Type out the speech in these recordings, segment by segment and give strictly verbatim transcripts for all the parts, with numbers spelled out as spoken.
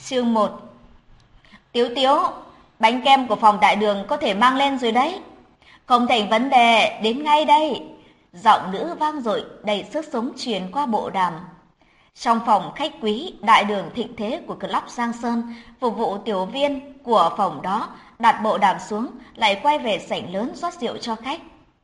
Chương một. Tiếu Tiếu, bánh kem của phòng đại đường có thể mang lên rồi đấy. Không thành vấn đề, đến ngay đây. Giọng nữ vang dội đầy sức sống truyền qua bộ đàm. Trong phòng khách quý đại đường thịnh thế của Club Giang Sơn, phục vụ tiểu viên của phòng đó đặt bộ đàm xuống, lại quay về sảnh lớn rót rượu cho khách.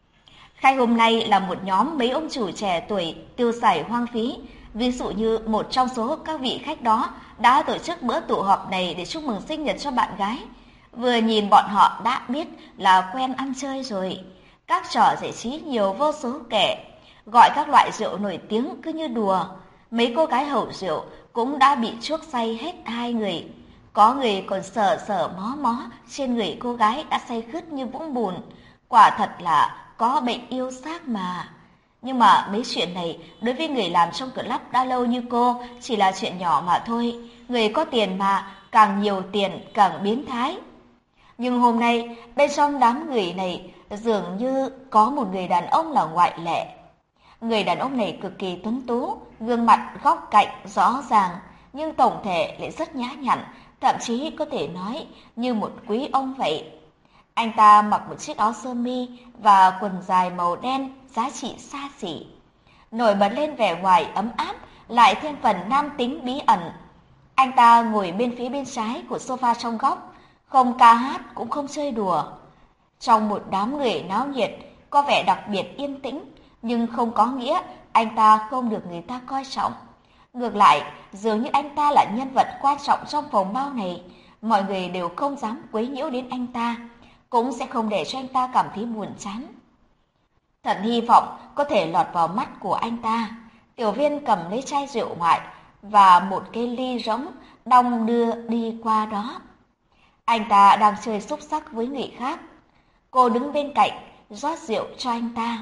Khách hôm nay là một nhóm mấy ông chủ trẻ tuổi tiêu xài hoang phí. Ví dụ như một trong số các vị khách đó đã tổ chức bữa tụ họp này để chúc mừng sinh nhật cho bạn gái. Vừa nhìn bọn họ đã biết là quen ăn chơi rồi. Các trò giải trí nhiều vô số kể, gọi các loại rượu nổi tiếng cứ như đùa. Mấy cô gái hầu rượu cũng đã bị chuốc say hết hai người. Có người còn sờ sờ mó mó trên người cô gái đã say khướt như vũng bùn. Quả thật là có bệnh yêu xác mà. Nhưng mà mấy chuyện này đối với người làm trong club đã lâu như cô chỉ là chuyện nhỏ mà thôi. Người có tiền mà, càng nhiều tiền càng biến thái. Nhưng hôm nay bên trong đám người này dường như có một người đàn ông là ngoại lệ. Người đàn ông này cực kỳ tuấn tú, gương mặt góc cạnh rõ ràng, nhưng tổng thể lại rất nhã nhặn, thậm chí có thể nói như một quý ông vậy. Anh ta mặc một chiếc áo sơ mi và quần dài màu đen giá trị xa xỉ. Nổi bật lên vẻ ngoài ấm áp, lại thêm phần nam tính bí ẩn. Anh ta ngồi bên phía bên trái của sofa trong góc, không ca hát cũng không chơi đùa. Trong một đám người náo nhiệt, có vẻ đặc biệt yên tĩnh, nhưng không có nghĩa anh ta không được người ta coi trọng. Ngược lại, dường như anh ta là nhân vật quan trọng trong phòng bao này, mọi người đều không dám quấy nhiễu đến anh ta, cũng sẽ không để cho anh ta cảm thấy buồn chán. Thật hy vọng có thể lọt vào mắt của anh ta. Tiểu viên cầm lấy chai rượu ngoại và một cái ly rỗng đong đưa đi qua đó. Anh ta đang chơi xúc xắc với người khác. Cô đứng bên cạnh rót rượu cho anh ta.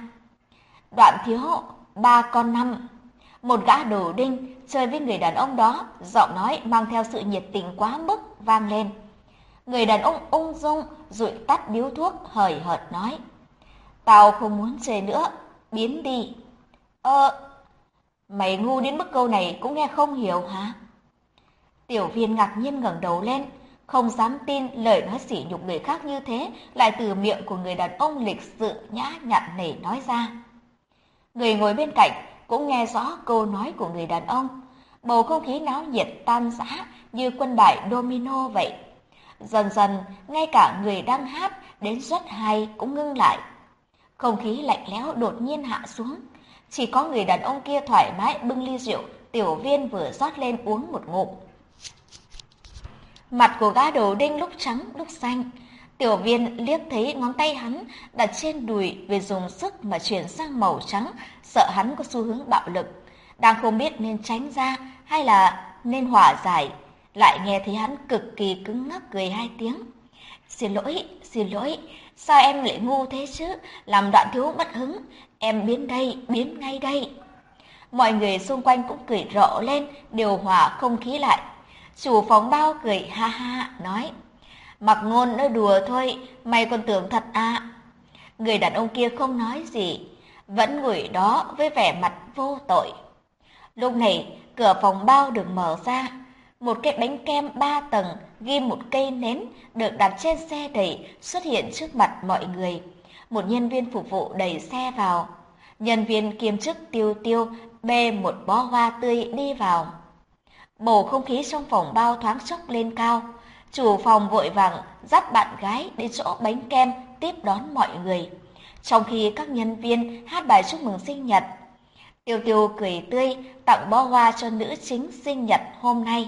Đoạn thiếu ba con năm. Một gã đồ đinh chơi với người đàn ông đó, giọng nói mang theo sự nhiệt tình quá mức vang lên. Người đàn ông ung dung dụi tắt điếu thuốc, hời hợt nói: "Tao không muốn chơi nữa, biến đi." "Ơ, mày ngu đến mức câu này cũng nghe không hiểu hả?" Tiểu viên ngạc nhiên ngẩng đầu lên, không dám tin lời nói sỉ nhục người khác như thế lại từ miệng của người đàn ông lịch sự nhã nhặn này nói ra. Người ngồi bên cạnh cũng nghe rõ câu nói của người đàn ông. Bầu không khí náo nhiệt tan rã như quân bài domino vậy. Dần dần, ngay cả người đang hát đến rất hay cũng ngưng lại. Không khí lạnh lẽo đột nhiên hạ xuống. Chỉ có người đàn ông kia thoải mái bưng ly rượu tiểu viên vừa rót lên uống một ngụm. Mặt của gã đồ đinh lúc trắng lúc xanh. Tiểu viên liếc thấy ngón tay hắn đặt trên đùi vì dùng sức mà chuyển sang màu trắng, sợ hắn có xu hướng bạo lực. Đang không biết nên tránh ra hay là nên hòa giải, lại nghe thấy hắn cực kỳ cứng ngắc cười hai tiếng. "Xin lỗi, xin lỗi, sao em lại ngu thế chứ, làm Đoạn thiếu mất hứng, em biến đây, biến ngay đây." Mọi người xung quanh cũng cười rộ lên, điều hòa không khí lại. Chủ phòng bao cười ha ha, nói: "Mặc Ngôn nói đùa thôi, mày còn tưởng thật à?" Người đàn ông kia không nói gì, vẫn ngồi đó với vẻ mặt vô tội. Lúc này, cửa phòng bao được mở ra. Một cái bánh kem ba tầng ghi một cây nến được đặt trên xe đẩy xuất hiện trước mặt mọi người. Một nhân viên phục vụ đẩy xe vào. Nhân viên kiêm chức Tiêu Tiêu bê một bó hoa tươi đi vào. Bầu không khí trong phòng bao thoáng chốc lên cao. Chủ phòng vội vàng dắt bạn gái đến chỗ bánh kem tiếp đón mọi người, trong khi các nhân viên hát bài chúc mừng sinh nhật. Tiêu Tiêu cười tươi tặng bó hoa cho nữ chính sinh nhật hôm nay.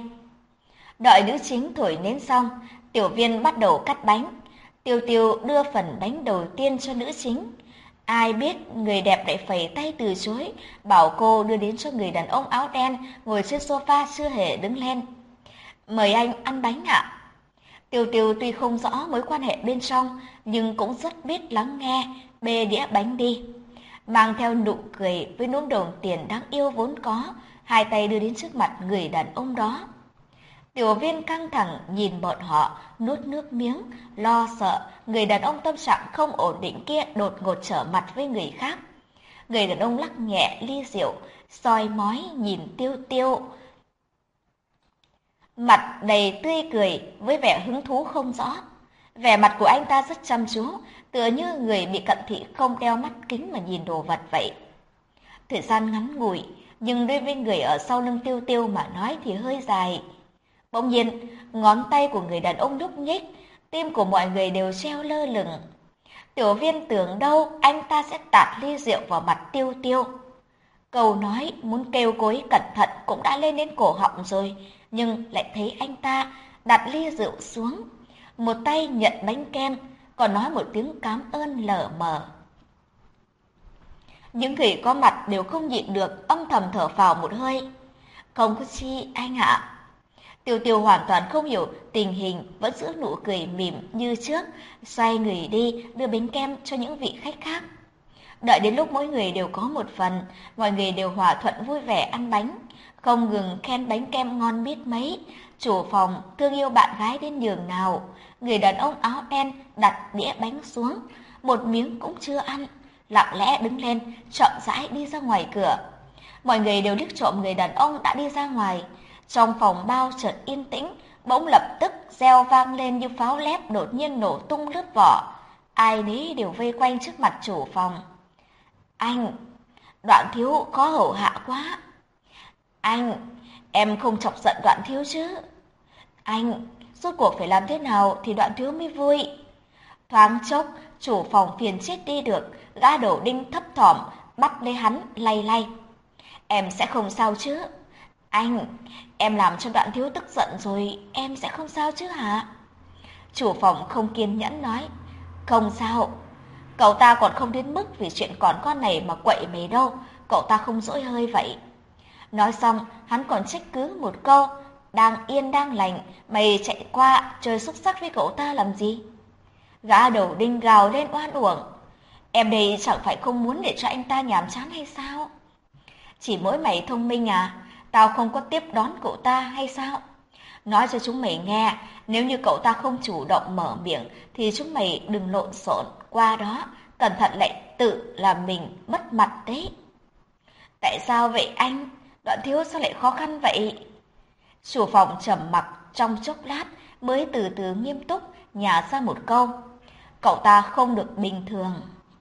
Đợi nữ chính thổi nến xong, tiểu viên bắt đầu cắt bánh. Tiêu Tiêu đưa phần bánh đầu tiên cho nữ chính. Ai biết người đẹp lại phẩy tay từ chối, bảo cô đưa đến cho người đàn ông áo đen ngồi trên sofa chưa hề đứng lên. "Mời anh ăn bánh ạ." Tiêu Tiêu tuy không rõ mối quan hệ bên trong, nhưng cũng rất biết lắng nghe, bê đĩa bánh đi. Mang theo nụ cười với nốt đồng tiền đáng yêu vốn có, hai tay đưa đến trước mặt người đàn ông đó. Tiểu viên căng thẳng nhìn bọn họ, nuốt nước miếng, lo sợ người đàn ông tâm trạng không ổn định kia đột ngột trở mặt với người khác. Người đàn ông lắc nhẹ ly rượu, soi mói nhìn Tiêu Tiêu. mặt đầy tươi cười với vẻ hứng thú không rõ. Vẻ mặt của anh ta rất chăm chú, tựa như người bị cận thị không đeo mắt kính mà nhìn đồ vật vậy. Thời gian ngắn ngủi, nhưng đối với người ở sau lưng Tiêu Tiêu mà nói thì hơi dài. Bỗng nhiên, ngón tay của người đàn ông nhúc nhích, tim của mọi người đều treo lơ lửng. Tiểu Viên tưởng đâu anh ta sẽ tạt ly rượu vào mặt Tiêu Tiêu. Câu nói muốn kêu cô ấy cẩn thận cũng đã lên đến cổ họng rồi, nhưng lại thấy anh ta đặt ly rượu xuống, một tay nhận bánh kem, còn nói một tiếng cảm ơn lờ mờ. Những người có mặt đều không nhịn được âm thầm thở phào một hơi. Không có chi anh ạ. Tiêu Tiêu hoàn toàn không hiểu tình hình, vẫn giữ nụ cười mỉm như trước, xoay người đi đưa bánh kem cho những vị khách khác. Đợi đến lúc mỗi người đều có một phần, mọi người đều hòa thuận vui vẻ ăn bánh, không ngừng khen bánh kem ngon biết mấy. Chủ phòng thương yêu bạn gái đến nhường nào. Người đàn ông áo đen đặt đĩa bánh xuống, một miếng cũng chưa ăn, lặng lẽ đứng lên, chậm rãi đi ra ngoài cửa. Mọi người đều liếc trộm người đàn ông đã đi ra ngoài. Trong phòng bao chợt yên tĩnh, bỗng lập tức reo vang lên như pháo lép đột nhiên nổ tung lướt vỏ. Ai nấy đều vây quanh trước mặt chủ phòng. Anh, Đoạn Thiếu khó hầu hạ quá. Anh, em không chọc giận Đoạn Thiếu chứ. Anh, rốt cuộc phải làm thế nào thì Đoạn Thiếu mới vui. Thoáng chốc, chủ phòng phiền chết đi được, gã đầu đinh thấp thỏm bắt lấy hắn lay lay. Em sẽ không sao chứ? Anh, em làm cho Đoạn Thiếu tức giận rồi, em sẽ không sao chứ hả? Chủ phòng không kiên nhẫn nói. Không sao, cậu ta còn không đến mức vì chuyện còn con này mà quậy mày đâu, cậu ta không dỗi hơi vậy. Nói xong, hắn còn trách cứ một câu. Đang yên đang lành, mày chạy qua chơi xúc xắc với cậu ta làm gì? Gã đầu đinh gào lên oan uổng. Em đây chẳng phải không muốn để cho anh ta nhàm chán hay sao? Chỉ mỗi mày thông minh à? Tao không có tiếp đón cậu ta hay sao? Nói cho chúng mày nghe, nếu như cậu ta không chủ động mở miệng thì chúng mày đừng lộn xộn qua đó, cẩn thận lại tự làm mình mất mặt đấy. Tại sao vậy anh? Đoạn Thiếu sao lại khó khăn vậy? Chủ phòng trầm mặc trong chốc lát mới từ từ nghiêm túc nhả ra một câu. Cậu ta không được bình thường.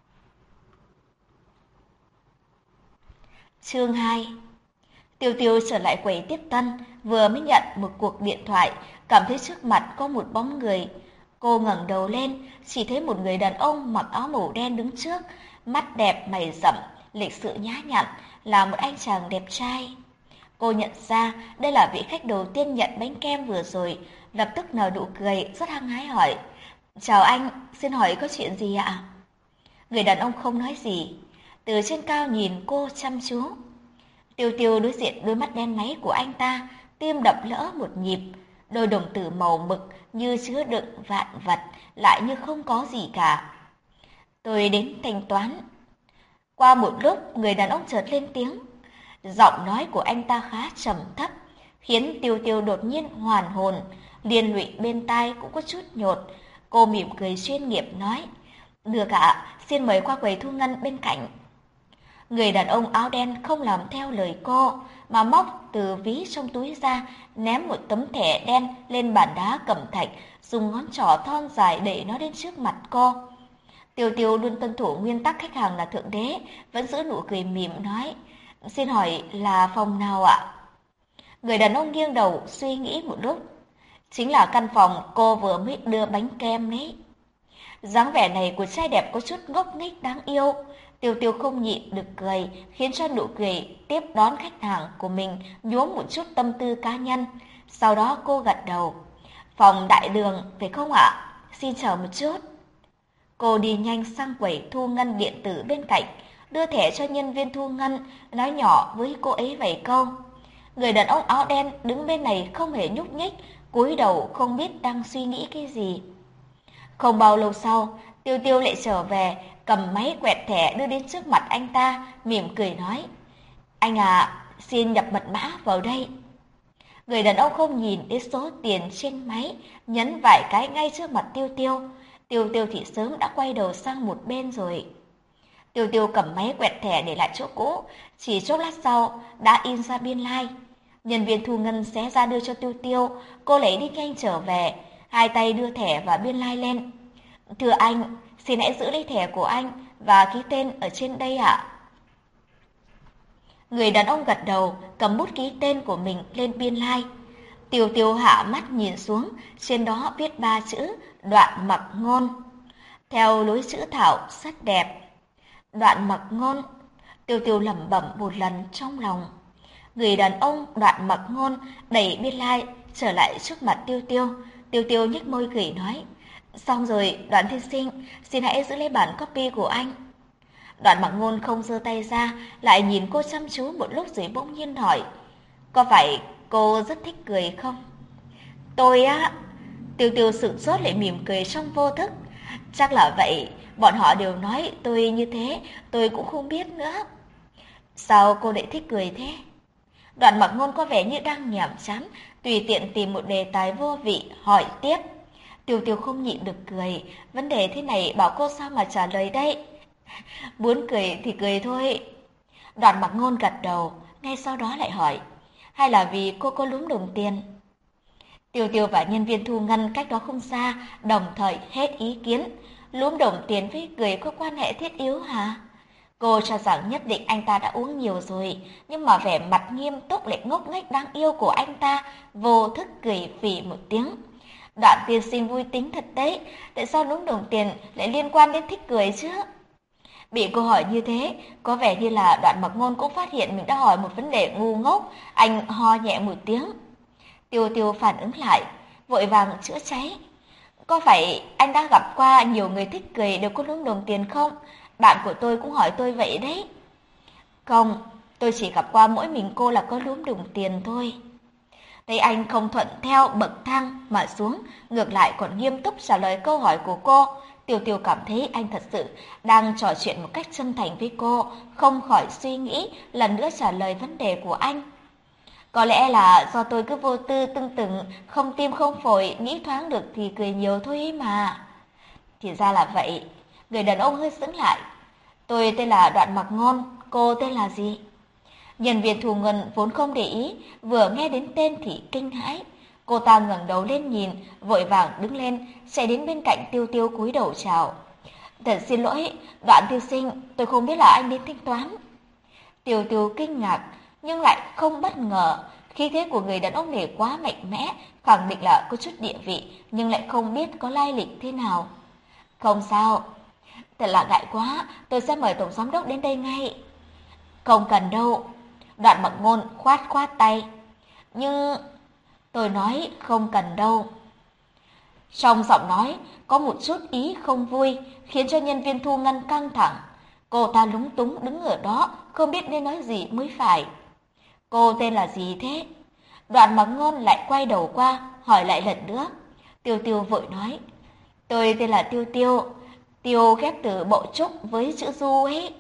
Chương hai. Tiêu Tiêu trở lại quầy tiếp tân, vừa mới nhận một cuộc điện thoại, cảm thấy trước mặt có một bóng người. Cô ngẩng đầu lên, chỉ thấy một người đàn ông mặc áo màu đen đứng trước, mắt đẹp mày rậm, lịch sự nhã nhặn, là một anh chàng đẹp trai. Cô nhận ra đây là vị khách đầu tiên nhận bánh kem vừa rồi, lập tức nở nụ cười rất hăng hái hỏi. Chào anh, xin hỏi có chuyện gì ạ? Người đàn ông không nói gì, từ trên cao nhìn cô chăm chú. Tiêu Tiêu đối diện đôi mắt đen láy của anh ta, tim đập lỡ một nhịp, đôi đồng tử màu mực như chứa đựng vạn vật, lại như không có gì cả. Tôi đến thanh toán. Qua một lúc, người đàn ông chợt lên tiếng. Giọng nói của anh ta khá trầm thấp, khiến Tiêu Tiêu đột nhiên hoàn hồn, liên lụy bên tai cũng có chút nhột. Cô mỉm cười chuyên nghiệp nói. Được ạ, xin mời qua quầy thu ngân bên cạnh. Người đàn ông áo đen không làm theo lời cô, mà móc từ ví trong túi ra, ném một tấm thẻ đen lên bàn đá cẩm thạch, dùng ngón trỏ thon dài đẩy nó đến trước mặt cô. Tiêu Tiêu luôn tuân thủ nguyên tắc khách hàng là thượng đế, vẫn giữ nụ cười mỉm nói. Xin hỏi là phòng nào ạ? Người đàn ông nghiêng đầu suy nghĩ một lúc. Chính là căn phòng cô vừa mới đưa bánh kem đấy. Dáng vẻ này của trai đẹp có chút ngốc nghếch đáng yêu. Tiêu Tiêu không nhịn được cười, khiến cho nụ cười tiếp đón khách hàng của mình nhuốm một chút tâm tư cá nhân. Sau đó cô gật đầu. Phòng đại đường phải không ạ? Xin chờ một chút. Cô đi nhanh sang quầy thu ngân điện tử bên cạnh, đưa thẻ cho nhân viên thu ngân, nói nhỏ với cô ấy vài câu. Người đàn ông áo đen đứng bên này không hề nhúc nhích, cúi đầu không biết đang suy nghĩ cái gì. Không bao lâu sau, Tiêu Tiêu lại trở về, cầm máy quẹt thẻ đưa đến trước mặt anh ta, mỉm cười nói. Anh à, xin nhập mật mã vào đây. Người đàn ông không nhìn đến số tiền trên máy, nhấn vài cái ngay trước mặt Tiêu Tiêu. Tiêu Tiêu thì sớm đã quay đầu sang một bên rồi. Tiêu Tiêu cầm máy quẹt thẻ để lại chỗ cũ, chỉ chốc lát sau đã in ra biên lai. Nhân viên thu ngân xé ra đưa cho Tiêu Tiêu, cô lấy đi nhanh trở về, hai tay đưa thẻ và biên lai like lên. Thưa anh, xin hãy giữ lấy thẻ của anh và ký tên ở trên đây ạ. Người đàn ông gật đầu, cầm bút ký tên của mình lên biên lai. Like. Tiêu Tiêu hạ mắt nhìn xuống, trên đó viết ba chữ Đoạn Mặc Ngôn. Theo lối chữ thảo rất đẹp. Đoạn Mặc Ngôn. Tiêu Tiêu lẩm bẩm một lần trong lòng. Người đàn ông Đoạn Mặc Ngôn đẩy biên lai like, trở lại trước mặt Tiêu Tiêu. Tiêu Tiêu nhếch môi cười nói, xong rồi, Đoạn tiên sinh, xin hãy giữ lấy bản copy của anh. Đoạn Mặc Ngôn không giơ tay ra, lại nhìn cô chăm chú một lúc rồi bỗng nhiên hỏi, có phải cô rất thích cười không? Tôi á, Tiêu Tiêu sửng sốt lại mỉm cười trong vô thức. Chắc là vậy, bọn họ đều nói tôi như thế, tôi cũng không biết nữa. Sao cô lại thích cười thế? Đoạn Mặc Ngôn có vẻ như đang nhàm chán, tùy tiện tìm một đề tài vô vị, hỏi tiếp. Tiêu Tiêu không nhịn được cười, vấn đề thế này bảo cô sao mà trả lời đây? Muốn cười thì cười thôi. Đoạn Mặc Ngôn gật đầu, ngay sau đó lại hỏi, hay là vì cô có lúm đồng tiền? Tiêu Tiêu và nhân viên thu ngân cách đó không xa, đồng thời hết ý kiến. Lúm đồng tiền với cười có quan hệ thiết yếu hả? Cô cho rằng nhất định anh ta đã uống nhiều rồi, nhưng mà vẻ mặt nghiêm túc lại ngốc nghếch đáng yêu của anh ta vô thức cười phì một tiếng. Đoạn tiên sinh vui tính thật đấy, tại sao lúm đồng tiền lại liên quan đến thích cười chứ? Bị cô hỏi như thế, có vẻ như là Đoạn Mặc Ngôn cũng phát hiện mình đã hỏi một vấn đề ngu ngốc, anh ho nhẹ một tiếng. Tiêu Tiêu phản ứng lại, vội vàng chữa cháy. Có phải anh đã gặp qua nhiều người thích cười đều có lúm đồng tiền không? Bạn của tôi cũng hỏi tôi vậy đấy. Không, tôi chỉ gặp qua mỗi mình cô là có lúm đồng tiền thôi. Thấy anh không thuận theo bậc thang mà xuống, ngược lại còn nghiêm túc trả lời câu hỏi của cô. Tiêu Tiêu cảm thấy anh thật sự đang trò chuyện một cách chân thành với cô, không khỏi suy nghĩ lần nữa trả lời vấn đề của anh. Có lẽ là do tôi cứ vô tư tưng tửng, không tim không phổi, nghĩ thoáng được thì cười nhiều thôi ấy mà. Thì ra là vậy. Người đàn ông hơi sững lại. Tôi tên là Đoạn Mặc Ngôn, cô tên là gì? Nhân viên thu ngân vốn không để ý, vừa nghe đến tên thì kinh hãi. Cô ta ngẩng đầu lên nhìn, vội vàng đứng lên, chạy đến bên cạnh Tiêu Tiêu cúi đầu chào. Thật xin lỗi, Đoạn tiên sinh, tôi không biết là anh đến thanh toán. Tiêu Tiêu kinh ngạc, nhưng lại không bất ngờ. Khí thế của người đàn ông này quá mạnh mẽ, khẳng định là có chút địa vị, nhưng lại không biết có lai lịch thế nào. Không sao, thật là ngại quá, tôi sẽ mời tổng giám đốc đến đây ngay. Không cần đâu. Đoạn Mặc Ngôn khoát khoát tay. Nhưng tôi nói không cần đâu. Trong giọng nói có một chút ý không vui, khiến cho nhân viên thu ngân căng thẳng. Cô ta lúng túng đứng ở đó, không biết nên nói gì mới phải. Cô tên là gì thế? Đoạn Mặc Ngôn lại quay đầu qua, hỏi lại lần nữa. Tiêu Tiêu vội nói, tôi tên là Tiêu Tiêu. Tiêu ghép từ bộ trúc với chữ du ấy.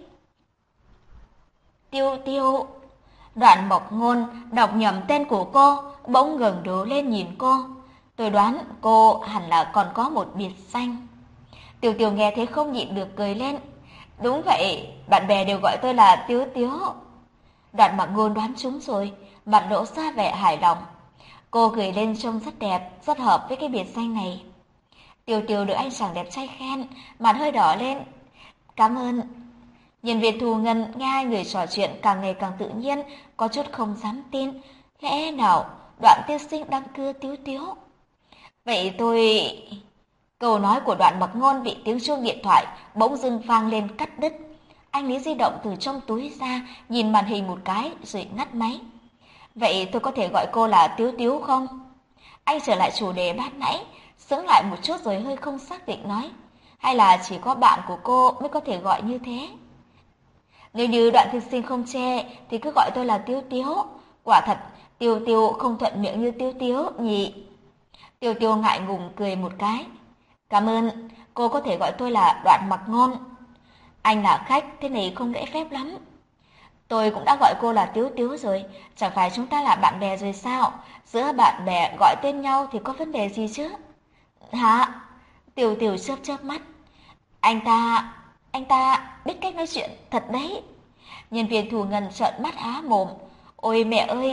Tiêu Tiêu. Đoạn Mặc Ngôn đọc nhầm tên của cô, bỗng ngẩng đầu lên nhìn cô. Tôi đoán cô hẳn là còn có một biệt danh. Tiêu Tiêu nghe thế không nhịn được cười lên. Đúng vậy, bạn bè đều gọi tôi là Tiếu Tiếu. Đoạn Mặc Ngôn đoán trúng rồi, mặt lộ ra vẻ hài lòng. Cô cười lên trông rất đẹp, rất hợp với cái biệt danh này. Tiêu Tiêu được anh chàng đẹp trai khen, mặt hơi đỏ lên. Cảm ơn. Nhân viên thu ngân nghe hai người trò chuyện càng ngày càng tự nhiên, có chút không dám tin. Lẽ nào Đoạn tiên sinh đang cưa Tiếu Tiếu? Vậy tôi... Câu nói của Đoạn Mặc Ngôn bị tiếng chuông điện thoại bỗng dưng vang lên cắt đứt. Anh lấy di động từ trong túi ra, nhìn màn hình một cái rồi ngắt máy. Vậy tôi có thể gọi cô là Tiếu Tiếu không? Anh trở lại chủ đề ban nãy, sững lại một chút rồi hơi không xác định nói. Hay là chỉ có bạn của cô mới có thể gọi như thế? Nếu như Đoạn tiên sinh không chê thì cứ gọi tôi là Tiếu Tiếu. Quả thật, Tiêu Tiêu không thuận miệng như Tiếu Tiếu nhỉ? Tiêu Tiêu ngại ngùng cười một cái. Cảm ơn, cô có thể gọi tôi là Đoạn Mặc Ngôn. Anh là khách, thế này không lễ phép lắm. Tôi cũng đã gọi cô là Tiếu Tiếu rồi, chẳng phải chúng ta là bạn bè rồi sao? Giữa bạn bè gọi tên nhau thì có vấn đề gì chứ? Hả? Tiêu Tiêu chớp chớp mắt. Anh ta, anh ta biết cách nói chuyện thật đấy. Nhân viên thu ngân trợn mắt há mồm. Ôi mẹ ơi,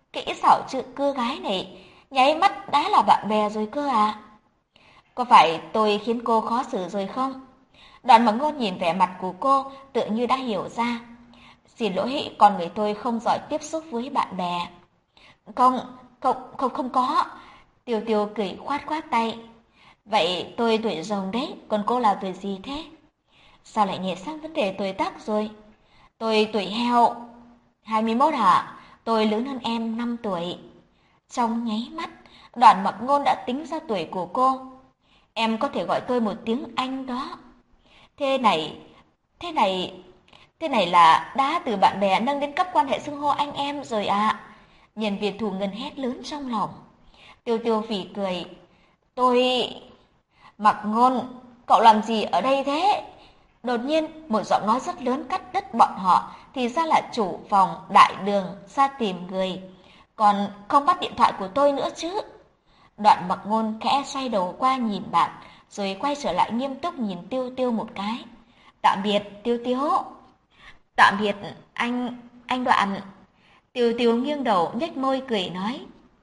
Kỹ xảo chữ cưa gái này, nháy mắt đã là bạn bè rồi cơ à? Có phải tôi khiến cô khó xử rồi không? Đoạn Mặc Ngôn nhìn vẻ mặt của cô, tự như đã hiểu ra. Xin lỗi, con người tôi không giỏi tiếp xúc với bạn bè. Không, không, không, không có. Tiêu Tiêu cười khoát khoát tay. Vậy tôi tuổi rồng đấy, còn cô là tuổi gì thế? Sao lại nhảy sang vấn đề tuổi tác rồi? Tôi tuổi heo. hai mươi mốt hả? Tôi lớn hơn em năm tuổi. Trong nháy mắt, Đoạn Mặc Ngôn đã tính ra tuổi của cô. Em có thể gọi tôi một tiếng anh đó. Thế này, thế này, thế này là đã từ bạn bè nâng đến cấp quan hệ xưng hô anh em rồi ạ. À. Nhân viên Thu Ngân hét lớn trong lòng. Tiêu Tiêu phì cười. Tôi... Mặc Ngôn, cậu làm gì ở đây thế? Đột nhiên, một giọng nói rất lớn cắt đứt bọn họ, thì ra là chủ phòng đại đường ra tìm người. Còn không bắt điện thoại của tôi nữa chứ. Đoạn Mặc Ngôn khẽ xoay đầu qua nhìn bạn, rồi quay trở lại nghiêm túc nhìn Tiêu Tiêu một cái. Tạm biệt, Tiêu Tiêu. Tạm biệt, anh, anh Đoạn. Tiêu Tiêu nghiêng đầu, nhếch môi cười nói.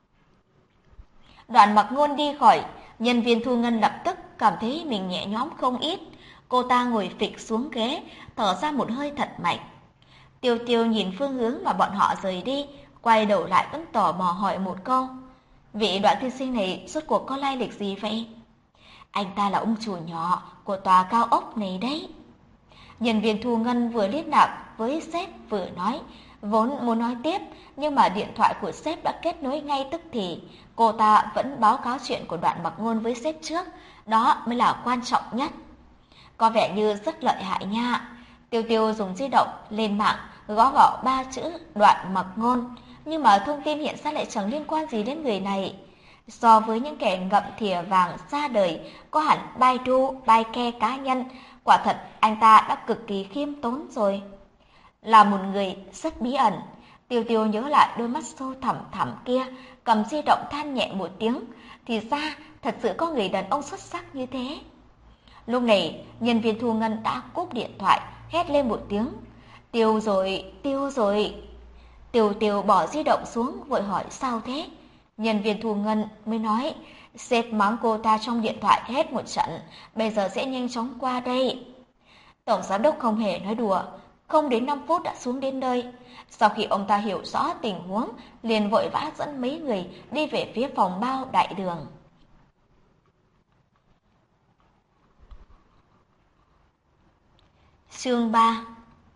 Đoạn Mặc Ngôn đi khỏi, nhân viên Thu Ngân lập tức cảm thấy mình nhẹ nhõm không ít. Cô ta ngồi phịch xuống ghế, thở ra một hơi thật mạnh. Tiêu Tiêu nhìn phương hướng mà bọn họ rời đi, quay đầu lại vẫn tò mò hỏi một câu. Vị Đoạn tiên sinh này rốt cuộc có lai lịch gì vậy? Anh ta là ông chủ nhỏ của tòa cao ốc này đấy. Nhân viên Thu Ngân vừa liên lạc với sếp vừa nói, vốn muốn nói tiếp, nhưng mà điện thoại của sếp đã kết nối ngay tức thì. Cô ta vẫn báo cáo chuyện của Đoạn Mặc Ngôn với sếp trước, đó mới là quan trọng nhất. Có vẻ như rất lợi hại nha. Tiêu Tiêu dùng di động lên mạng, gõ vào ba chữ Đoạn Mặc Ngôn, nhưng mà thông tin hiện ra lại chẳng liên quan gì đến người này. So với những kẻ ngậm thìa vàng ra đời, có hẳn Baidu, Baike cá nhân, quả thật anh ta đã cực kỳ khiêm tốn rồi. Là một người rất bí ẩn. Tiêu Tiêu nhớ lại đôi mắt sâu thẳm thẳm kia, cầm di động than nhẹ một tiếng, thì ra thật sự có người đàn ông xuất sắc như thế. Lúc này, nhân viên Thu Ngân đã cúp điện thoại, hét lên một tiếng. Tiêu rồi, tiêu rồi. Tiêu Tiêu bỏ di động xuống, vội hỏi sao thế? Nhân viên Thu Ngân mới nói, sếp mắng cô ta trong điện thoại hết một trận, bây giờ sẽ nhanh chóng qua đây. Tổng giám đốc không hề nói đùa, không đến năm phút đã xuống đến nơi. Sau khi ông ta hiểu rõ tình huống, liền vội vã dẫn mấy người đi về phía phòng bao đại đường. Chương ba.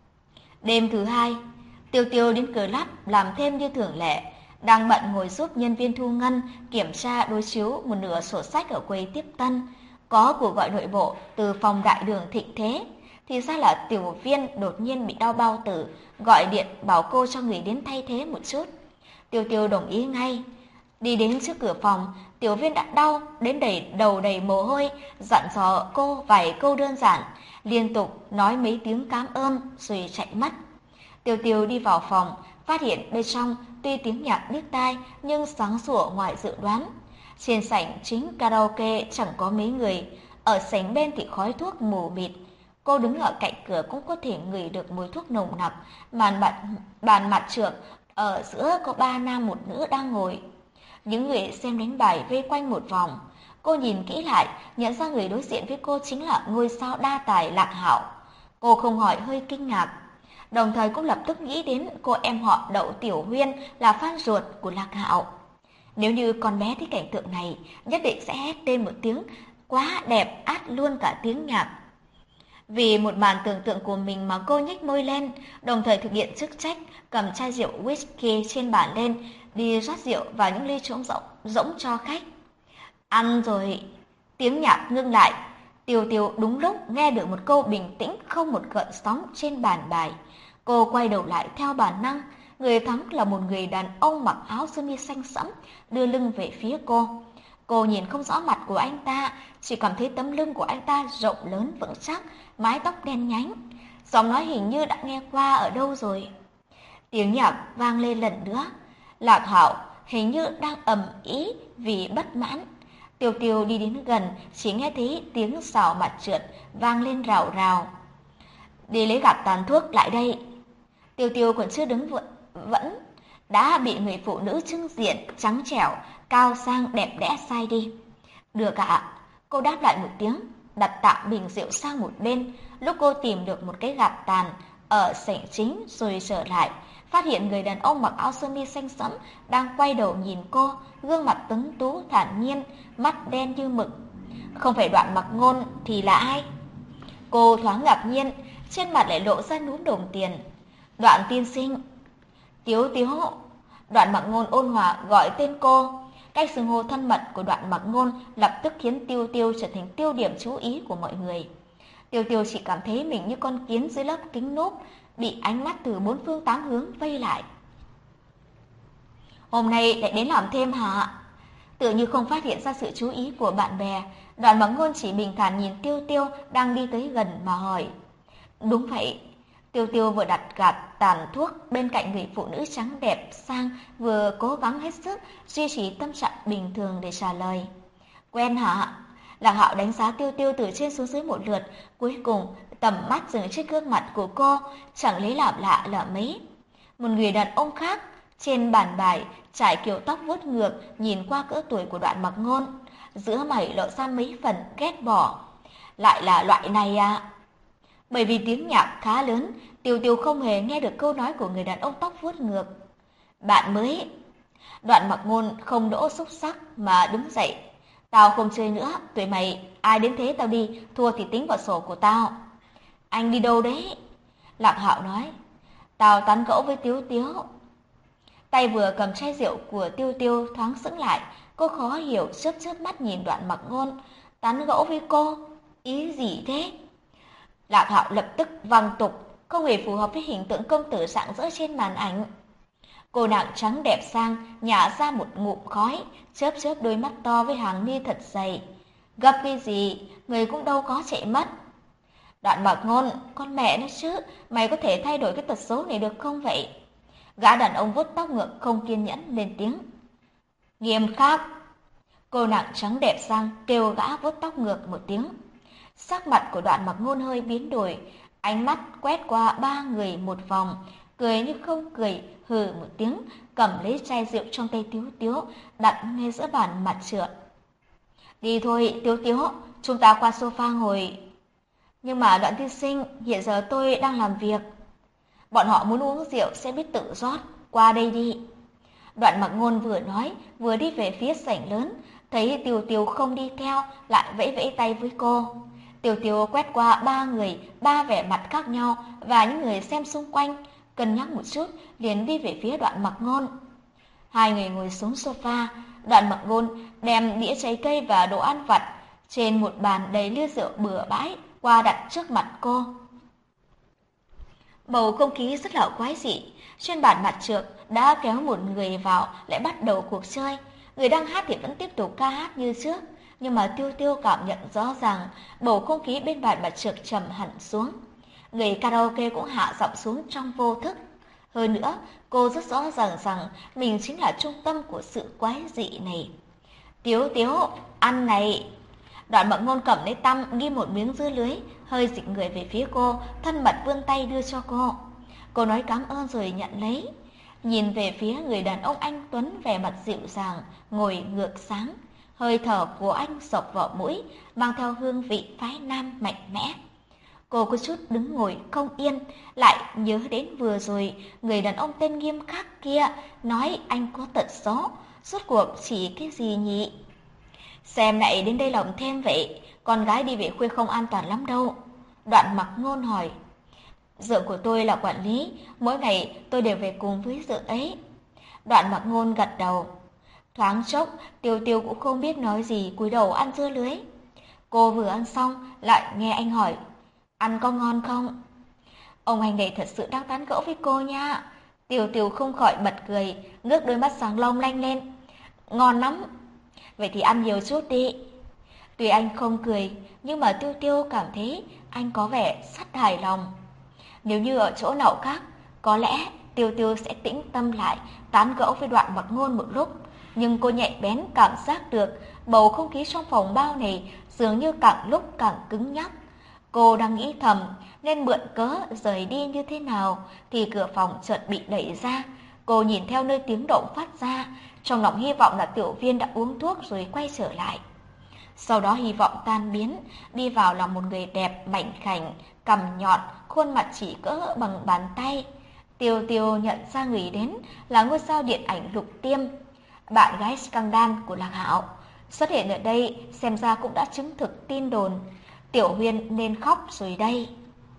Đêm thứ hai, Tiêu Tiêu đến club làm thêm như thường lệ, đang bận ngồi giúp nhân viên Thu Ngân kiểm tra đối chiếu một nửa sổ sách ở quầy tiếp tân. Có cuộc gọi nội bộ từ phòng đại đường Thịnh Thế, thì ra là Tiểu Viên đột nhiên bị đau bao tử, gọi điện bảo cô cho người đến thay thế một chút. Tiêu Tiêu đồng ý ngay. Đi đến trước cửa phòng, Tiểu Viên đã đau đến đầy đầu đầy mồ hôi, dặn dò cô vài câu đơn giản, liên tục nói mấy tiếng cảm ơn rồi chạy mất. Tiêu Tiêu đi vào phòng, phát hiện bên trong tuy tiếng nhạc điếc tai nhưng sáng sủa ngoài dự đoán. Trên sảnh chính karaoke chẳng có mấy người, ở sảnh bên thì khói thuốc mù mịt. Cô đứng ở cạnh cửa cũng có thể ngửi được mùi thuốc nồng nặc. Bàn mặt, bàn mặt trượt, ở giữa có ba nam một nữ đang ngồi. Những người xem đánh bài vây quanh một vòng. Cô nhìn kỹ lại, nhận ra người đối diện với cô chính là ngôi sao đa tài Lạc Hạo. Cô không hỏi hơi kinh ngạc, đồng thời cũng lập tức nghĩ đến cô em họ Đậu Tiểu Huyên là fan ruột của Lạc Hạo. Nếu như con bé thấy cảnh tượng này, nhất định sẽ hét lên một tiếng quá đẹp át luôn cả tiếng nhạc. Vì một màn tưởng tượng của mình mà cô nhếch môi lên, đồng thời thực hiện chức trách cầm chai rượu whisky trên bàn lên, đi rót rượu vào những ly trống rỗng, rỗng cho khách. Ăn rồi. Tiếng nhạc ngưng lại. Tiêu Tiêu đúng lúc nghe được một câu bình tĩnh không một gợn sóng trên bàn bài. Cô quay đầu lại theo bản năng. Người thắng là một người đàn ông mặc áo sơ mi xanh sẫm, đưa lưng về phía cô. Cô nhìn không rõ mặt của anh ta, chỉ cảm thấy tấm lưng của anh ta rộng lớn vững chắc, mái tóc đen nhánh. Giọng nói hình như đã nghe qua ở đâu rồi. Tiếng nhạc vang lên lần nữa. Lạc Hạo hình như đang ầm ĩ vì bất mãn. Tiêu Tiêu đi đến gần, chỉ nghe thấy tiếng xào mặt trượt vang lên rào rào. Đi lấy gạt tàn thuốc lại đây. Tiêu Tiêu còn chưa đứng vững, vẫn đã bị người phụ nữ trưng diện, trắng trẻo, cao sang đẹp đẽ sai đi. Được ạ, cô đáp lại một tiếng, đặt tạm bình rượu sang một bên. Lúc cô tìm được một cái gạt tàn ở sảnh chính rồi trở lại, phát hiện người đàn ông mặc áo sơ mi xanh sẫm đang quay đầu nhìn cô, gương mặt tuấn tú thản nhiên, mắt đen như mực. Không phải Đoạn Mặc Ngôn thì là ai? Cô thoáng ngạc nhiên, trên mặt lại lộ ra núm đồng tiền. Đoạn tiên sinh. Tiếu Tiếu. Đoạn Mặc Ngôn ôn hòa gọi tên cô. Cách xưng hô thân mật của Đoạn Mặc Ngôn lập tức khiến Tiêu Tiêu trở thành tiêu điểm chú ý của mọi người. Tiêu Tiêu chỉ cảm thấy mình như con kiến dưới lớp kính núp, bị ánh mắt từ bốn phương tám hướng vây lại. Hôm nay lại đến làm thêm hả? Tự như không phát hiện ra sự chú ý của bạn bè, Đoạn Mặc Ngôn chỉ bình thản nhìn Tiêu Tiêu đang đi tới gần mà hỏi. Đúng vậy. Tiêu Tiêu vừa đặt gạt tàn thuốc bên cạnh người phụ nữ trắng đẹp sang, vừa cố gắng hết sức duy trì tâm trạng bình thường để trả lời. Quen hả? Lạc Hạo đánh giá Tiêu Tiêu từ trên xuống dưới một lượt, cuối cùng tầm mắt dừng trên gương mặt của cô, chẳng lấy làm lạ là mấy. Một người đàn ông khác trên bàn bài trải kiểu tóc vuốt ngược nhìn qua cỡ tuổi của Đoạn Mặc Ngôn, giữa mày lộ ra mấy phần ghét bỏ. Lại là loại này à? Bởi vì tiếng nhạc khá lớn, Tiêu Tiêu không hề nghe được câu nói của người đàn ông tóc vuốt ngược. Bạn mới. Đoạn Mặc Ngôn không đỗ xúc sắc mà đứng dậy. Tao không chơi nữa, tụi mày ai đến thế tao đi, thua thì tính vào sổ của tao. Anh đi đâu đấy? Lạc Hạo nói. Tao tán gẫu với Tiếu Tiếu. Tay vừa cầm chai rượu của Tiêu Tiêu thoáng sững lại, cô khó hiểu chớp chớp mắt nhìn Đoạn Mặc Ngôn. Tán gẫu với cô? Ý gì thế? Lạc Hạo lập tức văng tục, không hề phù hợp với hình tượng công tử rạng rỡ trên màn ảnh. Cô nàng trắng đẹp sang nhả ra một ngụm khói, chớp chớp đôi mắt to với hàng mi thật dày. Gấp cái gì, người cũng đâu có chạy mất. Đoạn Mặc Ngôn, con mẹ nó chứ, mày có thể thay đổi cái tật xấu này được không vậy? Gã đàn ông vuốt tóc ngược không kiên nhẫn lên tiếng. Nghiêm khắc. Cô nàng trắng đẹp sang kêu gã vuốt tóc ngược một tiếng. Sắc mặt của Đoạn Mặc Ngôn hơi biến đổi, ánh mắt quét qua ba người một vòng, cười như không cười, hừ một tiếng, cầm lấy chai rượu trong tay Tiếu Tiếu, đặt ngay giữa bàn mặt trượt. Đi thôi, Tiếu Tiếu, chúng ta qua sofa ngồi. Nhưng mà Đoạn tiên sinh, hiện giờ tôi đang làm việc. Bọn họ muốn uống rượu sẽ biết tự rót, qua đây đi. Đoạn Mặc Ngôn vừa nói, vừa đi về phía sảnh lớn, thấy Tiêu Tiêu không đi theo, lại vẫy vẫy tay với cô. Tiêu Tiêu quét qua ba người, ba vẻ mặt khác nhau và những người xem xung quanh, cân nhắc một chút, liền đi về phía Đoạn Mặc Ngôn. Hai người ngồi xuống sofa, Đoạn Mặc Ngôn đem đĩa trái cây và đồ ăn vặt trên một bàn đầy ly rượu bừa bãi qua đặt trước mặt cô. Bầu không khí rất là quái dị, trên bàn mặt trược đã kéo một người vào lại bắt đầu cuộc chơi. Người đang hát thì vẫn tiếp tục ca hát như trước, nhưng mà Tiêu Tiêu cảm nhận rõ ràng bầu không khí bên bàn mặt trược trầm hẳn xuống. Người karaoke cũng hạ giọng xuống trong vô thức. Hơn nữa, cô rất rõ ràng rằng mình chính là trung tâm của sự quái dị này. Tiếu Tiếu, ăn này. Đoạn Mặc Ngôn cầm lấy tăm ghi một miếng dưa lưới, hơi dịch người về phía cô, thân mật vươn tay đưa cho cô. Cô nói cảm ơn rồi nhận lấy. Nhìn về phía người đàn ông anh tuấn vẻ mặt dịu dàng, ngồi ngược sáng. Hơi thở của anh sộc vào mũi, mang theo hương vị phái nam mạnh mẽ. Cô có chút đứng ngồi không yên, lại nhớ đến vừa rồi người đàn ông tên Nghiêm Khắc kia nói anh có tật xấu, rốt cuộc chỉ cái gì nhỉ? Xem lại đến đây lòng thêm vậy, con gái đi về khuya không an toàn lắm đâu. Đoạn Mặc Ngôn hỏi. Dượng của tôi là quản lý, mỗi ngày tôi đều về cùng với dượng ấy. Đoạn Mặc Ngôn gật đầu. Thoáng chốc, Tiêu Tiêu cũng không biết nói gì, cúi đầu ăn dưa lưới. Cô vừa ăn xong, lại nghe anh hỏi. Ăn có ngon không? Ông anh này thật sự đang tán gẫu với cô nha. Tiêu Tiêu không khỏi bật cười, ngước đôi mắt sáng long lanh lên. Ngon lắm. Vậy thì ăn nhiều chút đi. Tuy anh không cười, nhưng mà Tiêu Tiêu cảm thấy anh có vẻ rất hài lòng. Nếu như ở chỗ nào khác, có lẽ Tiêu Tiêu sẽ tĩnh tâm lại, tán gẫu với Đoạn Mặc Ngôn một lúc. Nhưng cô nhạy bén cảm giác được bầu không khí trong phòng bao này dường như càng lúc càng cứng nhắc. Cô đang nghĩ thầm nên mượn cớ rời đi như thế nào thì cửa phòng chợt bị đẩy ra. Cô nhìn theo nơi tiếng động phát ra, trong lòng hy vọng là Tiểu Viên đã uống thuốc rồi quay trở lại. Sau đó hy vọng tan biến, đi vào là một người đẹp, mảnh khảnh, cằm nhọn, khuôn mặt chỉ cỡ bằng bàn tay. Tiêu Tiêu nhận ra người đến là ngôi sao điện ảnh Lục Tiêm, bạn gái scandal của Lạc Hạo. Xuất hiện ở đây xem ra cũng đã chứng thực tin đồn. Tiểu Huyên nên khóc rồi đây.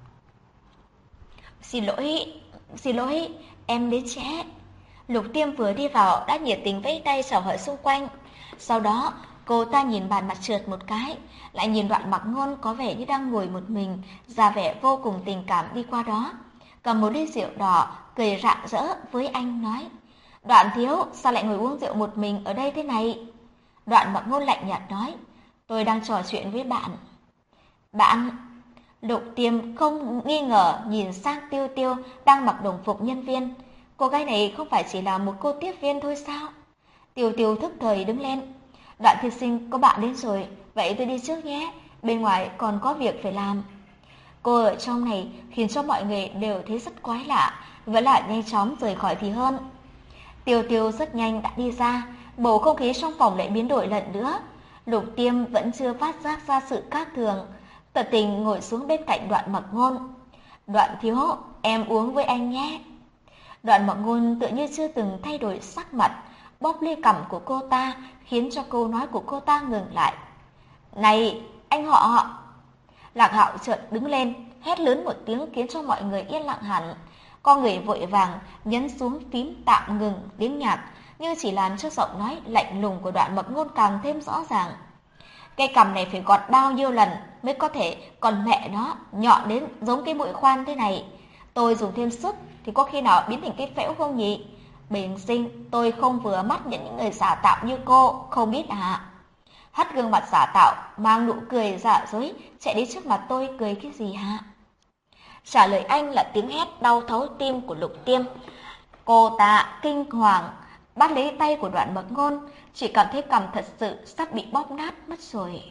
Xin lỗi, xin lỗi, em đến trễ. Lục Tiêm vừa đi vào đã nhiệt tình vẫy tay chào hỏi xung quanh. Sau đó cô ta nhìn bàn mặt trượt một cái, lại nhìn Đoạn Mặc Ngôn có vẻ như đang ngồi một mình, ra vẻ vô cùng tình cảm đi qua đó, cầm một ly rượu đỏ, cười rạng rỡ với anh nói: Đoạn thiếu, sao lại ngồi uống rượu một mình ở đây thế này? Đoạn Mặc Ngôn lạnh nhạt nói: Tôi đang trò chuyện với bạn. Bạn? Lục Tiêm không nghi ngờ nhìn sang Tiêu Tiêu đang mặc đồng phục nhân viên. Cô gái này không phải chỉ là một cô tiếp viên thôi sao? Tiêu Tiêu thức thời đứng lên. Đoạn tiên sinh có bạn đến rồi, vậy tôi đi trước nhé, bên ngoài còn có việc phải làm. Cô ở trong này khiến cho mọi người đều thấy rất quái lạ, vẫn là nhanh chóng rời khỏi thì hơn. Tiêu Tiêu rất nhanh đã đi ra, bầu không khí trong phòng lại biến đổi lần nữa. Lục Tiêm vẫn chưa phát giác ra sự khác thường, tận tình ngồi xuống bên cạnh Đoạn Mặc Ngôn. Đoạn thiếu, em uống với anh nhé. Đoạn Mặc Ngôn tự như chưa từng thay đổi sắc mặt, bóp ly cằm của cô ta, khiến cho câu nói của cô ta ngừng lại. Này, anh họ! Lạc Hạo chợt đứng lên, hét lớn một tiếng khiến cho mọi người yên lặng hẳn. Con người vội vàng nhấn xuống phím tạm ngừng tiếng nhạc, nhưng chỉ làm cho giọng nói lạnh lùng của Đoạn Mặc Ngôn càng thêm rõ ràng. Cây cằm này phải gọt bao nhiêu lần mới có thể, còn mẹ nó nhọn đến giống cái mũi khoan thế này. Tôi dùng thêm sức thì có khi nào biến thành cái phễu không nhỉ? Bình sinh, tôi không vừa mắt những người giả tạo như cô, không biết à? Hất gương mặt giả tạo, mang nụ cười giả dối, chạy đến trước mặt tôi cười cái gì hả? Trả lời anh là tiếng hét đau thấu tim của Lục Tiêm. Cô ta kinh hoàng, bắt lấy tay của Đoạn Mặc Ngôn, chỉ cảm thấy cằm thật sự sắp bị bóp nát mất rồi.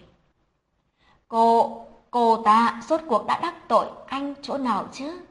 Cô, cô ta rốt cuộc đã đắc tội anh chỗ nào chứ?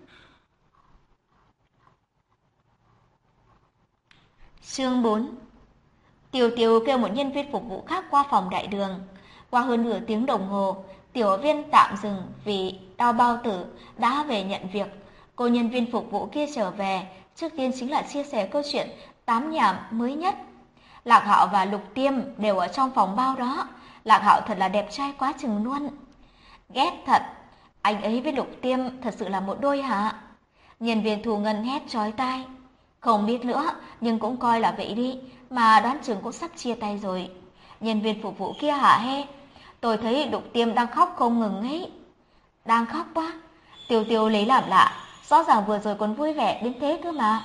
Chương bốn. Tiêu Tiêu kêu một nhân viên phục vụ khác qua phòng đại đường. Qua hơn nửa tiếng đồng hồ, Tiểu Viên tạm dừng vì đau bao tử đã về nhận việc. Cô nhân viên phục vụ kia trở về, trước tiên chính là chia sẻ câu chuyện tám nhảm mới nhất. Lạc Hạo và Lục Tiêm đều ở trong phòng bao đó. Lạc Hạo thật là đẹp trai quá chừng luôn. Ghét thật, anh ấy với Lục Tiêm thật sự là một đôi hả? Nhân viên thu ngân hét chói tai. Không biết nữa, nhưng cũng coi là vậy đi, mà đoán chừng cũng sắp chia tay rồi. Nhân viên phục vụ kia hả hê? Tôi thấy Lục Tiêm đang khóc không ngừng ấy. Đang khóc quá? Tiêu Tiêu lấy làm lạ, rõ ràng vừa rồi còn vui vẻ đến thế cơ mà.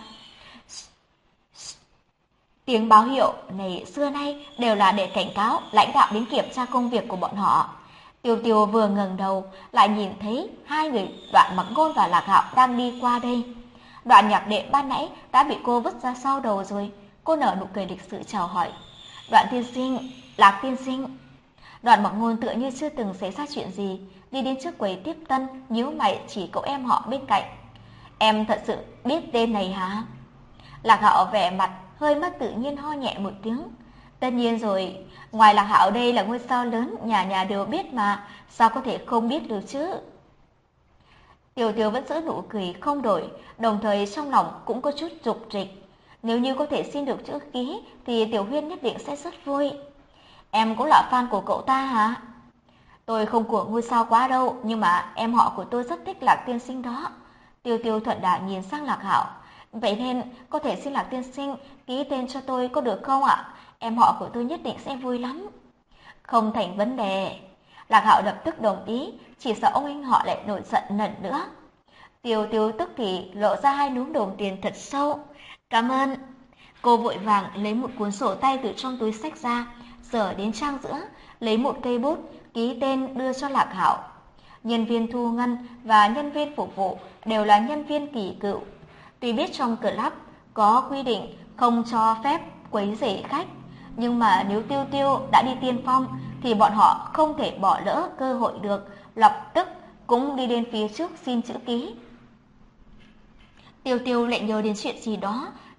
Tiếng báo hiệu này xưa nay đều là để cảnh cáo lãnh đạo đến kiểm tra công việc của bọn họ. Tiêu Tiêu vừa ngẩng đầu lại nhìn thấy hai người Đoạn Mặc Ngôn và Lạc Hạo đang đi qua đây. Đoạn nhạc đệm ban nãy đã bị cô vứt ra sau đầu rồi. Cô nở nụ cười lịch sự chào hỏi. Đoạn tiên sinh, Lạc tiên sinh. Đoạn Mặc Ngôn tựa như chưa từng xảy ra chuyện gì, đi đến trước quầy tiếp tân, nhíu mày chỉ cậu em họ bên cạnh. Em thật sự biết tên này hả? Lạc Hạo vẻ mặt hơi mất tự nhiên ho nhẹ một tiếng. Tất nhiên rồi, ngoài Lạc Hạo đây là ngôi sao lớn, nhà nhà đều biết mà, sao có thể không biết được chứ? Tiểu Tiểu vẫn giữ nụ cười không đổi, đồng thời trong lòng cũng có chút dục dịch. Nếu như có thể xin được chữ ký thì Tiểu Huyên nhất định sẽ rất vui. Em cũng là fan của cậu ta hả? Tôi không của ngôi sao quá đâu, nhưng mà em họ của tôi rất thích Lạc tiên sinh đó. Tiêu Tiêu thuận đả nhìn sang Lạc Hạo. Vậy nên có thể xin Lạc tiên sinh ký tên cho tôi có được không ạ? Em họ của tôi nhất định sẽ vui lắm. Không thành vấn đề. Lạc Hạo lập tức đồng ý, chỉ sợ ông anh họ lại nổi giận lần nữa. Tiêu Tiêu tức thì lộ ra hai núm đồng tiền thật sâu. Cảm ơn. Cô vội vàng lấy một cuốn sổ tay từ trong túi xách ra, dở đến trang giữa, lấy một cây bút, ký tên đưa cho Lạc Hạo. Nhân viên thu ngân và nhân viên phục vụ đều là nhân viên kỳ cựu. Tuy biết trong club có quy định không cho phép quấy rầy khách, nhưng mà nếu Tiêu Tiêu đã đi tiên phong thì bọn họ không thể bỏ lỡ cơ hội được, lập tức cũng đi đến phía trước xin chữ ký. Tiêu Tiêu lại nhớ đến chuyện gì đó,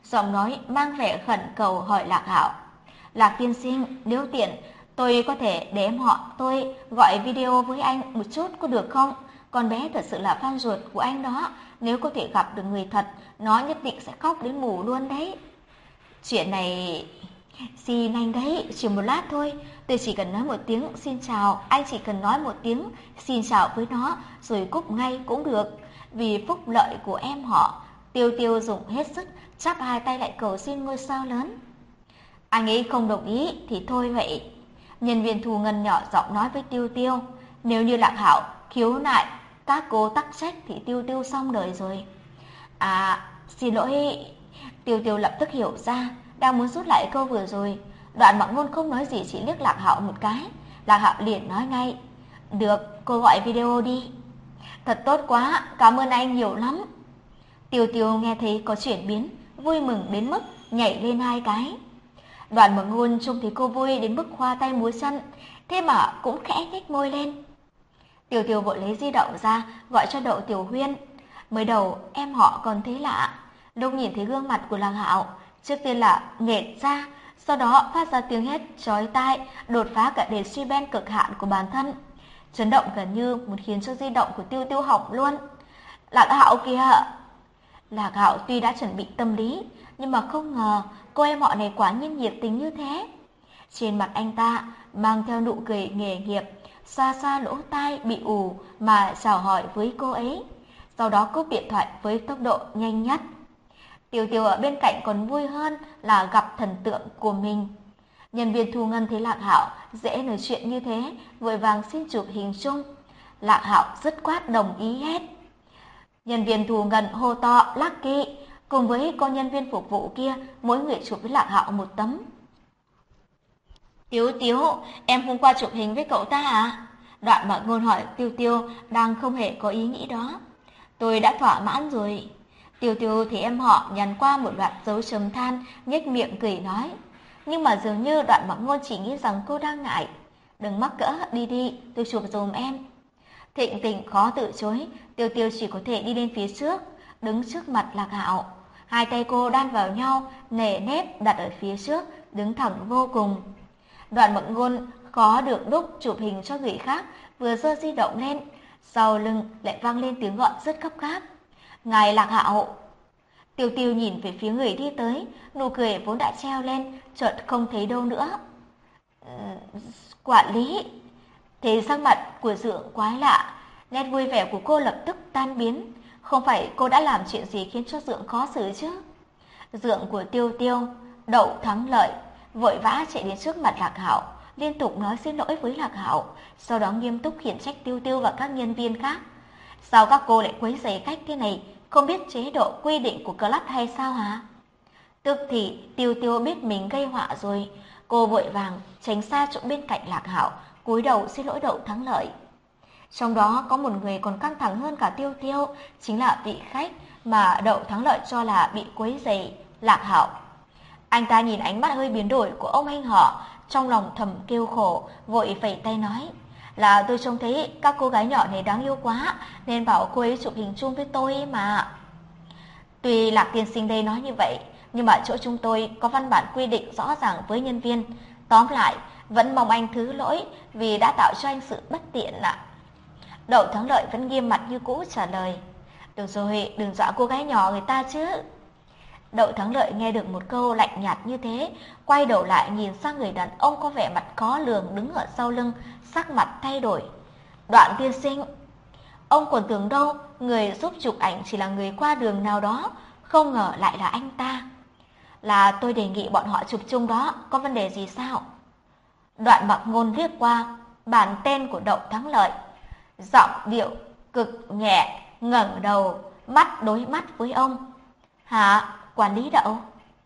Giọng nói mang vẻ khẩn cầu hỏi Lạc Hạo. Lạc tiên sinh, nếu tiện, tôi có thể để em họ tôi gọi video với anh một chút có được không? Con bé thật sự là fan ruột của anh đó. Nếu có thể gặp được người thật, nó nhất định sẽ khóc đến mù luôn đấy. Chuyện này... Xin anh đấy, chỉ một lát thôi. Tôi chỉ cần nói một tiếng xin chào, anh chỉ cần nói một tiếng xin chào với nó, rồi cúp ngay cũng được. Vì phúc lợi của em họ, Tiêu Tiêu dùng hết sức, chắp hai tay lại cầu xin ngôi sao lớn. Anh ấy không đồng ý thì thôi vậy. Nhân viên thu ngân nhỏ giọng nói với Tiêu Tiêu. Nếu như Lạc Hạo khiếu nại, các cô tắc trách thì Tiêu Tiêu xong đời rồi. À, xin lỗi. Tiêu Tiêu lập tức hiểu ra, đang muốn rút lại câu vừa rồi. Đoạn Mặc Ngôn không nói gì, chỉ liếc Lạc Hạo một cái. Lạc Hạo liền nói ngay. Được, cô gọi video đi. Thật tốt quá, cảm ơn anh nhiều lắm. Tiêu Tiêu nghe thấy có chuyển biến, vui mừng đến mức nhảy lên hai cái. Đoạn Mặc Ngôn trông thấy cô vui đến mức khoa tay múa chân, thế mà cũng khẽ nhếch môi lên. Tiêu Tiêu vội lấy di động ra gọi cho Đậu Tiểu Huyên. Mới đầu em họ còn thấy lạ, lúc nhìn thấy gương mặt của Lạc Hạo, trước tiên là nghẹt ra, sau đó phát ra tiếng hét chói tai, đột phá cả decibel cực hạn của bản thân. Chấn động gần như muốn khiến cho di động của Tiêu Tiêu hỏng luôn. Lạc Hạo kìa! Lạc Hạo tuy đã chuẩn bị tâm lý, nhưng mà không ngờ cô em họ này quả nhiên nhiệt tình như thế. Trên mặt anh ta mang theo nụ cười nghề nghiệp, xa xa lỗ tai bị ù mà chào hỏi với cô ấy. Sau đó cúp điện thoại với tốc độ nhanh nhất. Tiêu Tiêu ở bên cạnh còn vui hơn là gặp thần tượng của mình. Nhân viên thu ngân thấy Lạc Hạo dễ nói chuyện như thế, vội vàng xin chụp hình chung. Lạc Hạo dứt khoát đồng ý hết. Nhân viên thu ngân hô to Lucky, cùng với cô nhân viên phục vụ kia, mỗi người chụp với Lạc Hạo một tấm. Tiếu Tiếu, em hôm qua chụp hình với cậu ta à? Đoạn Mặc Ngôn hỏi Tiêu Tiêu đang không hề có ý nghĩ đó. Tôi đã thỏa mãn rồi. Tiêu Tiêu thì em họ nhắn qua một loạt dấu chấm than, nhếch miệng cười nói. Nhưng mà dường như Đoạn Mặc Ngôn chỉ nghĩ rằng cô đang ngại. Đừng mắc cỡ, đi đi, tôi chụp dùm em. Thịnh Tình khó từ chối, Tiêu Tiêu chỉ có thể đi lên phía trước, đứng trước mặt Lạc Hạo. Hai tay cô đan vào nhau, nề nếp đặt ở phía trước, đứng thẳng vô cùng. Đoạn Mặc Ngôn khó được lúc chụp hình cho người khác, vừa giơ di động lên, sau lưng lại vang lên tiếng gọi rất gấp gáp. Ngài Lạc Hạo! Tiêu Tiêu nhìn về phía người đi tới, nụ cười vốn đã treo lên, chợt không thấy đâu nữa. Quản lý! Thế sắc mặt của Dượng quái lạ, nét vui vẻ của cô lập tức tan biến. Không phải cô đã làm chuyện gì khiến cho Dượng khó xử chứ? Dượng của Tiêu Tiêu, Đậu Thắng Lợi, vội vã chạy đến trước mặt Lạc Hạo, liên tục nói xin lỗi với Lạc Hạo, sau đó nghiêm túc khiển trách Tiêu Tiêu và các nhân viên khác. Sao các cô lại quấy rầy khách thế này, không biết chế độ quy định của club hay sao hả? Tức thì Tiêu Tiêu biết mình gây họa rồi, cô vội vàng tránh xa chỗ bên cạnh Lạc Hạo, cúi đầu xin lỗi Đậu Thắng Lợi. Trong đó có một người còn căng thẳng hơn cả Tiêu Tiêu, chính là vị khách mà Đậu Thắng Lợi cho là bị quấy rầy, Lạc Hạo. Anh ta nhìn ánh mắt hơi biến đổi của ông anh họ, trong lòng thầm kêu khổ, vội phẩy tay nói. Là tôi trông thấy các cô gái nhỏ này đáng yêu quá, nên bảo cô ấy chụp hình chung với tôi mà. Tuy Lạc tiên sinh đây nói như vậy, nhưng mà chỗ chúng tôi có văn bản quy định rõ ràng với nhân viên. Tóm lại, vẫn mong anh thứ lỗi vì đã tạo cho anh sự bất tiện ạ. Đậu Thắng Lợi vẫn nghiêm mặt như cũ trả lời. Được rồi, đừng dọa cô gái nhỏ người ta chứ. Đậu Thắng Lợi nghe được một câu lạnh nhạt như thế, quay đầu lại nhìn sang người đàn ông có vẻ mặt khó lường đứng ở sau lưng, sắc mặt thay đổi. Đoạn tiên sinh, ông còn tưởng đâu người giúp chụp ảnh chỉ là người qua đường nào đó, không ngờ lại là anh ta. Là tôi đề nghị bọn họ chụp chung đó, có vấn đề gì sao? Đoạn Mặc Ngôn liếc qua bản tên của Đậu Thắng Lợi, giọng điệu cực nhẹ, ngẩng đầu, mắt đối mắt với ông. Hả, quản lý Đậu?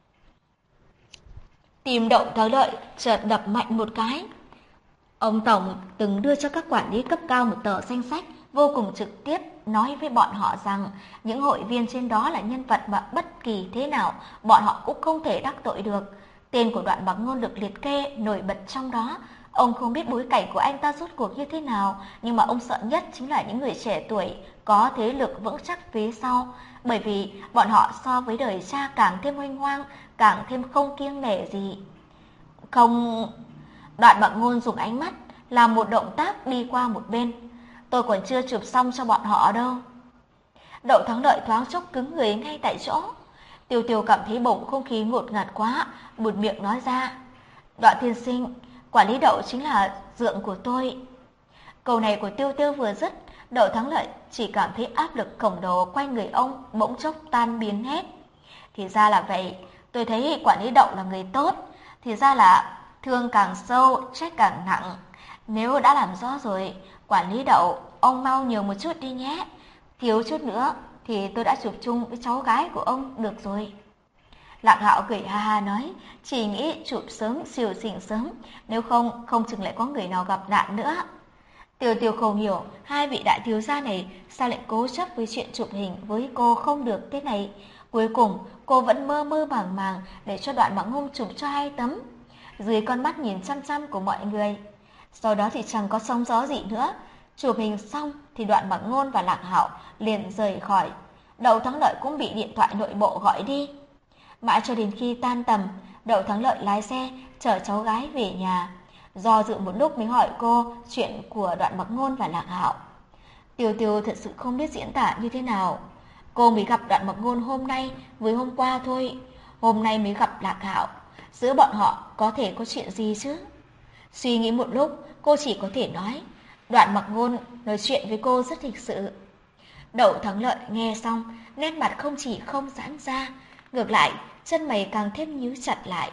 Tim Đậu Thắng Lợi chợt đập mạnh một cái. Ông Tổng từng đưa cho các quản lý cấp cao một tờ danh sách vô cùng trực tiếp, nói với bọn họ rằng những hội viên trên đó là nhân vật mà bất kỳ thế nào bọn họ cũng không thể đắc tội được. Tên của Đoạn Mặc Ngôn được liệt kê nổi bật trong đó. Ông không biết bối cảnh của anh ta rốt cuộc như thế nào, nhưng mà ông sợ nhất chính là những người trẻ tuổi có thế lực vững chắc phía sau, bởi vì bọn họ so với đời cha càng thêm huênh hoang, càng thêm không kiêng nể gì. Không... Đoạn Mặc Ngôn dùng ánh mắt làm một động tác đi qua một bên. Tôi còn chưa chụp xong cho bọn họ đâu. Đậu Thắng Lợi thoáng chốc cứng người ngay tại chỗ. Tiêu Tiêu cảm thấy bỗng không khí ngột ngạt quá, buột miệng nói ra: Đoạn tiên sinh, quản lý Đậu chính là dượng của tôi. Câu này của Tiêu Tiêu vừa dứt, Đậu Thắng Lợi chỉ cảm thấy áp lực khổng lồ quanh người ông bỗng chốc tan biến hết. Thì ra là vậy, tôi thấy quản lý Đậu là người tốt. Thì ra là thương càng sâu, trách càng nặng. Nếu đã làm rõ rồi, quản lý Đậu, ông mau nhiều một chút đi nhé. Thiếu chút nữa thì tôi đã chụp chung với cháu gái của ông được rồi. Lạc Hạo cười ha ha nói, chỉ nghĩ chụp sớm xỉu xỉn sớm, nếu không không chừng lại có người nào gặp nạn nữa. Tiêu Tiêu không hiểu hai vị đại thiếu gia này sao lại cố chấp với chuyện chụp hình với cô không được thế này. Cuối cùng cô vẫn mơ mơ màng màng để cho Đoạn Mặc Ngôn chụp cho hai tấm, dưới con mắt nhìn chăm chăm của mọi người. Sau đó thì chẳng có sóng gió gì nữa. Chụp hình xong thì Đoạn Mặc Ngôn và Lạc Hạo liền rời khỏi. Đậu Thắng Lợi cũng bị điện thoại nội bộ gọi đi. Mãi cho đến khi tan tầm, Đậu Thắng Lợi lái xe chở cháu gái về nhà. Do dự một lúc mới hỏi cô chuyện của Đoạn Mặc Ngôn và Lạc Hạo. Tiêu Tiêu thật sự không biết diễn tả như thế nào. Cô mới gặp Đoạn Mặc Ngôn hôm nay với hôm qua thôi. Hôm nay mới gặp Lạc Hạo. Giữa bọn họ có thể có chuyện gì chứ? Suy nghĩ một lúc, cô chỉ có thể nói Đoạn Mặc Ngôn nói chuyện với cô rất lịch sự. Đậu Thắng Lợi nghe xong, nét mặt không chỉ không giãn ra, ngược lại chân mày càng thêm nhíu chặt lại.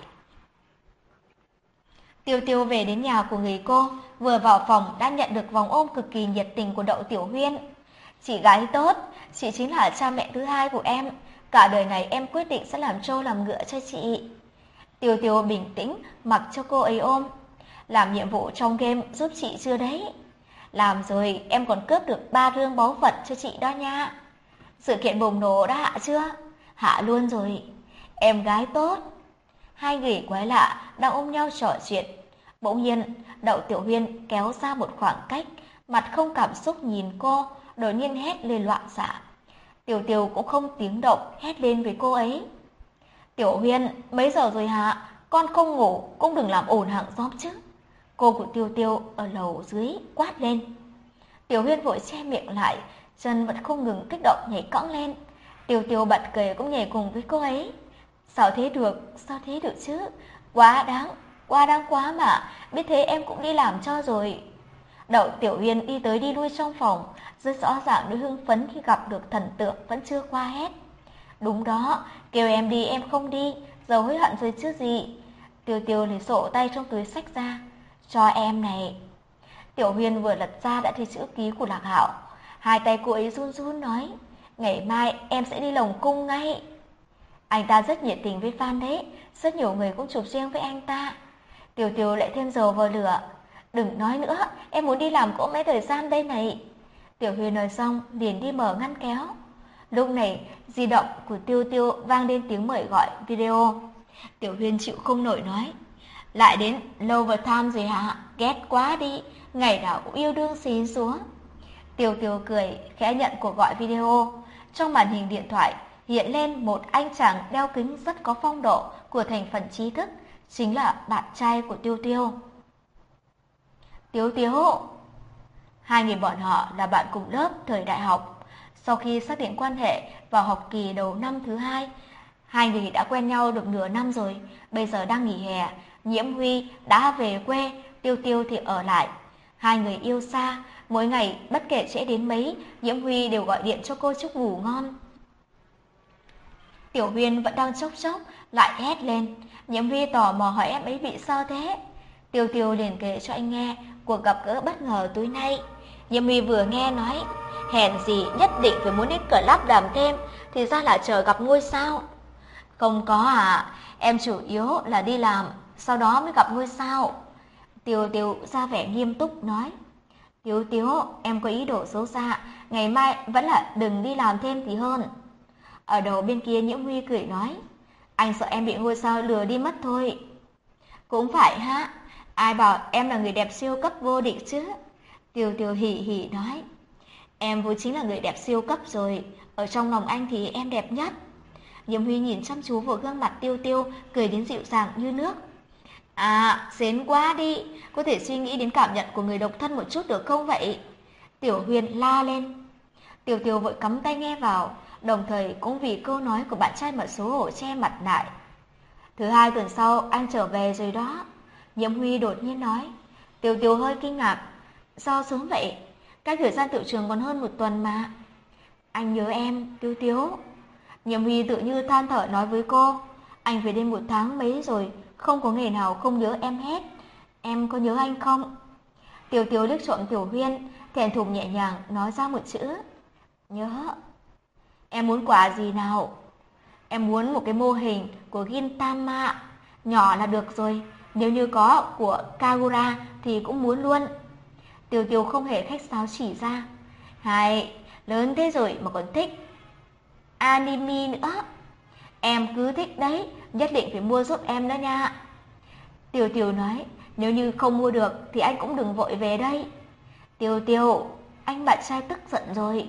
Tiêu Tiêu về đến nhà của người cô, vừa vào phòng đã nhận được vòng ôm cực kỳ nhiệt tình của Đậu Tiểu Huyên. Chị gái tốt, chị chính là cha mẹ thứ hai của em. Cả đời này em quyết định sẽ làm trâu làm ngựa cho chị. Tiêu Tiêu bình tĩnh mặc cho cô ấy ôm. Làm nhiệm vụ trong game giúp chị chưa đấy? Làm rồi, em còn cướp được ba rương báu vật cho chị đó nha. Sự kiện bùng nổ đã hạ chưa? Hạ luôn rồi. Em gái tốt. Hai người quái lạ đang ôm nhau trò chuyện. Bỗng nhiên, Đậu Tiểu Huyên kéo ra một khoảng cách, mặt không cảm xúc nhìn cô, đột nhiên hét lên loạn xạ. Tiểu Tiêu cũng không tiếng động hét lên với cô ấy. Tiểu Huyên, mấy giờ rồi hả? Con không ngủ, cũng đừng làm ồn hàng xóm chứ. Cô của Tiêu Tiêu ở lầu dưới quát lên. Tiểu Huyên vội che miệng lại, chân vẫn không ngừng kích động nhảy cõng lên. Tiêu Tiêu bật cười cũng nhảy cùng với cô ấy. Sao thế được, sao thế được chứ? Quá đáng, quá đáng quá mà, biết thế em cũng đi làm cho rồi. Đậu Tiểu Huyên đi tới đi lui trong phòng, rất rõ ràng nỗi hưng phấn khi gặp được thần tượng vẫn chưa qua hết. Đúng đó, kêu em đi em không đi, giờ hối hận rồi chứ gì. Tiêu Tiêu lấy sổ tay trong túi xách ra. Cho em này. Tiểu Huyên vừa lật ra đã thấy chữ ký của Lạc Hạo. Hai tay cô ấy run run nói, ngày mai em sẽ đi lồng cung ngay. Anh ta rất nhiệt tình với fan đấy, rất nhiều người cũng chụp riêng với anh ta. Tiêu Tiêu lại thêm dầu vào lửa. Đừng nói nữa, em muốn đi làm cũng mấy thời gian đây này. Tiểu Huyên nói xong liền đi mở ngăn kéo. Lúc này di động của Tiêu Tiêu vang lên tiếng mời gọi video. Tiểu Huyên chịu không nổi nói, lại đến Lover Time rồi hả? Ghét quá đi, ngày nào cũng yêu đương xí xuống. Tiêu Tiêu cười, khẽ nhận cuộc gọi video. Trong màn hình điện thoại hiện lên một anh chàng đeo kính rất có phong độ của thành phần trí thức, chính là bạn trai của Tiêu Tiêu. Tiêu Tiêu. Hai người bọn họ là bạn cùng lớp thời đại học. Sau khi xác định quan hệ vào học kỳ đầu năm thứ hai, hai người đã quen nhau được nửa năm rồi. Bây giờ đang nghỉ hè, Nhiễm Huy đã về quê, Tiêu Tiêu thì ở lại. Hai người yêu xa, mỗi ngày bất kể trễ đến mấy, Nhiễm Huy đều gọi điện cho cô chúc ngủ ngon. Tiểu Huyên vẫn đang chốc chốc, lại hét lên. Nhiễm Huy tò mò hỏi em ấy bị sao thế. Tiêu Tiêu liền kể cho anh nghe cuộc gặp gỡ bất ngờ tối nay. Nhiễm Huy vừa nghe nói, hèn gì nhất định phải muốn đến club làm thêm, thì ra là chờ gặp ngôi sao. Không có à, em chủ yếu là đi làm, sau đó mới gặp ngôi sao. Tiêu Tiêu ra vẻ nghiêm túc nói. Tiêu Tiêu, em có ý đồ xấu xa, ngày mai vẫn là đừng đi làm thêm thì hơn. Ở đầu bên kia Nhiễm Huy cười nói, anh sợ em bị ngôi sao lừa đi mất thôi. Cũng phải ha, Ai bảo em là người đẹp siêu cấp vô địch chứ? Tiêu Tiêu hỉ hỉ nói. Em vốn chính là người đẹp siêu cấp rồi, ở trong lòng anh thì em đẹp nhất. Diệp Huy nhìn chăm chú vào gương mặt Tiêu Tiêu, cười đến dịu dàng như nước. À, xến quá đi, có thể suy nghĩ đến cảm nhận của người độc thân một chút được không vậy? Tiểu Huyền la lên. Tiêu Tiêu vội cắm tai nghe vào, đồng thời cũng vì câu nói của bạn trai mà xấu hổ che mặt lại. Thứ hai tuần sau anh trở về rồi đó. Diệp Huy đột nhiên nói. Tiêu Tiêu hơi kinh ngạc. Sao sớm vậy? Cách thời gian tiệu trường còn hơn một tuần mà. Anh nhớ em, Tiêu Tiêu. Diệp Huy tự như than thở nói với cô. Anh về đây một tháng mấy rồi, không có ngày nào không nhớ em hết. Em có nhớ anh không? Tiêu Tiêu liếc trộm Tiểu Huyên, thẹn thùng nhẹ nhàng nói ra một chữ. Nhớ. Em muốn quà gì nào? Em muốn một cái mô hình của Gintama, nhỏ là được rồi, nếu như có của Kagura thì cũng muốn luôn. Tiêu Tiêu không hề khách sáo chỉ ra. Hay, lớn thế rồi mà còn thích anime nữa. Em cứ thích đấy, nhất định phải mua giúp em đó nha. Tiêu Tiêu nói, nếu như không mua được thì anh cũng đừng vội về đây. Tiêu Tiêu, anh bạn trai tức giận rồi.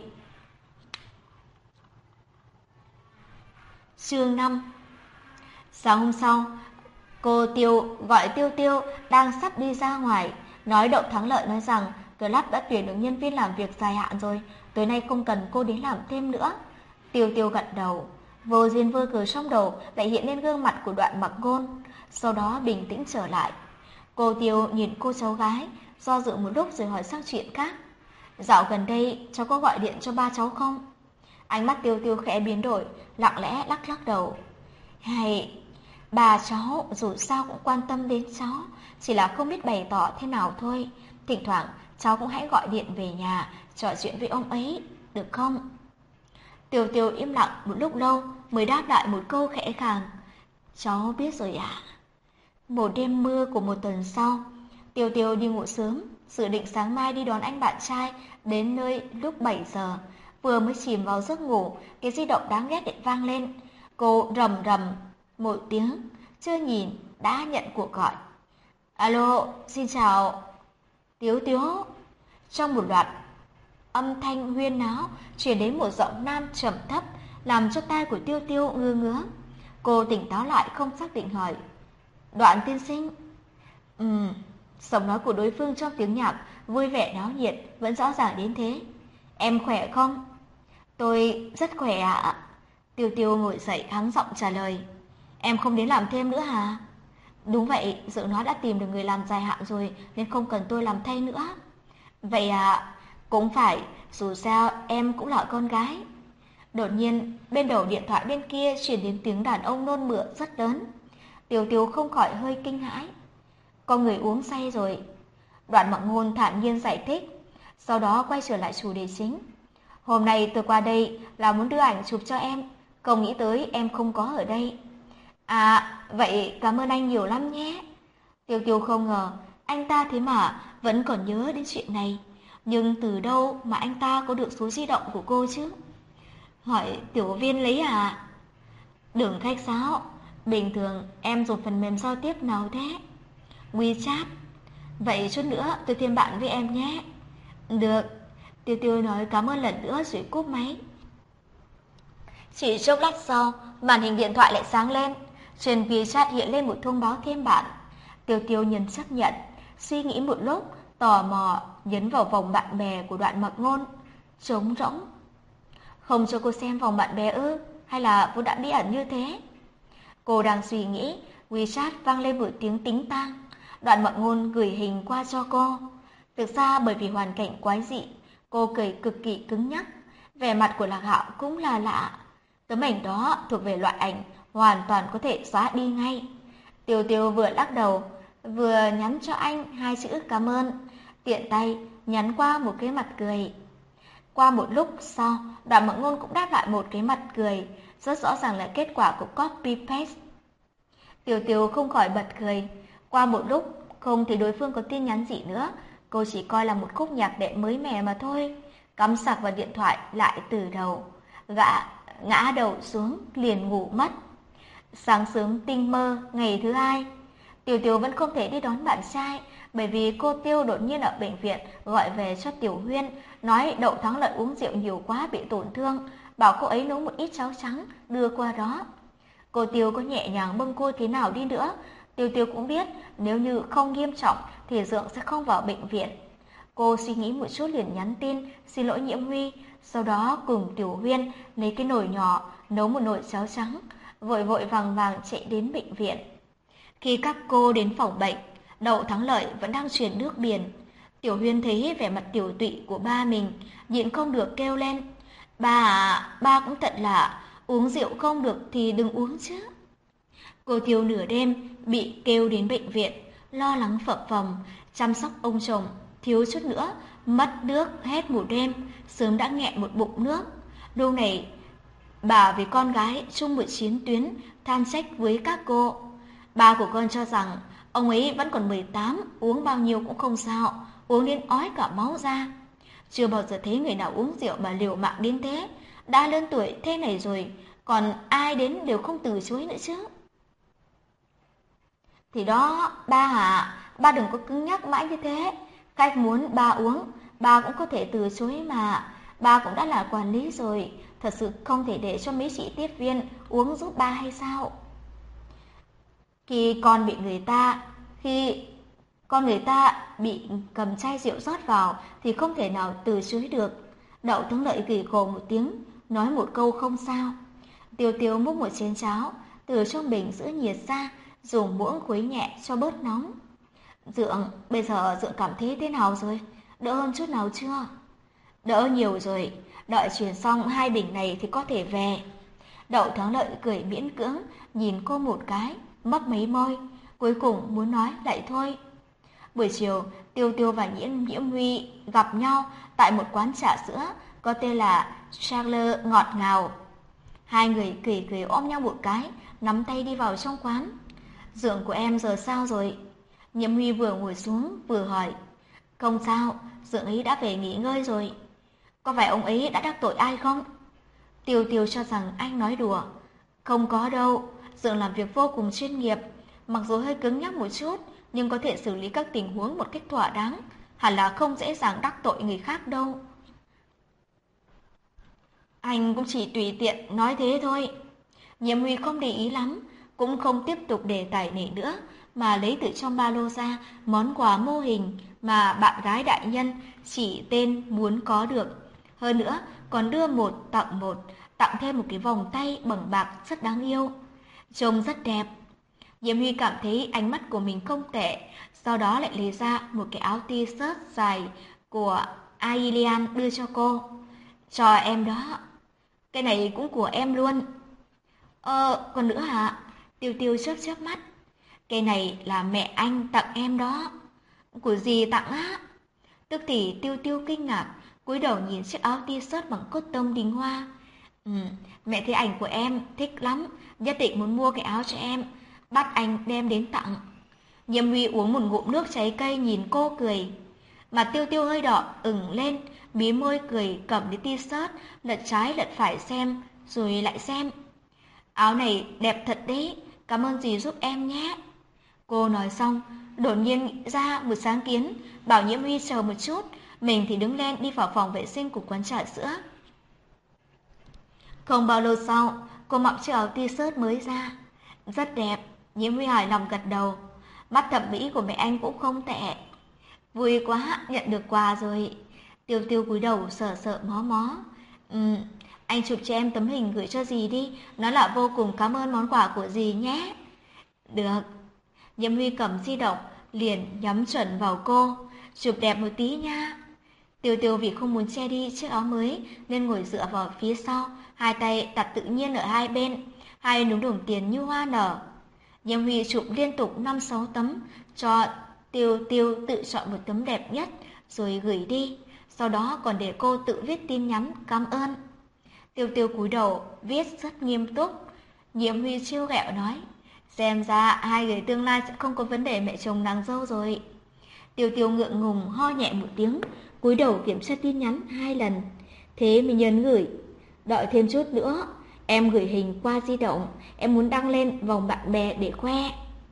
Chương năm. Sáng hôm sau, cô Tiêu gọi Tiêu Tiêu đang sắp đi ra ngoài, nói Đậu Thắng Lợi nói rằng club đã tuyển được nhân viên làm việc dài hạn rồi, tối nay không cần cô đến làm thêm nữa. Tiêu Tiêu gật đầu, vô duyên vô cớ trong đầu lại hiện lên gương mặt của Đoạn Mặc Ngôn, sau đó bình tĩnh trở lại. Cô Tiêu nhìn cô cháu gái, do dự một lúc rồi hỏi sang chuyện khác. Dạo gần đây cháu có gọi điện cho ba cháu không? Ánh mắt Tiêu Tiêu khẽ biến đổi, lặng lẽ lắc lắc đầu. Hay, bà cháu dù sao cũng quan tâm đến cháu, chỉ là không biết bày tỏ thế nào thôi. Thỉnh thoảng cháu cũng hãy gọi điện về nhà, trò chuyện với ông ấy, được không? Tiêu Tiêu im lặng một lúc lâu mới đáp lại một câu khẽ khàng. Cháu biết rồi ạ. À? Một đêm mưa của một tuần sau, Tiêu Tiêu đi ngủ sớm, dự định sáng mai đi đón anh bạn trai đến nơi lúc bảy giờ. Vừa mới chìm vào giấc ngủ, cái di động đáng ghét lại vang lên. Cô rầm rầm một tiếng, chưa nhìn đã nhận cuộc gọi. Alo, xin chào. Tiếu Tiếu. Trong một loạt âm thanh huyên náo truyền đến một giọng nam trầm thấp, làm cho tai của Tiêu Tiêu ngơ ngứa. Cô tỉnh táo lại không xác định hỏi. Đoạn tiên sinh. Ừm, giọng nói của đối phương trong tiếng nhạc vui vẻ náo nhiệt vẫn rõ ràng đến thế. Em khỏe không? Tôi rất khỏe ạ. Tiêu Tiêu ngồi dậy hắng giọng trả lời. Em không đến làm thêm nữa hả? Đúng vậy, dự nó đã tìm được người làm dài hạn rồi nên không cần tôi làm thay nữa. Vậy à, cũng phải, dù sao em cũng là con gái. Đột nhiên, bên đầu điện thoại bên kia truyền đến tiếng đàn ông nôn mửa rất lớn. Tiêu Tiêu không khỏi hơi kinh hãi. Có người uống say rồi. Đoạn Mặc Ngôn thản nhiên giải thích, sau đó quay trở lại chủ đề chính. Hôm nay tôi qua đây là muốn đưa ảnh chụp cho em, không nghĩ tới em không có ở đây. À, vậy cảm ơn anh nhiều lắm nhé. Tiêu Tiêu không ngờ anh ta thế mà vẫn còn nhớ đến chuyện này. Nhưng từ đâu mà anh ta có được số di động của cô chứ? Hỏi tiểu viên lấy à? Đừng khách sáo, bình thường em dùng phần mềm giao tiếp nào thế? WeChat. Vậy chút nữa tôi thêm bạn với em nhé. Được. Tiêu Tiêu nói cảm ơn lần nữa rồi cúp máy. Chỉ chốc lát sau, màn hình điện thoại lại sáng lên. Trên WeChat hiện lên một thông báo thêm bạn. Tiêu Tiêu nhấn xác nhận, suy nghĩ một lúc, tò mò nhấn vào vòng bạn bè của Đoạn Mặc Ngôn. Trống rỗng. Không cho cô xem vòng bạn bè ư? Hay là cô đã bí ẩn như thế? Cô đang suy nghĩ, WeChat vang lên một tiếng tính tang. Đoạn Mặc Ngôn gửi hình qua cho cô. Thực ra bởi vì hoàn cảnh quái dị, cô cười cực kỳ cứng nhắc. Vẻ mặt của Lạc Hạo cũng là lạ. Tấm ảnh đó thuộc về loại ảnh hoàn toàn có thể xóa đi ngay. Tiêu Tiêu vừa lắc đầu, vừa nhắn cho anh hai chữ cảm ơn, tiện tay nhắn qua một cái mặt cười. Qua một lúc sau, Đoạn Mặc Ngôn cũng đáp lại một cái mặt cười, rất rõ ràng là kết quả của copy paste. Tiêu Tiêu không khỏi bật cười. Qua một lúc, không thì đối phương có tin nhắn gì nữa, cô chỉ coi là một khúc nhạc đệm mới mẻ mà thôi. Cắm sạc vào điện thoại lại từ đầu, gã ngã đầu xuống liền ngủ mất. Sáng sớm tinh mơ ngày thứ hai, Tiểu Tiêu vẫn không thể đi đón bạn trai, bởi vì cô Tiêu đột nhiên ở bệnh viện gọi về cho Tiểu Huyên, nói Đậu Thắng Lợi uống rượu nhiều quá bị tổn thương, bảo cô ấy nấu một ít cháo trắng đưa qua đó. Cô Tiêu có nhẹ nhàng bâng cô thế nào đi nữa, Tiêu Tiêu cũng biết nếu như không nghiêm trọng thì Dượng sẽ không vào bệnh viện. Cô suy nghĩ một chút liền nhắn tin xin lỗi Nhiễm Huy, sau đó cùng Tiểu Huyên lấy cái nồi nhỏ nấu một nồi cháo trắng, vội vội vàng vàng chạy đến bệnh viện. Khi các cô đến phòng bệnh, Đậu Thắng Lợi vẫn đang truyền nước biển. Tiểu Huyên thấy vẻ mặt tiểu tụy của ba mình, nhịn không được kêu lên: "Ba à, ba cũng thật là, uống rượu không được thì đừng uống chứ." Cô Tiêu nửa đêm bị kêu đến bệnh viện, lo lắng phập phồng, chăm sóc ông chồng, thiếu chút nữa mất nước hết một đêm, sớm đã nghẹn một bụng nước. Lúc này bà với con gái chung một chiến tuyến than trách với các cô. Ba của con cho rằng ông ấy vẫn còn mười tám, uống bao nhiêu cũng không sao, uống đến ói cả máu ra. Chưa bao giờ thấy người nào uống rượu mà liều mạng đến thế, đã lớn tuổi thế này rồi, còn ai đến đều không từ chối nữa chứ. Thì đó, ba hả, ba đừng có cứng nhắc mãi như thế. Khách muốn ba uống, ba cũng có thể từ chối mà. Ba cũng đã là quản lý rồi, thật sự không thể để cho mấy chị tiếp viên uống giúp ba hay sao? Khi con bị người ta, khi con người ta bị cầm chai rượu rót vào thì không thể nào từ chối được. Đậu Thắng Lợi gỉ gồ một tiếng, nói một câu không sao. Tiêu Tiêu múc một chén cháo, từ trong bình giữ nhiệt ra, dùng muỗng khuấy nhẹ cho bớt nóng. Dượng, bây giờ Dượng cảm thấy thế nào rồi? Đỡ hơn chút nào chưa? Đỡ nhiều rồi, đợi chuyển xong hai bình này thì có thể về. Đậu Thắng Lợi cười miễn cưỡng, nhìn cô một cái, mấp mấy môi, cuối cùng muốn nói lại thôi. Buổi chiều, Tiêu Tiêu và Nhiễm Nhiễm Huy gặp nhau tại một quán trà sữa có tên là Charles ngọt ngào. Hai người cười cười ôm nhau một cái, nắm tay đi vào trong quán. Dượng của em giờ sao rồi? Nhiễm Huy vừa ngồi xuống vừa hỏi. Không sao, Dượng ấy đã về nghỉ ngơi rồi. Có phải ông ấy đã đắc tội ai không? Tiêu Tiêu cho rằng anh nói đùa. Không có đâu, Dượng làm việc vô cùng chuyên nghiệp, mặc dù hơi cứng nhắc một chút, nhưng có thể xử lý các tình huống một cách thỏa đáng, hẳn là không dễ dàng đắc tội người khác đâu. Anh cũng chỉ tùy tiện nói thế thôi. Nhiễm Huy không để ý lắm, cũng không tiếp tục đề tài này nữa, mà lấy từ trong ba lô ra món quà mô hình mà bạn gái đại nhân chỉ tên muốn có được. Hơn nữa, còn đưa một tặng một, tặng thêm một cái vòng tay bằng bạc rất đáng yêu. Trông rất đẹp. Nhiễm Huy cảm thấy ánh mắt của mình không tệ, sau đó lại lấy ra một cái áo t-shirt dài của Ailian đưa cho cô. Cho em đó. Cái này cũng của em luôn. Ờ, còn nữa hả? Tiêu Tiêu chớp chớp mắt. Cái này là mẹ anh tặng em đó. Của gì tặng á? Tức thì Tiêu Tiêu kinh ngạc, cúi đầu nhìn chiếc áo t-shirt bằng cốt tông đính hoa. Ừ, mẹ thấy ảnh của em, thích lắm, nhất định muốn mua cái áo cho em, bắt anh đem đến tặng. Nhiễm Huy uống một ngụm nước trái cây nhìn cô cười. Mà Tiêu Tiêu hơi đỏ ửng lên, mí môi cười cầm lấy t-shirt, lật trái lật phải xem, rồi lại xem. Áo này đẹp thật đấy, cảm ơn dì giúp em nhé. Cô nói xong, đột nhiên nghĩ ra một sáng kiến, bảo Nhiễm Huy chờ một chút, mình thì đứng lên đi vào phòng vệ sinh của quán trà sữa. Không bao lâu sau, cô mặc chiếc áo t-shirt mới ra. Rất đẹp, Nhiễm Huy hài lòng gật đầu. Mắt thẩm mỹ của mẹ anh cũng không tệ. Vui quá, nhận được quà rồi. Tiêu Tiêu cúi đầu sờ sờ mó mó. Ừ, anh chụp cho em tấm hình gửi cho dì đi, nói là vô cùng cảm ơn món quà của dì nhé. Được. Nhiễm Huy cầm di động, liền nhắm chuẩn vào cô. Chụp đẹp một tí nha. Tiêu Tiêu vì không muốn che đi chiếc áo mới nên ngồi dựa vào phía sau, hai tay đặt tự nhiên ở hai bên, hai núm đồng tiền như hoa nở. Nhiễm Huy chụp liên tục năm sáu tấm, cho Tiêu Tiêu tự chọn một tấm đẹp nhất rồi gửi đi, sau đó còn để cô tự viết tin nhắn cảm ơn. Tiêu Tiêu cúi đầu viết rất nghiêm túc. Nhiễm Huy trêu ghẹo nói, xem ra hai người tương lai sẽ không có vấn đề mẹ chồng nàng dâu rồi. Tiêu Tiêu ngượng ngùng ho nhẹ một tiếng, cúi đầu kiểm tra tin nhắn hai lần. Thế mình nhấn gửi. Đợi thêm chút nữa, em gửi hình qua di động, em muốn đăng lên vòng bạn bè để khoe.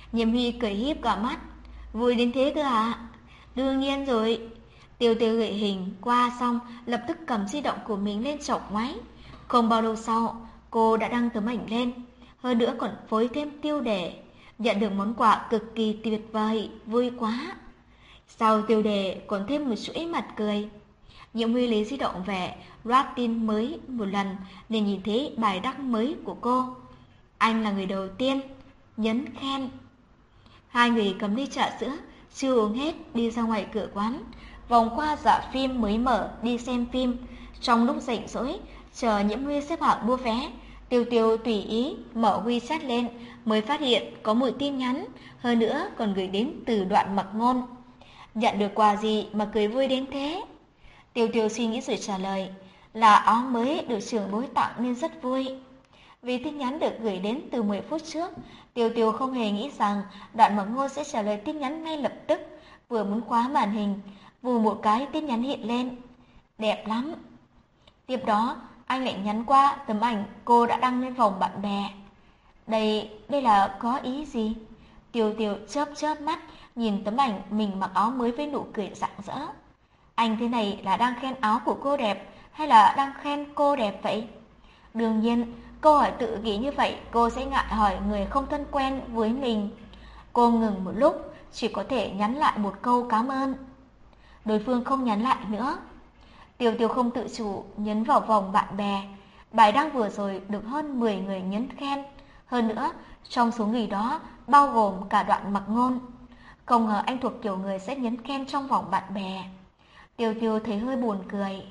Nhiễm Huy cười híp cả mắt. Vui đến thế cơ à? Đương nhiên rồi. Tiêu Tiêu gửi hình qua xong, lập tức cầm di động của mình lên chọc máy. Không bao lâu sau, cô đã đăng tấm ảnh lên. Hơn nữa còn phối thêm tiêu đề. Nhận được món quà cực kỳ tuyệt vời, vui quá. Sau tiêu đề còn thêm một chuỗi mặt cười. Nhiễm Huy lấy di động về, loát tin mới một lần để nhìn thấy bài đăng mới của cô. Anh là người đầu tiên nhấn khen. Hai người cầm ly trà sữa, chưa uống hết, đi ra ngoài cửa quán, vòng qua rạp phim mới mở đi xem phim. Trong lúc rảnh rỗi, chờ Nhiễm Huy xếp hạng mua vé, Tiêu Tiêu tùy ý mở WeChat lên, mới phát hiện có một tin nhắn, hơn nữa còn gửi đến từ Đoạn Mặc Ngôn. Nhận được quà gì mà cười vui đến thế? Tiêu Tiêu suy nghĩ rồi trả lời, là áo mới được trưởng bối tặng nên rất vui. Vì tin nhắn được gửi đến từ mười phút trước, Tiêu Tiêu không hề nghĩ rằng Đoạn Mặc Ngôn sẽ trả lời tin nhắn ngay lập tức. Vừa muốn khóa màn hình, vù một cái tin nhắn hiện lên. Đẹp lắm. Tiếp đó, anh lại nhắn qua tấm ảnh cô đã đăng lên vòng bạn bè. Đây, đây là có ý gì? Tiêu Tiêu chớp chớp mắt, nhìn tấm ảnh mình mặc áo mới với nụ cười rạng rỡ. Anh thế này là đang khen áo của cô đẹp, hay là đang khen cô đẹp vậy? Đương nhiên, câu hỏi tự kỷ như vậy cô sẽ ngại hỏi người không thân quen với mình. Cô ngừng một lúc, chỉ có thể nhắn lại một câu cảm ơn. Đối phương không nhắn lại nữa. Tiêu Tiêu không tự chủ nhấn vào vòng bạn bè. Bài đăng vừa rồi được hơn mười người nhấn khen. Hơn nữa, trong số người đó bao gồm cả Đoạn Mặc Ngôn. Không ngờ anh thuộc kiểu người sẽ nhấn khen trong vòng bạn bè. Tiêu Tiêu thấy hơi buồn cười.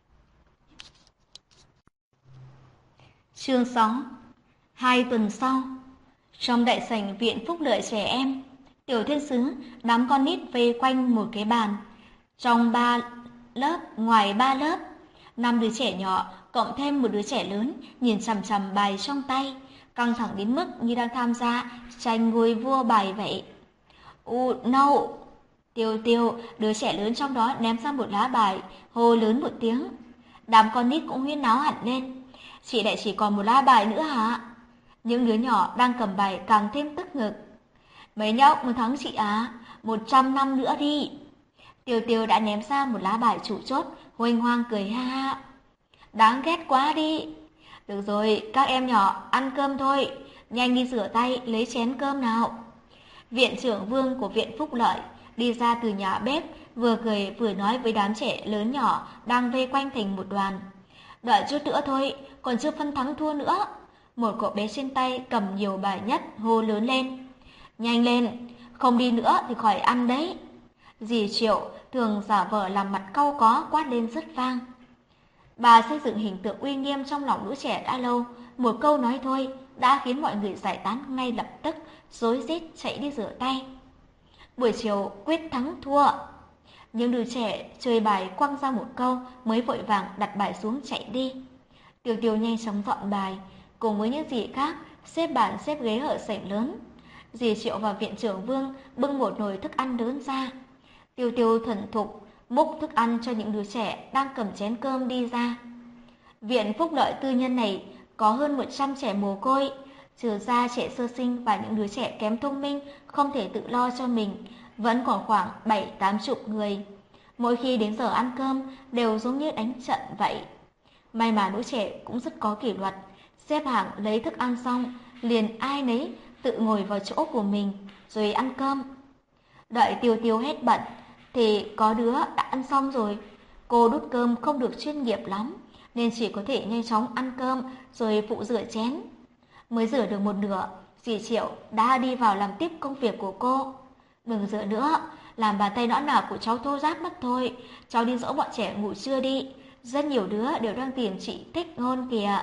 Chương sáu. Hai tuần sau, trong đại sảnh Viện Phúc Lợi Trẻ Em, Tiểu Thiên Sứ đám con nít vây quanh một cái bàn. Trong ba lớp, ngoài ba lớp, năm đứa trẻ nhỏ cộng thêm một đứa trẻ lớn nhìn chằm chằm bài trong tay, căng thẳng đến mức như đang tham gia tranh ngôi vua bài vậy. U no! Tiêu Tiêu, đứa trẻ lớn trong đó ném ra một lá bài, hô lớn một tiếng. Đám con nít cũng huyên náo hẳn lên. Chị lại chỉ còn một lá bài nữa hả? Những đứa nhỏ đang cầm bài càng thêm tức ngực. Mấy nhóc muốn thắng chị à? Một trăm năm nữa đi. Tiêu Tiêu đã ném ra một lá bài chủ chốt, huênh hoang cười ha ha. Đáng ghét quá đi. Được rồi, các em nhỏ ăn cơm thôi. Nhanh đi rửa tay, lấy chén cơm nào. Viện trưởng Vương của Viện Phúc Lợi đi ra từ nhà bếp, vừa cười vừa nói với đám trẻ lớn nhỏ đang vây quanh thành một đoàn. Đợi chút nữa thôi, còn chưa phân thắng thua nữa. Một cậu bé trên tay cầm nhiều bài nhất hô lớn lên. Nhanh lên, không đi nữa thì khỏi ăn đấy. Dì Triệu thường giả vờ làm mặt cau có quát lên rất vang. Bà xây dựng hình tượng uy nghiêm trong lòng lũ trẻ đã lâu, một câu nói thôi đã khiến mọi người giải tán ngay lập tức, rối rít chạy đi rửa tay. Buổi chiều quyết thắng thua. Những đứa trẻ chơi bài quăng ra một câu mới vội vàng đặt bài xuống chạy đi. Tiêu Tiêu nhanh chóng dọn bài, cùng với những dì khác xếp bàn xếp ghế ở sảnh lớn. Dì Triệu và Viện trưởng Vương bưng một nồi thức ăn lớn ra. Tiêu Tiêu thuần thục múc thức ăn cho những đứa trẻ đang cầm chén cơm đi ra. Viện Phúc Lợi tư nhân này có hơn một trăm trẻ mồ côi, trừ ra trẻ sơ sinh và những đứa trẻ kém thông minh không thể tự lo cho mình, vẫn còn khoảng bảy tám chục người. Mỗi khi đến giờ ăn cơm đều giống như đánh trận vậy. May mà lũ trẻ cũng rất có kỷ luật, xếp hàng lấy thức ăn xong, liền ai nấy tự ngồi vào chỗ của mình rồi ăn cơm. Đợi Tiêu Tiêu hết bận thì có đứa đã ăn xong rồi. Cô đút cơm không được chuyên nghiệp lắm nên chỉ có thể nhanh chóng ăn cơm rồi phụ rửa chén. Mới rửa được một nửa, dì Triệu đã đi vào làm tiếp công việc của cô. Đừng rửa nữa, làm bàn tay nõn nà của cháu thô ráp mất thôi. Cháu đi dỗ bọn trẻ ngủ trưa đi. Rất nhiều đứa đều đang tìm chị thích hôn kìa.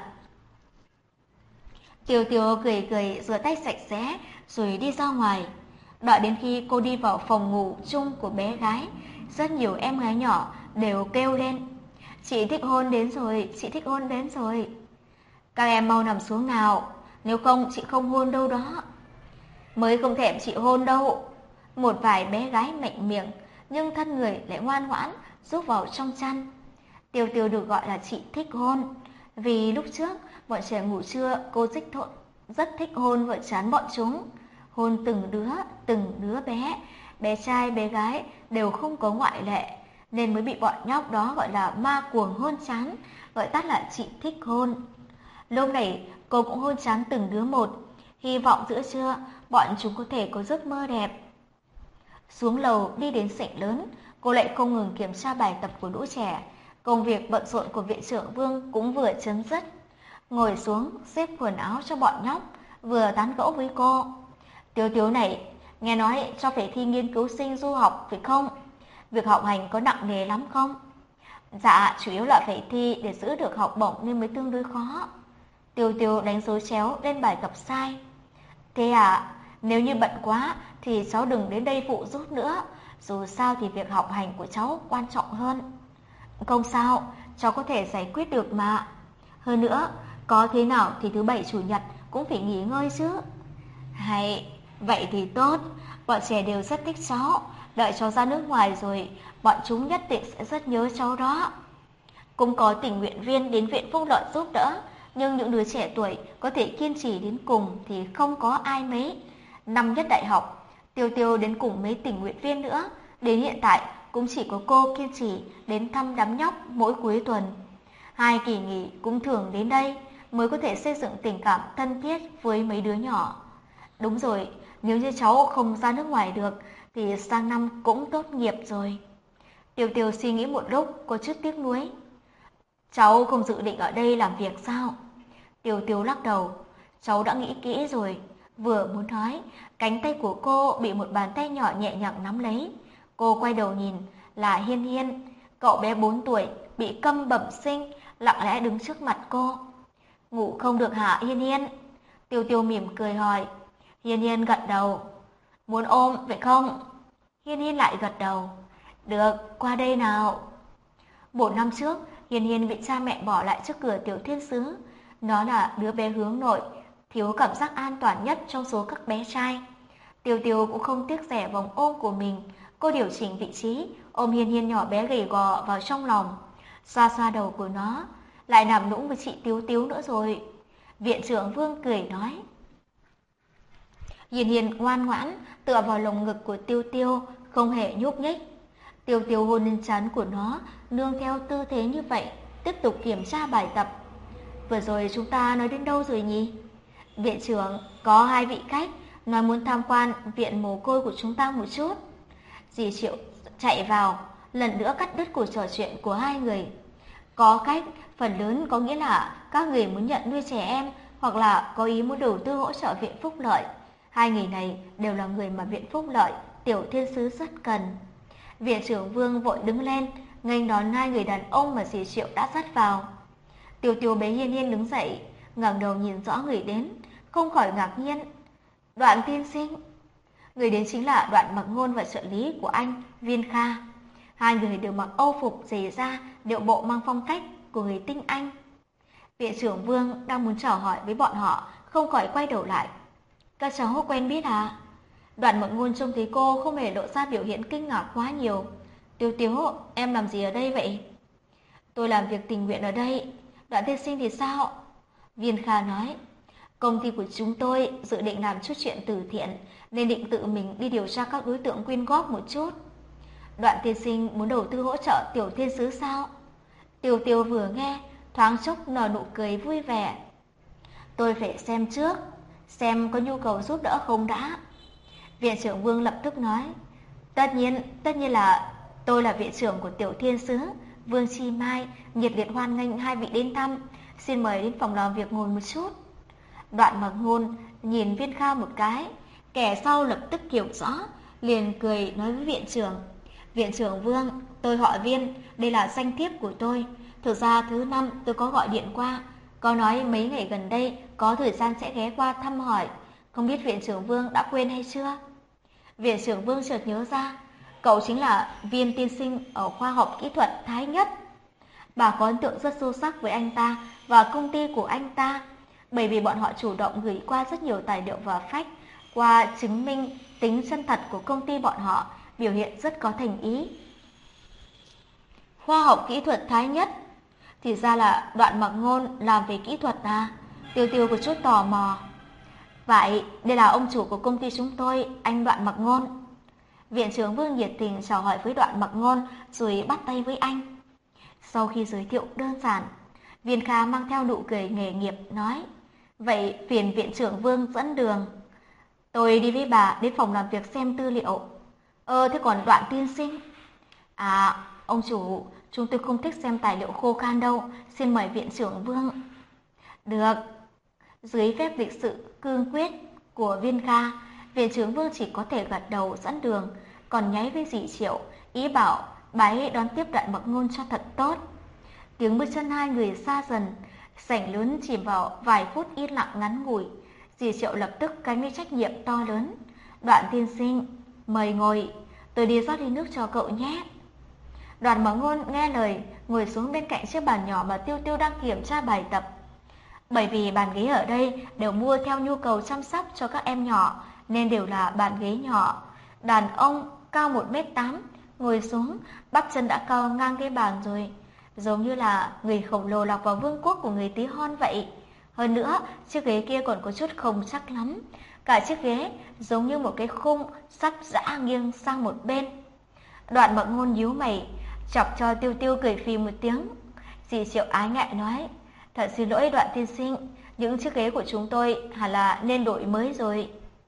Tiêu Tiêu cười cười rửa tay sạch sẽ rồi đi ra ngoài. Đợi đến khi cô đi vào phòng ngủ chung của bé gái, rất nhiều em gái nhỏ đều kêu lên. Chị thích hôn đến rồi, chị thích hôn đến rồi. Các em mau nằm xuống nào, nếu không chị không hôn đâu đó. Mới không thèm chị hôn đâu. Một vài bé gái mạnh miệng, nhưng thân người lại ngoan ngoãn, rúc vào trong chăn. Tiêu Tiêu được gọi là chị thích hôn, vì lúc trước bọn trẻ ngủ trưa cô thích thộn, rất thích hôn vợ chán bọn chúng. hôn từng đứa, từng đứa bé, bé trai, bé gái đều không có ngoại lệ, nên mới bị bọn nhóc đó gọi là ma cuồng hôn chán, gọi tắt là chị thích hôn. Lúc này cô cũng hôn chán từng đứa một, hy vọng giữa trưa bọn chúng có thể có giấc mơ đẹp. Xuống lầu đi đến sảnh lớn, cô lại không ngừng kiểm tra bài tập của lũ trẻ. Công việc bận rộn của viện trưởng Vương cũng vừa chấm dứt. Ngồi xuống xếp quần áo cho bọn nhóc, vừa tán gẫu với cô. Tiếu Tiếu này, nghe nói cho phải thi nghiên cứu sinh du học phải không? Việc học hành có nặng nề lắm không? Dạ, chủ yếu là phải thi để giữ được học bổng nên mới tương đối khó. Tiêu Tiêu đánh dấu chéo lên bài tập sai. Thế à, nếu như bận quá thì cháu đừng đến đây phụ giúp nữa. Dù sao thì việc học hành của cháu quan trọng hơn. Không sao, cháu có thể giải quyết được mà. Hơn nữa, có thế nào thì thứ bảy chủ nhật cũng phải nghỉ ngơi chứ. Hay, vậy thì tốt. Bọn trẻ đều rất thích cháu. Đợi cháu ra nước ngoài rồi, bọn chúng nhất định sẽ rất nhớ cháu đó. Cũng có tình nguyện viên đến viện phúc lợi giúp đỡ, nhưng những đứa trẻ tuổi có thể kiên trì đến cùng thì không có ai mấy. Năm nhất đại học, Tiêu Tiêu đến cùng mấy tình nguyện viên nữa, đến hiện tại cũng chỉ có cô kiên trì đến thăm đám nhóc mỗi cuối tuần. Hai kỳ nghỉ cũng thường đến đây mới có thể xây dựng tình cảm thân thiết với mấy đứa nhỏ. Đúng rồi, nếu như cháu không ra nước ngoài được thì sang năm cũng tốt nghiệp rồi. Tiêu Tiêu suy nghĩ một lúc có chút tiếc nuối. Cháu không dự định ở đây làm việc sao? Tiêu Tiêu lắc đầu. Cháu đã nghĩ kỹ rồi. Vừa muốn nói, cánh tay của cô bị một bàn tay nhỏ nhẹ nhàng nắm lấy. Cô quay đầu nhìn là Hiên Hiên, cậu bé bốn tuổi bị câm bẩm sinh, lặng lẽ đứng trước mặt cô. Ngủ không được hả Hiên Hiên? Tiêu Tiêu mỉm cười hỏi. Hiên Hiên gật đầu. Muốn ôm phải không? Hiên Hiên lại gật đầu. Được, qua đây nào. Một năm trước, Hiên Hiên bị cha mẹ bỏ lại trước cửa Tiểu Thiên Sứ. Nó là đứa bé hướng nội, thiếu cảm giác an toàn nhất trong số các bé trai. Tiêu Tiêu cũng không tiếc rẻ vòng ôm của mình. Cô điều chỉnh vị trí, ôm Hiên Hiên nhỏ bé gầy gò vào trong lòng, xoa xoa đầu của nó. Lại nằm nũng với chị Tiếu Tiếu nữa rồi. Viện trưởng Vương cười nói. Hiên Hiên ngoan ngoãn tựa vào lồng ngực của Tiêu Tiêu, không hề nhúc nhích. Tiêu Tiêu hôn lên trán của nó, nương theo tư thế như vậy, tiếp tục kiểm tra bài tập. Vừa rồi chúng ta nói đến đâu rồi nhỉ? Viện trưởng, có hai vị khách nói muốn tham quan viện mồ côi của chúng ta một chút. Dì Triệu chạy vào, lần nữa cắt đứt cuộc trò chuyện của hai người. Có khách, phần lớn có nghĩa là các người muốn nhận nuôi trẻ em hoặc là có ý muốn đầu tư hỗ trợ viện phúc lợi. Hai người này đều là người mà viện phúc lợi, Tiểu Thiên Sứ rất cần. Viện trưởng Vương vội đứng lên, nghênh đón hai người đàn ông mà dì Triệu đã dắt vào. Tiêu Tiêu bế Hiên Hiên đứng dậy, ngẩng đầu nhìn rõ người đến, không khỏi ngạc nhiên. Đoạn tiên sinh. Người đến chính là Đoạn Mặc Ngôn và trợ lý của anh, Viên Kha. Hai người đều mặc âu phục dày da, điệu bộ mang phong cách của người tinh Anh. Viện trưởng Vương đang muốn chào hỏi với bọn họ, không khỏi quay đầu lại. Các cháu quen biết à? Đoạn Mặc Ngôn trông thấy cô không hề lộ ra biểu hiện kinh ngạc quá nhiều. Tiêu Tiếu, em làm gì ở đây vậy? Tôi làm việc tình nguyện ở đây. Đoạn tiên sinh thì sao? Viên Kha nói. Công ty của chúng tôi dự định làm chút chuyện từ thiện, nên định tự mình đi điều tra các đối tượng quyên góp một chút. Đoạn tiên sinh muốn đầu tư hỗ trợ Tiểu Thiên Sứ sao? Tiêu Tiêu vừa nghe, thoáng chốc nở nụ cười vui vẻ. Tôi phải xem trước, xem có nhu cầu giúp đỡ không đã. Viện trưởng Vương lập tức nói. Tất nhiên, tất nhiên là tôi là viện trưởng của Tiểu Thiên Sứ, Vương Chi Mai, nhiệt liệt hoan nghênh hai vị đến thăm. Xin mời đến phòng làm việc ngồi một chút. Đoạn Mặc Ngôn nhìn Viên Kha một cái, kẻ sau lập tức hiểu rõ, liền cười nói với viện trưởng. Viện trưởng Vương, tôi họ Viên, đây là danh thiếp của tôi. Thực ra thứ năm tôi có gọi điện qua, có nói mấy ngày gần đây có thời gian sẽ ghé qua thăm hỏi. Không biết viện trưởng Vương đã quên hay chưa? Viện trưởng Vương chợt nhớ ra, cậu chính là Viên tiên sinh ở khoa học kỹ thuật Thái Nhất. Bà có ấn tượng rất sâu sắc với anh ta và công ty của anh ta, bởi vì bọn họ chủ động gửi qua rất nhiều tài liệu và fax qua chứng minh tính chân thật của công ty bọn họ, biểu hiện rất có thành ý. Khoa học kỹ thuật Thái Nhất, thì ra là Đoạn Mặc Ngôn làm về kỹ thuật à? Tiêu Tiêu có chút tò mò. Vậy, đây là ông chủ của công ty chúng tôi, anh Đoạn Mặc Ngôn. Viện trưởng Vương nhiệt tình chào hỏi với Đoạn Mặc Ngôn rồi bắt tay với anh. Sau khi giới thiệu đơn giản, Viên Kha mang theo nụ cười nghề nghiệp nói, vậy phiền viện trưởng Vương dẫn đường. Tôi đi với bà đến phòng làm việc xem tư liệu. Ờ, thế còn Đoạn tiên sinh? À, ông chủ, chúng tôi không thích xem tài liệu khô khan đâu, xin mời viện trưởng Vương. Được. Dưới phép lịch sự cương quyết của Viên Kha, viện trưởng Vương chỉ có thể gật đầu dẫn đường, còn nháy với dì Triệu, ý bảo bà ấy đón tiếp Đoạn Mặc Ngôn cho thật tốt. Tiếng bước chân hai người xa dần, sảnh lớn chìm vào vài phút yên lặng ngắn ngủi. Dì Triệu lập tức gánh lấy trách nhiệm to lớn. Đoạn tiên sinh, mời ngồi, tôi đi rót ly nước cho cậu nhé. Đoạn Mặc Ngôn nghe lời, ngồi xuống bên cạnh chiếc bàn nhỏ mà Tiêu Tiêu đang kiểm tra bài tập. Bởi vì bàn ghế ở đây đều mua theo nhu cầu chăm sóc cho các em nhỏ, nên đều là bàn ghế nhỏ. Đàn ông cao một mét tám, ngồi xuống, bắp chân đã cao ngang cái bàn rồi, giống như là người khổng lồ lọc vào vương quốc của người tí hon vậy. Hơn nữa, chiếc ghế kia còn có chút không chắc lắm. Cả chiếc ghế giống như một cái khung sắp giã nghiêng sang một bên. Đoạn Mặc Ngôn nhíu mày, chọc cho Tiêu Tiêu cười phì một tiếng. Dì Triệu ái ngại nói, thật xin lỗi Đoạn tiên sinh, những chiếc ghế của chúng tôi hẳn là nên đổi mới rồi.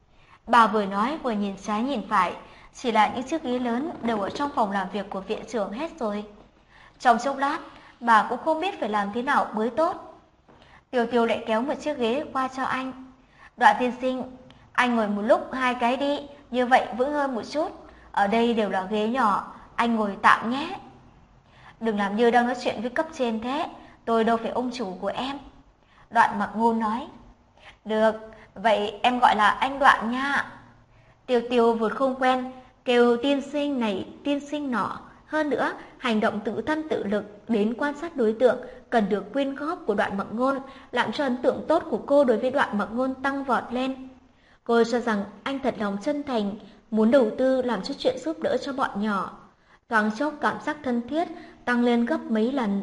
Bà vừa nói vừa nhìn trái nhìn phải, chỉ là những chiếc ghế lớn đều ở trong phòng làm việc của viện trưởng hết rồi. Trong chốc lát, bà cũng không biết phải làm thế nào mới tốt. Tiêu Tiêu lại kéo một chiếc ghế qua cho anh. Đoạn tiên sinh, anh ngồi một lúc hai cái đi, như vậy vững hơn một chút. Ở đây đều là ghế nhỏ, anh ngồi tạm nhé. Đừng làm như đang nói chuyện với cấp trên thế, tôi đâu phải ông chủ của em. Đoạn Mặc Ngôn nói. Được, vậy em gọi là anh Đoạn nha. Tiêu Tiêu vượt không quen, kêu tiên sinh này tiên sinh nọ. Hơn nữa, hành động tự thân tự lực đến quan sát đối tượng cần được quyên góp của Đoạn Mặc Ngôn, làm cho ấn tượng tốt của cô đối với Đoạn Mặc Ngôn tăng vọt lên. Cô cho rằng anh thật lòng chân thành, muốn đầu tư làm chút chuyện giúp đỡ cho bọn nhỏ. Thoáng chốc cảm giác thân thiết tăng lên gấp mấy lần.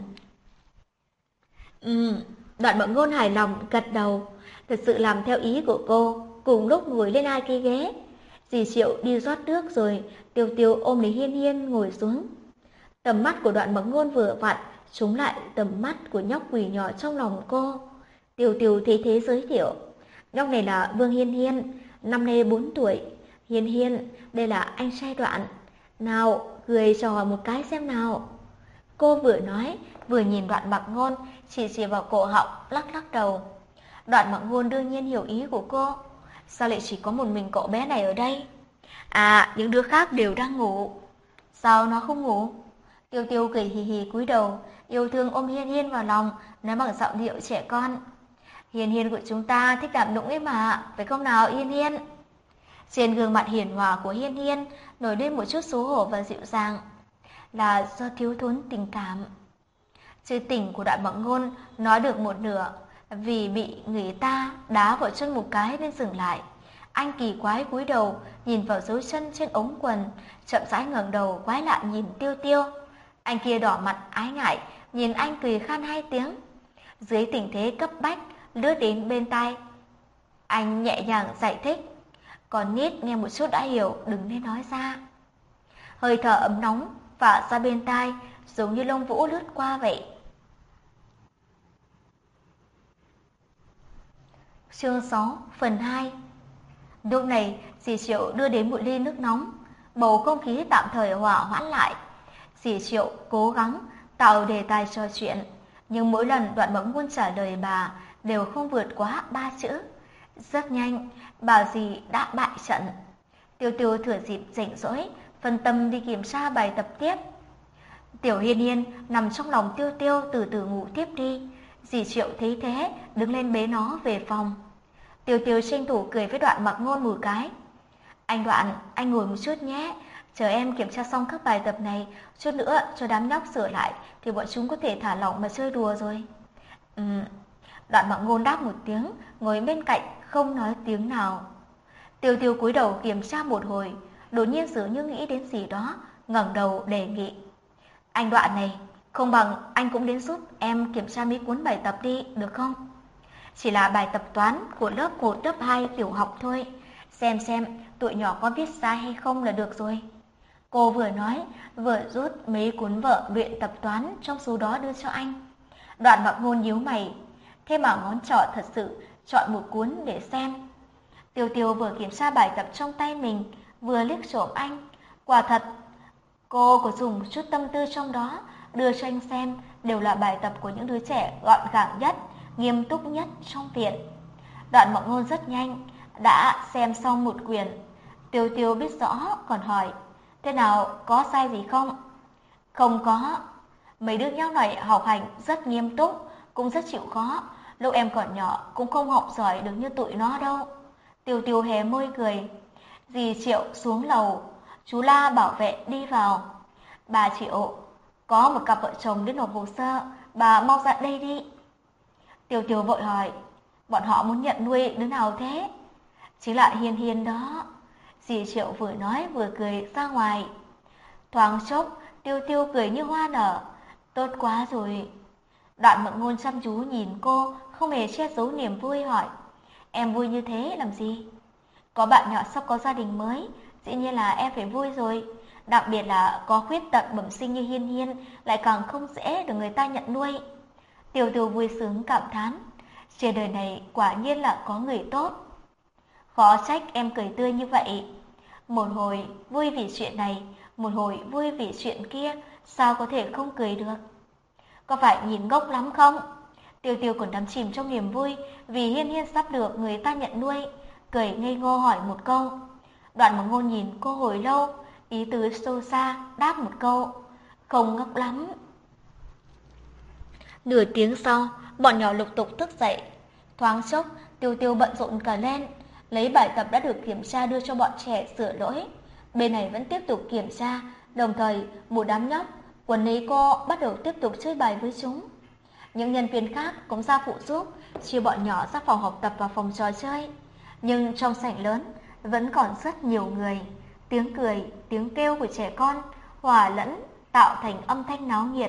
Ừ, Đoạn Mặc Ngôn hài lòng gật đầu, thật sự làm theo ý của cô, cùng lúc ngồi lên hai cái ghế. Dì Triệu đi rót nước rồi, Tiêu Tiêu ôm lấy Hiên Hiên ngồi xuống. Tầm mắt của Đoạn Mặc Ngôn vừa vặn trúng lại tầm mắt của nhóc quỷ nhỏ trong lòng cô. Tiêu Tiêu thế thế giới thiệu, nhóc này là Vương Hiên Hiên, năm nay bốn tuổi. Hiên Hiên, đây là anh trai Đoạn. Nào, cười chào hỏi một cái xem nào. Cô vừa nói, vừa nhìn Đoạn Mặc Ngôn, chỉ chỉ vào cổ họng, lắc lắc đầu. Đoạn Mặc Ngôn đương nhiên hiểu ý của cô. Sao lại chỉ có một mình cậu bé này ở đây? À, những đứa khác đều đang ngủ. Sao nó không ngủ? Tiêu Tiêu cười hì hì cúi đầu, yêu thương ôm Hiên Hiên vào lòng, nói bằng giọng điệu trẻ con. Hiên Hiên của chúng ta thích làm nũng ấy mà, phải không nào Hiên Hiên? Trên gương mặt hiền hòa của Hiên Hiên nổi lên một chút xấu hổ và dịu dàng, là do thiếu thốn tình cảm. Chữ tình của Đoạn Mặc Ngôn nói được một nửa, vì bị người ta đá vào chân một cái nên dừng lại. Anh kỳ quái cúi đầu nhìn vào dấu chân trên ống quần, chậm rãi ngẩng đầu quái lạ nhìn Tiêu Tiêu. Anh kia đỏ mặt ái ngại nhìn anh cười khan hai tiếng. Dưới tình thế cấp bách lướt đến bên tai, anh nhẹ nhàng giải thích, còn nít nghe một chút đã hiểu, đừng nên nói ra. Hơi thở ấm nóng phả ra bên tai, giống như lông vũ lướt qua vậy. Chương sáu phần hai. Lúc này, dì Triệu đưa đến một ly nước nóng, bầu không khí tạm thời hòa hoãn lại. Dì Triệu cố gắng tạo đề tài trò chuyện, nhưng mỗi lần Đoạn Mặc Ngôn trả lời bà đều không vượt quá ba chữ. Rất nhanh, bà dì đã bại trận. Tiêu Tiêu thừa dịp rảnh rỗi, phân tâm đi kiểm tra bài tập tiếp. Tiểu Hiên Hiên nằm trong lòng Tiêu Tiêu từ từ ngủ tiếp đi. Dì Triệu thấy thế, đứng lên bế nó về phòng. Tiêu Tiêu tranh thủ cười với Đoạn Mặc Ngôn một cái. Anh Đoạn, anh ngồi một chút nhé, chờ em kiểm tra xong các bài tập này, chút nữa cho đám nhóc sửa lại thì bọn chúng có thể thả lỏng mà chơi đùa rồi. Ừ. Đoạn Mặc Ngôn đáp một tiếng, ngồi bên cạnh không nói tiếng nào. Tiêu Tiêu cúi đầu kiểm tra một hồi, đột nhiên dường như nghĩ đến gì đó, ngẩng đầu đề nghị. Anh Đoạn này, không bằng anh cũng đến giúp em kiểm tra mấy cuốn bài tập đi, được không? Chỉ là bài tập toán của lớp một lớp hai tiểu học thôi. Xem xem tụi nhỏ có viết sai hay không là được rồi. Cô vừa nói, vừa rút mấy cuốn vở luyện tập toán trong số đó đưa cho anh. Đoạn Mặc Ngôn nhíu mày, thế mà ngón trỏ thật sự chọn một cuốn để xem. Tiêu Tiêu vừa kiểm tra bài tập trong tay mình, vừa liếc trộm anh. Quả thật, cô có dùng chút tâm tư trong đó, đưa cho anh xem đều là bài tập của những đứa trẻ gọn gàng nhất, nghiêm túc nhất trong viện. Đoạn Mặc Ngôn rất nhanh đã xem xong một quyển. Tiêu Tiêu biết rõ còn hỏi, thế nào, có sai gì không? Không có. Mấy đứa nhóc này học hành rất nghiêm túc, cũng rất chịu khó. Lúc em còn nhỏ cũng không học giỏi được như tụi nó đâu. Tiêu Tiêu hé môi cười. Dì Triệu xuống lầu, chú La bảo vệ đi vào. Bà Triệu, có một cặp vợ chồng đến nộp hồ sơ, bà mau ra đây đi. Tiêu Tiêu vội hỏi, bọn họ muốn nhận nuôi đứa nào thế? Chính là Hiên Hiên đó. Dì Triệu vừa nói vừa cười ra ngoài. Thoáng chốc, Tiêu Tiêu cười như hoa nở. Tốt quá rồi. Đoạn Mặc Ngôn chăm chú nhìn cô, không hề che giấu niềm vui hỏi, em vui như thế làm gì? Có bạn nhỏ sắp có gia đình mới, dĩ nhiên là em phải vui rồi. Đặc biệt là có khuyết tật bẩm sinh như Hiên Hiên, lại càng không dễ được người ta nhận nuôi. Tiêu Tiêu vui sướng cảm thán, trên đời này quả nhiên là có người tốt. Khó trách em cười tươi như vậy. Một hồi vui vì chuyện này, một hồi vui vì chuyện kia, sao có thể không cười được? Có phải nhìn ngốc lắm không? Tiêu Tiêu còn đắm chìm trong niềm vui vì Hiên Hiên sắp được người ta nhận nuôi, cười ngây ngô hỏi một câu. Đoạn Mặc Ngôn nhìn cô hồi lâu, ý tứ sâu xa đáp một câu, không ngốc lắm. Nửa tiếng sau, bọn nhỏ lục tục thức dậy. Thoáng chốc, Tiêu Tiêu bận rộn cả lên, lấy bài tập đã được kiểm tra đưa cho bọn trẻ sửa lỗi. Bên này vẫn tiếp tục kiểm tra, đồng thời một đám nhóc quần lấy cô bắt đầu tiếp tục chơi bài với chúng. Những nhân viên khác cũng ra phụ giúp, chia bọn nhỏ ra phòng học tập và phòng trò chơi. Nhưng trong sảnh lớn vẫn còn rất nhiều người. Tiếng cười, tiếng kêu của trẻ con hòa lẫn tạo thành âm thanh náo nhiệt.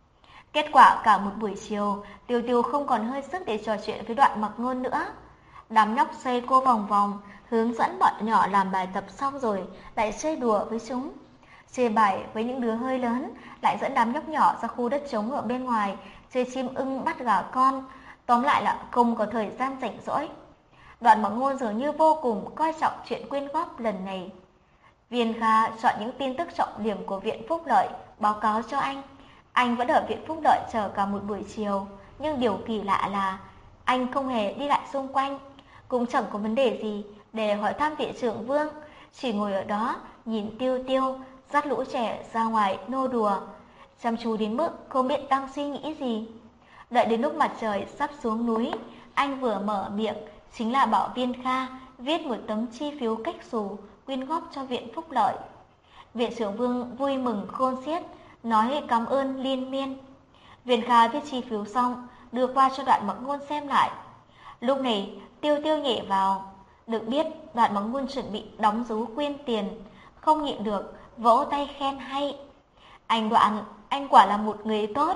Kết quả cả một buổi chiều, Tiêu Tiêu không còn hơi sức để trò chuyện với Đoạn Mặc Ngôn nữa. Đám nhóc xoay cô vòng vòng, hướng dẫn bọn nhỏ làm bài tập xong rồi lại chơi đùa với chúng. Chơi bài với những đứa hơi lớn, lại dẫn đám nhóc nhỏ ra khu đất trống ở bên ngoài, chơi chim ưng bắt gà con. Tóm lại là không có thời gian rảnh rỗi. Đoạn Mặc Ngôn dường như vô cùng coi trọng chuyện quyên góp lần này. Viên Kha chọn những tin tức trọng điểm của Viện Phúc Lợi báo cáo cho anh. Anh vẫn ở Viện Phúc Lợi chờ cả một buổi chiều, nhưng điều kỳ lạ là anh không hề đi lại xung quanh, cũng chẳng có vấn đề gì để hỏi thăm Viện trưởng Vương, chỉ ngồi ở đó nhìn Tiêu Tiêu dắt lũ trẻ ra ngoài nô đùa, chăm chú đến mức không biết đang suy nghĩ gì. Đợi đến lúc mặt trời sắp xuống núi, anh vừa mở miệng chính là bảo Viên Kha viết một tấm chi phiếu cách xù quyên góp cho Viện Phúc Lợi. Viện trưởng Vương vui mừng khôn xiết, nói cảm ơn liên miên. Viên Kha viết chi phiếu xong, đưa qua cho Đoạn Mặc Ngôn xem lại. Lúc này Tiêu Tiêu nhảy vào, được biết Đoạn Mặc Ngôn chuẩn bị đóng dấu quyên tiền, không nhịn được vỗ tay khen hay. Anh Đoạn, anh quả là một người tốt.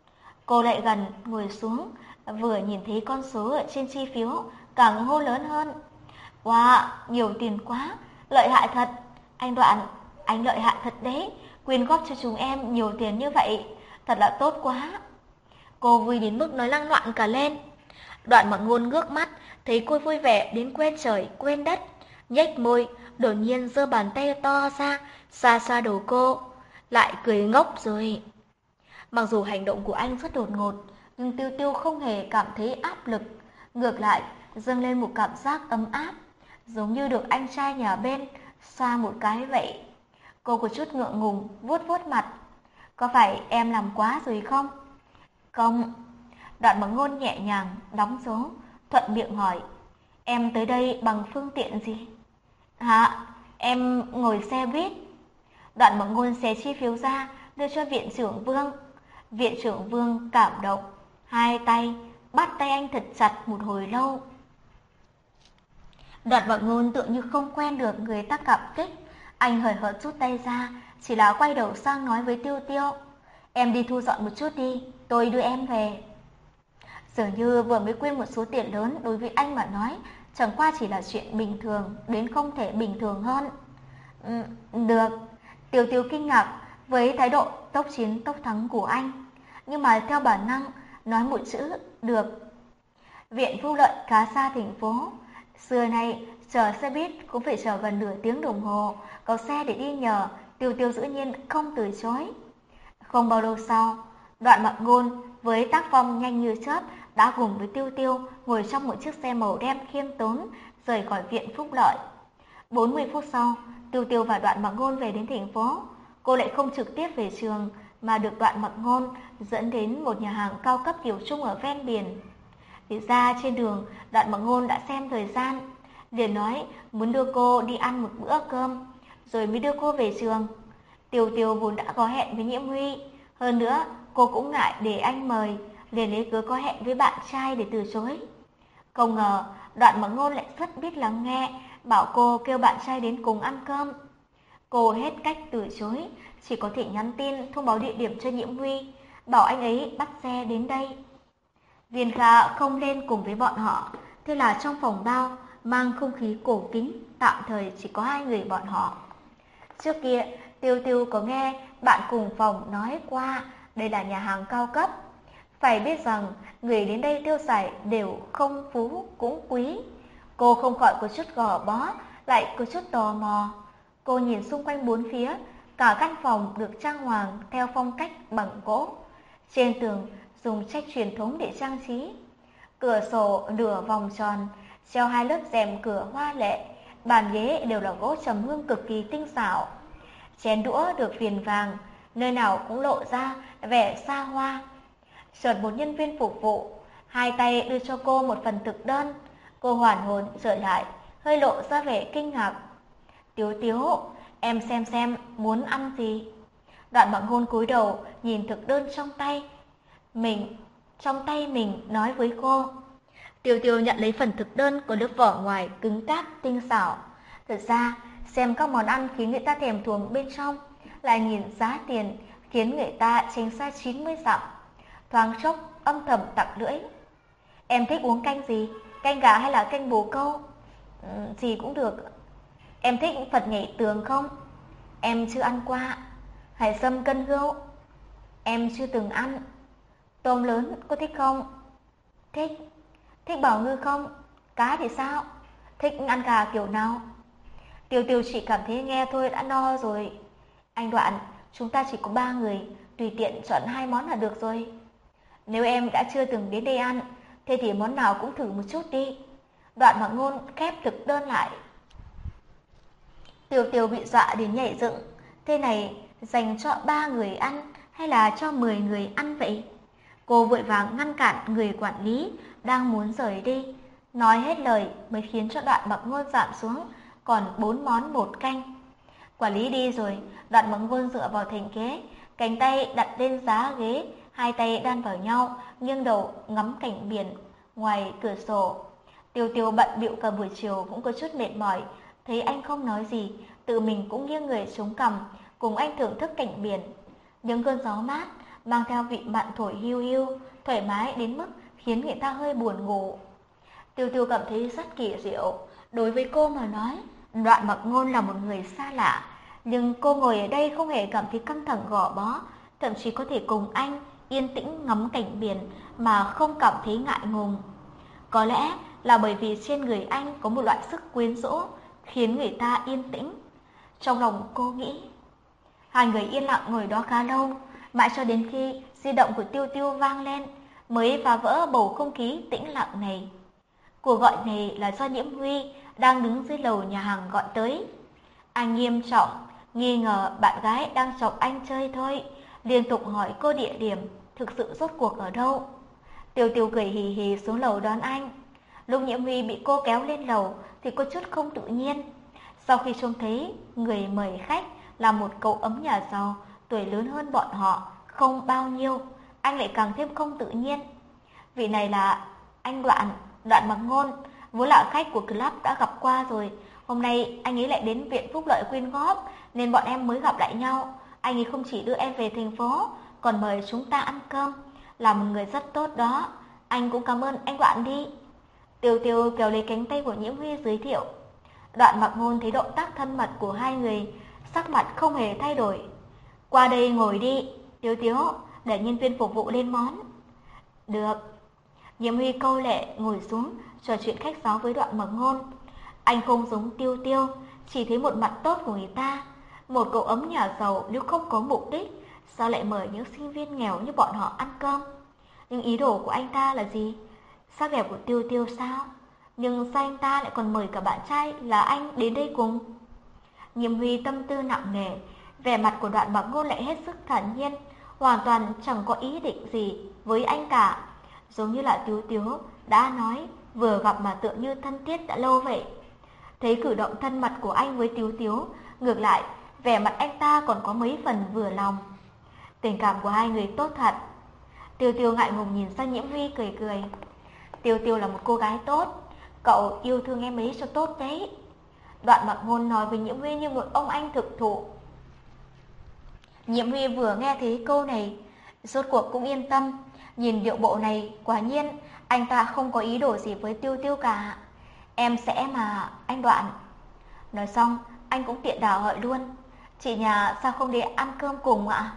Cô lại gần ngồi xuống, vừa nhìn thấy con số ở trên chi phiếu càng hô lớn hơn. Wow, nhiều tiền quá, lợi hại thật. Anh Đoạn, anh lợi hại thật đấy, quyên góp cho chúng em nhiều tiền như vậy, thật là tốt quá. Cô vui đến mức nói lăng loạn cả lên. Đoạn Mặc Ngôn ngước mắt, thấy cô vui vẻ đến quên trời quên đất, nhếch môi, đột nhiên giơ bàn tay to ra, xoa xoa đầu cô, lại cười ngốc rồi. Mặc dù hành động của anh rất đột ngột, nhưng Tiêu Tiêu không hề cảm thấy áp lực, ngược lại dâng lên một cảm giác ấm áp, giống như được anh trai nhà bên xoa một cái vậy. Cô có chút ngượng ngùng vuốt vuốt mặt. Có phải em làm quá rồi không? Không. Đoạn Mặc Ngôn nhẹ nhàng đóng dấu, thuận miệng hỏi, em tới đây bằng phương tiện gì? Hả? Em ngồi xe buýt. Đoạn Mặc Ngôn xé chi phiếu ra đưa cho Viện trưởng Vương. Viện trưởng Vương cảm động, hai tay bắt tay anh thật chặt một hồi lâu. Đoạn Mặc Ngôn tựa như không quen được người ta cảm kích, anh hời hợt rút tay ra, chỉ là quay đầu sang nói với Tiêu Tiêu, em đi thu dọn một chút đi, tôi đưa em về. Dường như vừa mới quyên một số tiền lớn đối với anh mà nói, chẳng qua chỉ là chuyện bình thường, đến không thể bình thường hơn. Ừ, được. Tiêu Tiêu kinh ngạc với thái độ tốc chiến tốc thắng của anh, nhưng mà theo bản năng nói một chữ được. Viện Phúc Lợi khá xa thành phố, xưa nay chờ xe buýt cũng phải chờ gần nửa tiếng đồng hồ, có xe để đi nhờ, Tiêu Tiêu dĩ nhiên không từ chối. Không bao lâu sau, Đoạn Mặc Ngôn với tác phong nhanh như chớp đã cùng với Tiêu Tiêu ngồi trong một chiếc xe màu đen khiêm tốn rời khỏi Viện Phúc Lợi. bốn mươi phút sau, Tiêu Tiêu và Đoạn Mặc Ngôn về đến thành phố. Cô lại không trực tiếp về trường mà được Đoạn Mặc Ngôn dẫn đến một nhà hàng cao cấp kiểu Trung ở ven biển. Thì ra trên đường, Đoạn Mặc Ngôn đã xem thời gian, liền nói muốn đưa cô đi ăn một bữa cơm, rồi mới đưa cô về trường. Tiêu Tiêu vốn đã có hẹn với Nhiễm Huy, hơn nữa cô cũng ngại để anh mời, liền lấy cớ có hẹn với bạn trai để từ chối. Không ngờ Đoạn Mặc Ngôn lại rất biết lắng nghe, bảo cô kêu bạn trai đến cùng ăn cơm. Cô hết cách từ chối, chỉ có thể nhắn tin thông báo địa điểm cho Nhiễm Huy, bảo anh ấy bắt xe đến đây. Viên Kha không lên cùng với bọn họ, thế là trong phòng bao mang không khí cổ kính, tạm thời chỉ có hai người bọn họ. Trước kia, Tiêu Tiêu có nghe bạn cùng phòng nói qua đây là nhà hàng cao cấp. Phải biết rằng người đến đây tiêu xài đều không phú cũng quý. Cô không khỏi có chút gò bó, lại có chút tò mò. Cô nhìn xung quanh bốn phía, cả căn phòng được trang hoàng theo phong cách bằng gỗ. Trên tường dùng tranh truyền thống để trang trí. Cửa sổ nửa vòng tròn, treo hai lớp rèm cửa hoa lệ, bàn ghế đều là gỗ trầm hương cực kỳ tinh xảo. Chén đũa được viền vàng, nơi nào cũng lộ ra vẻ xa hoa. Chợt một nhân viên phục vụ, hai tay đưa cho cô một phần thực đơn. Cô hoàn hồn trở lại, hơi lộ ra vẻ kinh ngạc. Tiếu Tiếu, em xem xem muốn ăn gì. Đoạn Mặc Ngôn cúi đầu nhìn thực đơn trong tay mình, trong tay mình nói với cô. Tiêu Tiêu nhận lấy phần thực đơn có lớp vỏ ngoài cứng cáp tinh xảo. Thật ra xem các món ăn khiến người ta thèm thuồng bên trong, lại nhìn giá tiền khiến người ta tránh xa chín mươi dặm. Thoáng chốc âm thầm tặc lưỡi. Em thích uống canh gì? Canh gà hay là canh bồ câu? Ừ, gì cũng được. Em thích Phật nhảy tường không? Em chưa ăn qua. Hải sâm cân gươu? Em chưa từng ăn. Tôm lớn có thích không? Thích. Thích bảo ngư không? Cá thì sao? Thích ăn gà kiểu nào? Tiêu Tiêu chỉ cảm thấy nghe thôi đã no rồi. Anh Đoạn, chúng ta chỉ có ba người, tùy tiện chọn hai món là được rồi. Nếu em đã chưa từng đến đây ăn, thế thì món nào cũng thử một chút đi. Đoạn Mặc Ngôn khép thực đơn lại. Tiêu Tiêu bị dọa đến nhảy dựng. Thế này dành cho ba người ăn hay là cho mười người ăn vậy? Cô vội vàng ngăn cản người quản lý đang muốn rời đi. Nói hết lời mới khiến cho Đoạn Mặc Ngôn giảm xuống còn bốn món một canh. Quản lý đi rồi, Đoạn Mặc Ngôn dựa vào thành ghế, cánh tay đặt lên giá ghế, hai tay đan vào nhau, nghiêng đầu ngắm cảnh biển ngoài cửa sổ. Tiêu Tiêu bận bịu cả buổi chiều cũng có chút mệt mỏi, thấy anh không nói gì, tự mình cũng nghiêng người xuống cằm, cùng anh thưởng thức cảnh biển. Những cơn gió mát mang theo vị mặn thổi hiu hiu, thoải mái đến mức khiến người ta hơi buồn ngủ. Tiêu Tiêu cảm thấy rất kỳ diệu. Đối với cô mà nói, Đoạn Mặc Ngôn là một người xa lạ, nhưng cô ngồi ở đây không hề cảm thấy căng thẳng gò bó, thậm chí có thể cùng anh yên tĩnh ngắm cảnh biển mà không cảm thấy ngại ngùng. Có lẽ là bởi vì trên người anh có một loại sức quyến rũ khiến người ta yên tĩnh. Trong lòng cô nghĩ. Hai người yên lặng ngồi đó khá lâu, mãi cho đến khi di động của Tiêu Tiêu vang lên mới phá vỡ bầu không khí tĩnh lặng này. Cuộc gọi này là do Nhiễm Huy đang đứng dưới lầu nhà hàng gọi tới. Anh nghiêm trọng nghi ngờ bạn gái đang chọc anh chơi thôi, liên tục hỏi cô địa điểm thực sự rốt cuộc ở đâu. Tiêu Tiêu cười hì hì xuống lầu đón anh. Lúc Nhiễm Huy bị cô kéo lên lầu thì có chút không tự nhiên. Sau khi trông thấy người mời khách là một cậu ấm nhà giàu, tuổi lớn hơn bọn họ không bao nhiêu, anh lại càng thêm không tự nhiên. Vị này là anh Đoạn, Đoạn Mặc Ngôn, vốn là khách của club đã gặp qua rồi. Hôm nay anh ấy lại đến Viện Phúc Lợi quyên góp nên bọn em mới gặp lại nhau. Anh ấy không chỉ đưa em về thành phố, còn mời chúng ta ăn cơm, là một người rất tốt đó. Anh cũng cảm ơn anh Đoạn đi. Tiêu Tiêu kéo lấy cánh tay của Nhiễm Huy giới thiệu. Đoạn Mặc Ngôn thấy động tác thân mật của hai người, sắc mặt không hề thay đổi. Qua đây ngồi đi, Tiêu Tiêu, để nhân viên phục vụ lên món. Được. Nhiễm Huy câu lệ ngồi xuống, trò chuyện khách sáo với Đoạn Mặc Ngôn. Anh không giống Tiêu Tiêu, chỉ thấy một mặt tốt của người ta. Một cậu ấm nhà giàu nếu không có mục đích, sao lại mời những sinh viên nghèo như bọn họ ăn cơm? Nhưng ý đồ của anh ta là gì? Sắc đẹp của Tiêu Tiêu sao? Nhưng sao anh ta lại còn mời cả bạn trai là anh đến đây cùng? Nhiễm Huy tâm tư nặng nề, vẻ mặt của Đoạn Mặc Ngôn lại hết sức thản nhiên, hoàn toàn chẳng có ý định gì với anh cả. Giống như là Tiêu Tiêu đã nói, vừa gặp mà tựa như thân thiết đã lâu vậy. Thấy cử động thân mật của anh với Tiêu Tiêu, ngược lại, vẻ mặt anh ta còn có mấy phần vừa lòng. Tình cảm của hai người tốt thật. Tiêu Tiêu ngại ngùng nhìn sang Nhiễm Huy cười cười. Tiêu Tiêu là một cô gái tốt, cậu yêu thương em ấy cho tốt đấy. Đoạn Mặc Ngôn nói với Nhiễm Huy như một ông anh thực thụ. Nhiễm Huy vừa nghe thấy câu này, rốt cuộc cũng yên tâm. Nhìn điệu bộ này, quả nhiên anh ta không có ý đồ gì với Tiêu Tiêu cả. Em sẽ mà, anh Đoạn. Nói xong, anh cũng tiện đà hỏi luôn. Chị nhà sao không để ăn cơm cùng ạ?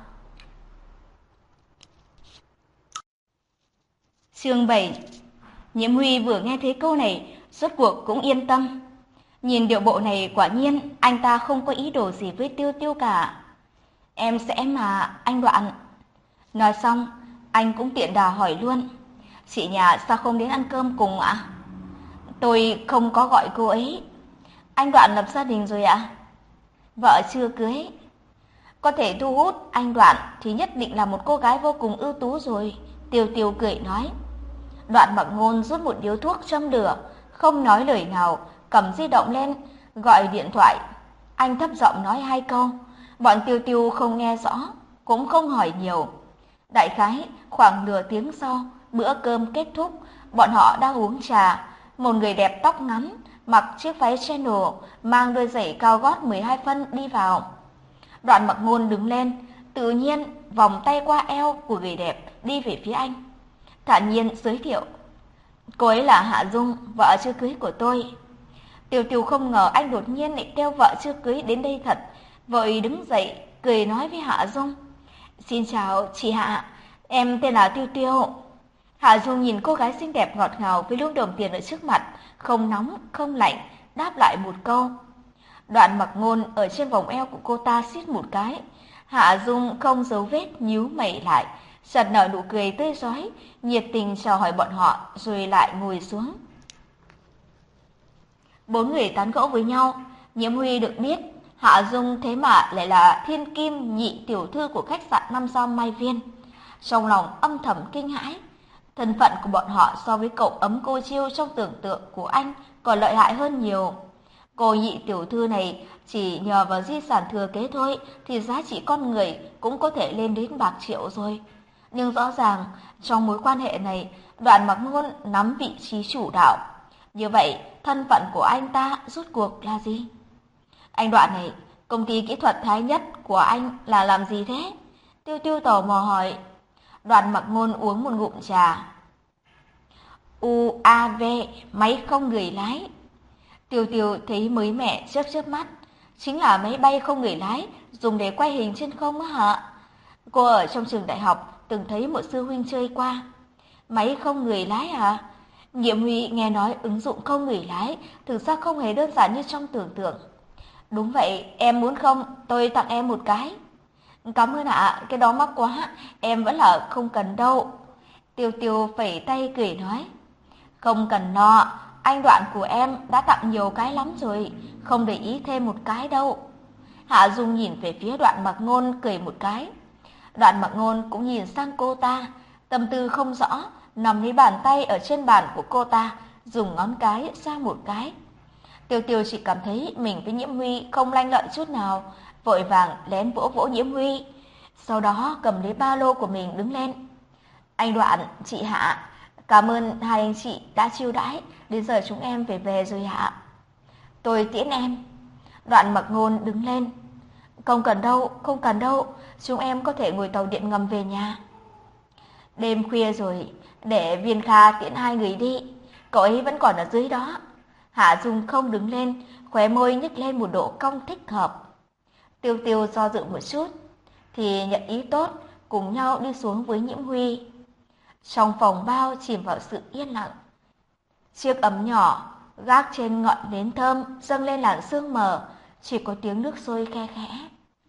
Chương bảy. Nhiễm Huy vừa nghe thấy câu này, rốt cuộc cũng yên tâm. Nhìn điệu bộ này, quả nhiên anh ta không có ý đồ gì với Tiêu Tiêu cả. Em sẽ mà, anh Đoạn. Nói xong, anh cũng tiện đà hỏi luôn. Chị nhà sao không đến ăn cơm cùng ạ? Tôi không có gọi cô ấy. Anh Đoạn lập gia đình rồi ạ? Vợ chưa cưới. Có thể thu hút anh Đoạn thì nhất định là một cô gái vô cùng ưu tú rồi. Tiêu Tiêu cười nói. Đoạn Mặc Ngôn rút một điếu thuốc châm lửa, không nói lời nào, cầm di động lên, gọi điện thoại. Anh thấp giọng nói hai câu, bọn Tiêu Tiêu không nghe rõ, cũng không hỏi nhiều. Đại khái, khoảng nửa tiếng sau, bữa cơm kết thúc, bọn họ đang uống trà. Một người đẹp tóc ngắn, mặc chiếc váy Chanel, mang đôi giày cao gót mười hai phân đi vào. Đoạn Mặc Ngôn đứng lên, tự nhiên vòng tay qua eo của người đẹp đi về phía anh. Thản nhiên giới thiệu, cô ấy là Hạ Dung, vợ chưa cưới của tôi. Tiêu Tiêu không ngờ anh đột nhiên lại kêu vợ chưa cưới đến đây thật, vội đứng dậy, cười nói với Hạ Dung. Xin chào chị Hạ, em tên là Tiêu Tiêu. Hạ Dung nhìn cô gái xinh đẹp ngọt ngào với luồng đồng tiền ở trước mặt, không nóng, không lạnh, đáp lại một câu. Đoạn Mặc Ngôn ở trên vòng eo của cô ta siết một cái. Hạ Dung không giấu vết nhíu mày lại, chợt nở nụ cười tươi rói, nhiệt tình chào hỏi bọn họ rồi lại ngồi xuống. Bốn người tán gẫu với nhau, Nhiễm Huy được biết Hạ Dung thế mà lại là thiên kim nhị tiểu thư của khách sạn năm sao Mai Viên. Trong lòng âm thầm kinh hãi, thân phận của bọn họ so với cậu ấm cô chiêu trong tưởng tượng của anh còn lợi hại hơn nhiều. Cô nhị tiểu thư này chỉ nhờ vào di sản thừa kế thôi thì giá trị con người cũng có thể lên đến bạc triệu rồi. Nhưng rõ ràng trong mối quan hệ này, Đoạn Mặc Ngôn nắm vị trí chủ đạo. Như vậy, thân phận của anh ta rốt cuộc là gì? Anh Đoạn này, công ty kỹ thuật Thái Nhất của anh là làm gì thế? Tiêu Tiêu tò mò hỏi. Đoạn Mặc Ngôn uống một ngụm trà. u a vê, máy không người lái. Tiêu Tiêu thấy mới mẻ, chớp chớp mắt. Chính là máy bay không người lái, dùng để quay hình trên không á hả? Cô ở trong trường đại học từng thấy một sư huynh chơi qua. Máy không người lái à? Nhiễm Huy nghe nói ứng dụng không người lái thực ra không hề đơn giản như trong tưởng tượng. Đúng vậy, em muốn không, tôi tặng em một cái. Cảm ơn ạ, cái đó mắc quá, em vẫn là không cần đâu. Tiêu Tiêu phẩy tay cười nói. Không cần lo, anh Đoạn của em đã tặng nhiều cái lắm rồi, không để ý thêm một cái đâu. Hạ Dung nhìn về phía Đoạn Mặc Ngôn cười một cái. Đoạn Mặc Ngôn cũng nhìn sang cô ta, tâm tư không rõ, nằm lấy bàn tay ở trên bàn của cô ta, dùng ngón cái ra một cái. Tiêu Tiêu chỉ cảm thấy mình với Nhiễm Huy không lanh lợi chút nào, vội vàng lén vỗ vỗ Nhiễm Huy, sau đó cầm lấy ba lô của mình đứng lên. Anh Đoạn, chị Hạ, cảm ơn hai anh chị đã chiêu đãi, đến giờ chúng em về về rồi Hạ. Tôi tiễn em. Đoạn Mặc Ngôn đứng lên. Không cần đâu, không cần đâu, chúng em có thể ngồi tàu điện ngầm về nhà. Đêm khuya rồi, để Viên Kha tiễn hai người đi, cậu ấy vẫn còn ở dưới đó. Hạ Dung không đứng lên, khóe môi nhếch lên một độ cong thích hợp. Tiêu Tiêu do dự một chút, thì nhận ý tốt, cùng nhau đi xuống với Nhiễm Huy. Trong phòng bao chìm vào sự yên lặng. Chiếc ấm nhỏ gác trên ngọn nến thơm dâng lên làn sương mờ, chỉ có tiếng nước sôi khe khẽ.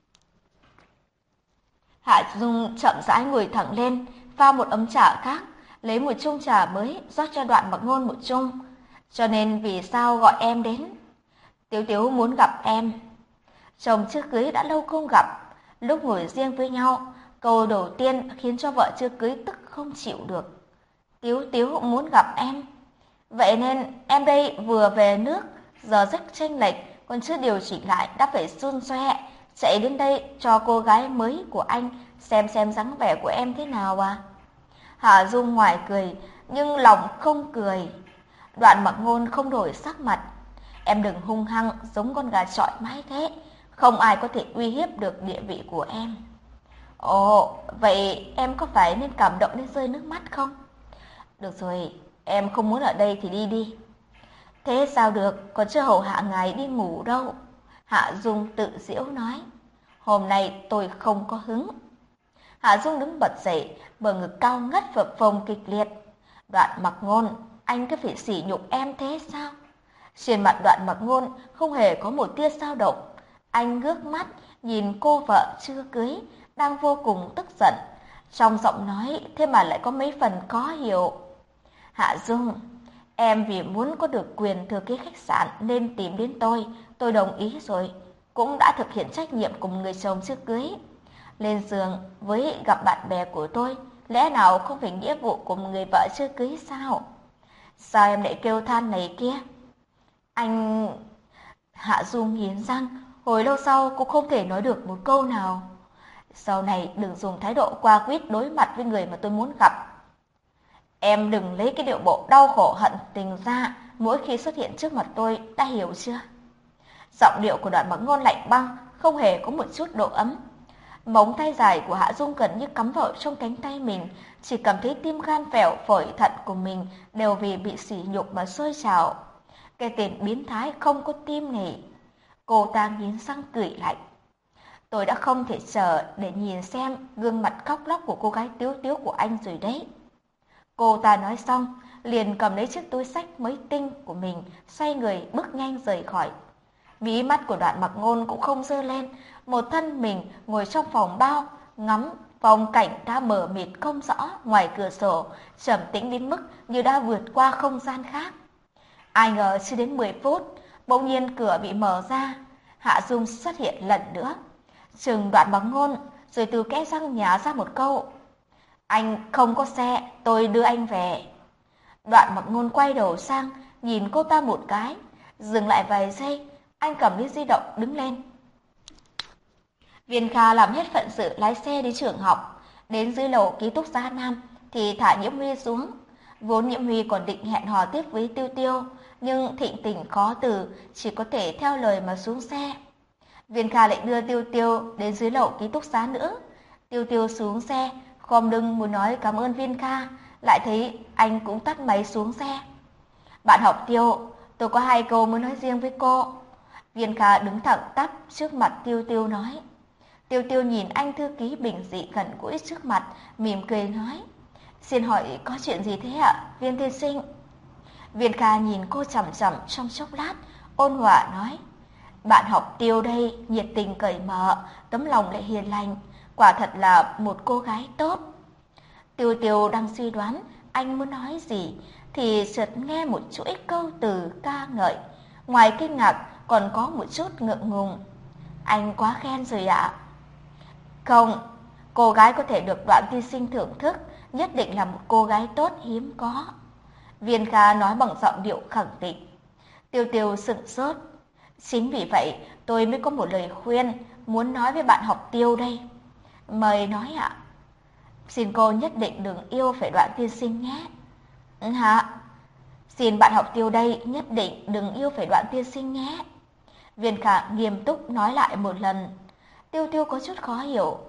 Hạ Dung chậm rãi ngồi thẳng lên, pha một ấm trà khác, lấy một chung trà mới rót cho Đoạn Mặc Ngôn một chung. Cho nên vì sao gọi em đến? Tiếu Tiếu muốn gặp em. Chồng chưa cưới đã lâu không gặp, lúc ngồi riêng với nhau, câu đầu tiên khiến cho vợ chưa cưới tức không chịu được. Tiếu Tiếu muốn gặp em. Vậy nên em đây vừa về nước, giờ giấc chênh lệch, còn chưa điều chỉnh lại đã phải xun xoe, chạy đến đây cho cô gái mới của anh xem xem dáng vẻ của em thế nào à. Hạ Dung ngoài cười, nhưng lòng không cười. Đoạn Mặc Ngôn không đổi sắc mặt. Em đừng hung hăng giống con gà chọi mãi thế, không ai có thể uy hiếp được địa vị của em. Ồ, vậy em có phải nên cảm động đến rơi nước mắt không? Được rồi, em không muốn ở đây thì đi đi. Thế sao được, còn chưa hầu hạ ngài đi ngủ đâu. Hạ Dung tự giễu nói. Hôm nay tôi không có hứng. Hạ Dung đứng bật dậy, bờ ngực cao ngất phập phồng kịch liệt. Đoạn Mặc Ngôn, anh cứ phải sỉ nhục em thế sao? Trên mặt Đoạn Mặc Ngôn không hề có một tia dao động. Anh ngước mắt nhìn cô vợ chưa cưới đang vô cùng tức giận, trong giọng nói thế mà lại có mấy phần khó hiểu. Hạ Dung, em vì muốn có được quyền thừa kế khách sạn nên tìm đến tôi, tôi đồng ý rồi, cũng đã thực hiện trách nhiệm cùng người chồng chưa cưới. Lên giường với gặp bạn bè của tôi, lẽ nào không phải nghĩa vụ của một người vợ chưa cưới sao? Sao em lại kêu than này kia? Anh... Hạ Dung nghiến răng, hồi lâu sau cũng không thể nói được một câu nào. Sau này đừng dùng thái độ qua quýt đối mặt với người mà tôi muốn gặp. Em đừng lấy cái điệu bộ đau khổ hận tình ra mỗi khi xuất hiện trước mặt tôi, đã hiểu chưa? Giọng điệu của Đoạn Mặc Ngôn lạnh băng, không hề có một chút độ ấm. Móng tay dài của Hạ Dung gần như cắm vào trong cánh tay mình, chỉ cảm thấy tim gan phèo phổi thận của mình đều vì bị sỉ nhục mà sôi trào. Cái tên biến thái không có tim này. Cô ta nghiến răng cười lạnh. Tôi đã không thể chờ để nhìn xem gương mặt khóc lóc của cô gái Tiếu Tiếu của anh rồi đấy. Cô ta nói xong, liền cầm lấy chiếc túi xách mới tinh của mình, xoay người bước nhanh rời khỏi. Mí mắt của Đoạn Mặc Ngôn cũng không giơ lên, một thân mình ngồi trong phòng bao, ngắm phong cảnh đã mờ mịt không rõ ngoài cửa sổ, trầm tĩnh đến mức như đã vượt qua không gian khác. Ai ngờ chưa đến mười phút, bỗng nhiên cửa bị mở ra, Hạ Dung xuất hiện lần nữa. Trừng Đoạn Mặc Ngôn, rồi từ kẽ răng nhả ra một câu. Anh không có xe, tôi đưa anh về. Đoạn Mặc Ngôn quay đầu sang, nhìn cô ta một cái, dừng lại vài giây, anh cầm lấy di động đứng lên. Viên Kha làm hết phận sự lái xe đi trường học, đến dưới lầu ký túc xá Nam thì thả Nhiễm Huy xuống. Vốn Nhiễm Huy còn định hẹn hò tiếp với Tiêu Tiêu, nhưng thịnh tình khó từ, chỉ có thể theo lời mà xuống xe. Viên Kha lại đưa Tiêu Tiêu đến dưới lầu ký túc xá nữa. Tiêu Tiêu xuống xe, khom lưng muốn nói cảm ơn Viên Kha, lại thấy anh cũng tắt máy xuống xe. Bạn học Tiêu, tôi có hai câu muốn nói riêng với cô. Viên Kha đứng thẳng tắp trước mặt Tiêu Tiêu nói. Tiêu Tiêu nhìn anh thư ký bình dị gần gũi trước mặt, mỉm cười nói. Xin hỏi có chuyện gì thế ạ, Viên tiên sinh? Viên Kha nhìn cô chằm chằm trong chốc lát, ôn hòa nói. Bạn học Tiêu đây, nhiệt tình cởi mở, tấm lòng lại hiền lành, quả thật là một cô gái tốt. Tiêu Tiêu đang suy đoán anh muốn nói gì, thì chợt nghe một chuỗi câu từ ca ngợi. Ngoài kinh ngạc còn có một chút ngượng ngùng. Anh quá khen rồi ạ. Không, cô gái có thể được Đoạn tiên sinh thưởng thức, nhất định là một cô gái tốt hiếm có. Viên Kha nói bằng giọng điệu khẳng định. Tiêu Tiêu sững sốt. Chính vì vậy tôi mới có một lời khuyên muốn nói với bạn học Tiêu đây. Mời nói ạ. Xin cô nhất định đừng yêu phải Đoạn tiên sinh nhé. Hả? Xin bạn học Tiêu đây nhất định đừng yêu phải Đoạn tiên sinh nhé. Viên Kha nghiêm túc nói lại một lần. Tiêu Tiêu có chút khó hiểu.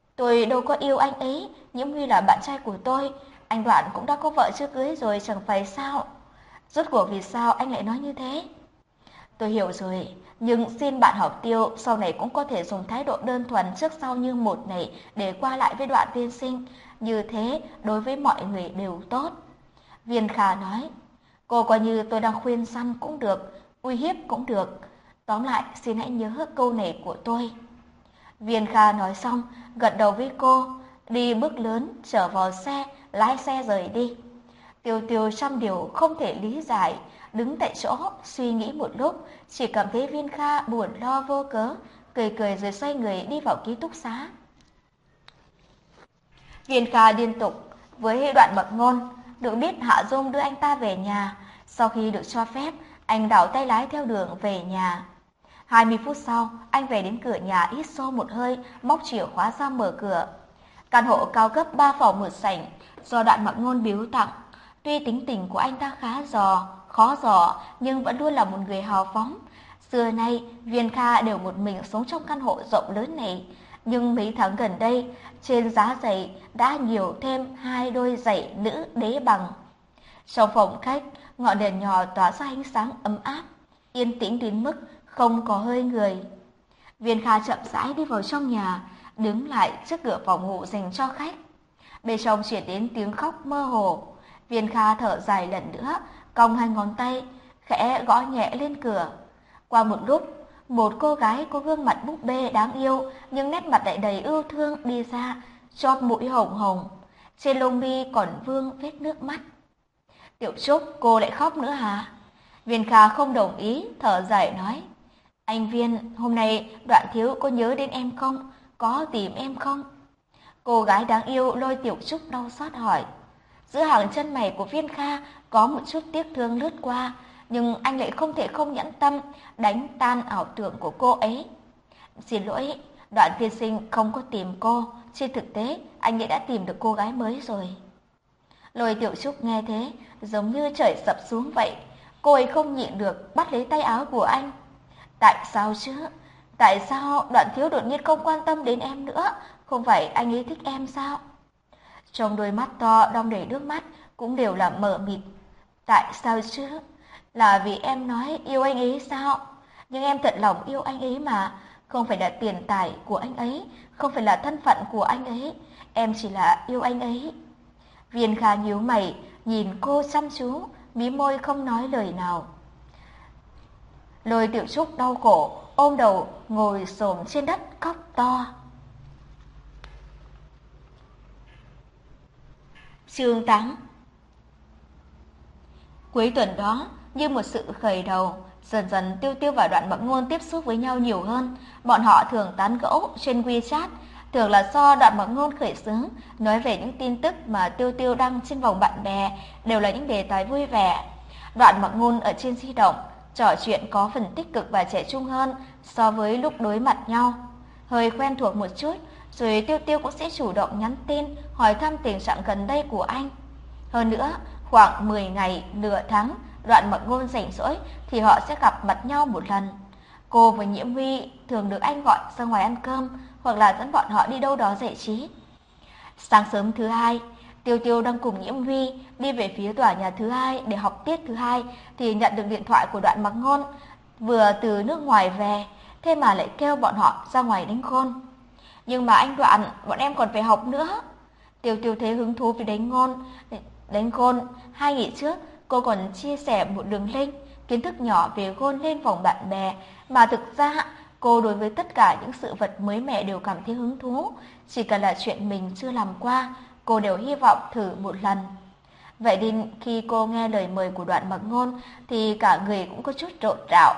Tôi đâu có yêu anh ấy, Nhiễm Huy là bạn trai của tôi, anh Đoạn cũng đã có vợ chưa cưới rồi chẳng phải sao? Rốt cuộc vì sao anh lại nói như thế? Tôi hiểu rồi, nhưng xin bạn học Tiêu sau này cũng có thể dùng thái độ đơn thuần trước sau như một này để qua lại với Đoạn tiên sinh, như thế đối với mọi người đều tốt. Viên Kha nói, cô coi như tôi đang khuyên răn cũng được, uy hiếp cũng được. Tóm lại, xin hãy nhớ câu này của tôi. Viên Kha nói xong, gật đầu với cô, đi bước lớn, trở vào xe, lái xe rời đi. Tiêu Tiêu trăm điều không thể lý giải, đứng tại chỗ, suy nghĩ một lúc, chỉ cảm thấy Viên Kha buồn lo vô cớ, cười cười rồi xoay người đi vào ký túc xá. Viên Kha liên tục với Đoạn Mặc Ngôn, được biết Hạ Dung đưa anh ta về nhà, sau khi được cho phép, anh đảo tay lái theo đường về nhà. hai mươi phút sau, anh về đến cửa nhà hít sâu một hơi, móc chìa khóa ra mở cửa. Căn hộ cao cấp ba phòng một sảnh, do Đoạn Mặc Ngôn biếu tặng. Tuy tính tình của anh ta khá dò, khó dò, nhưng vẫn luôn là một người hào phóng. Xưa nay, Viên Kha đều một mình sống trong căn hộ rộng lớn này. Nhưng mấy tháng gần đây, trên giá giày đã nhiều thêm hai đôi giày nữ đế bằng. Trong phòng khách, ngọn đèn nhỏ tỏa ra ánh sáng ấm áp, yên tĩnh đến mức không có hơi người. Viên Kha chậm rãi đi vào trong nhà, đứng lại trước cửa phòng ngủ dành cho khách. Bên trong chuyển đến tiếng khóc mơ hồ. Viên Kha thở dài lần nữa, cong hai ngón tay, khẽ gõ nhẹ lên cửa. Qua một lúc, một cô gái có gương mặt búp bê đáng yêu nhưng nét mặt lại đầy yêu thương đi ra, chóp mũi hồng hồng, trên lông mi còn vương vết nước mắt. Tiểu Trúc, cô lại khóc nữa hả? Viên Kha không đồng ý, thở dài nói, anh Viên, hôm nay Đoạn thiếu có nhớ đến em không? Có tìm em không? Cô gái đáng yêu lôi Tiểu Trúc đau xót hỏi. Giữa hàng chân mày của Viên Kha có một chút tiếc thương lướt qua, nhưng anh lại không thể không nhẫn tâm đánh tan ảo tưởng của cô ấy. Xin lỗi, Đoạn tiên sinh không có tìm cô, trên thực tế anh ấy đã tìm được cô gái mới rồi. Lôi Tiểu Trúc nghe thế, giống như trời sập xuống vậy, cô ấy không nhịn được bắt lấy tay áo của anh. Tại sao chứ? Tại sao Đoạn thiếu đột nhiên không quan tâm đến em nữa? Không phải anh ấy thích em sao? Trong đôi mắt to đong đầy nước mắt cũng đều là mờ mịt. Tại sao chứ? Là vì em nói yêu anh ấy sao? Nhưng em thật lòng yêu anh ấy mà, không phải là tiền tài của anh ấy, không phải là thân phận của anh ấy, em chỉ là yêu anh ấy. Viên Kha nhíu mày, nhìn cô chăm chú, mí môi không nói lời nào. Lôi Tiểu Trúc đau khổ, ôm đầu, ngồi xổm trên đất khóc to. Chương tám. Cuối tuần đó, như một sự khởi đầu, dần dần Tiêu Tiêu và Đoạn Mặc Ngôn tiếp xúc với nhau nhiều hơn. Bọn họ thường tán gẫu trên WeChat, thường là do Đoạn Mặc Ngôn khởi xướng, nói về những tin tức mà Tiêu Tiêu đăng trên vòng bạn bè, đều là những đề tài vui vẻ. Đoạn Mặc Ngôn ở trên di động, trò chuyện có phần tích cực và trẻ trung hơn so với lúc đối mặt nhau. Hơi quen thuộc một chút, rồi Tiêu Tiêu cũng sẽ chủ động nhắn tin, hỏi thăm tình trạng gần đây của anh. Hơn nữa, khoảng mười ngày, nửa tháng, Đoạn Mặc Ngôn rảnh rỗi thì họ sẽ gặp mặt nhau một lần. Cô với Nhiễm Huy thường được anh gọi ra ngoài ăn cơm, hoặc là dẫn bọn họ đi đâu đó giải trí. Sáng sớm thứ hai, Tiêu Tiêu đang cùng Nhiễm Huy đi về phía tòa nhà thứ hai để học tiết thứ hai thì nhận được điện thoại của Đoạn Mặc Ngôn, vừa từ nước ngoài về, thế mà lại kêu bọn họ ra ngoài đánh gôn. Nhưng mà anh Đoạn, bọn em còn phải học nữa. Tiêu Tiêu thấy hứng thú với đánh gôn. Đánh gôn, hai ngày trước, cô còn chia sẻ một đường link, kiến thức nhỏ về gôn lên vòng bạn bè, mà thực ra cô đối với tất cả những sự vật mới mẻ đều cảm thấy hứng thú, chỉ cần là chuyện mình chưa làm qua, cô đều hy vọng thử một lần. Vậy nên khi cô nghe lời mời của Đoạn Mặc Ngôn thì cả người cũng có chút rộn rạo.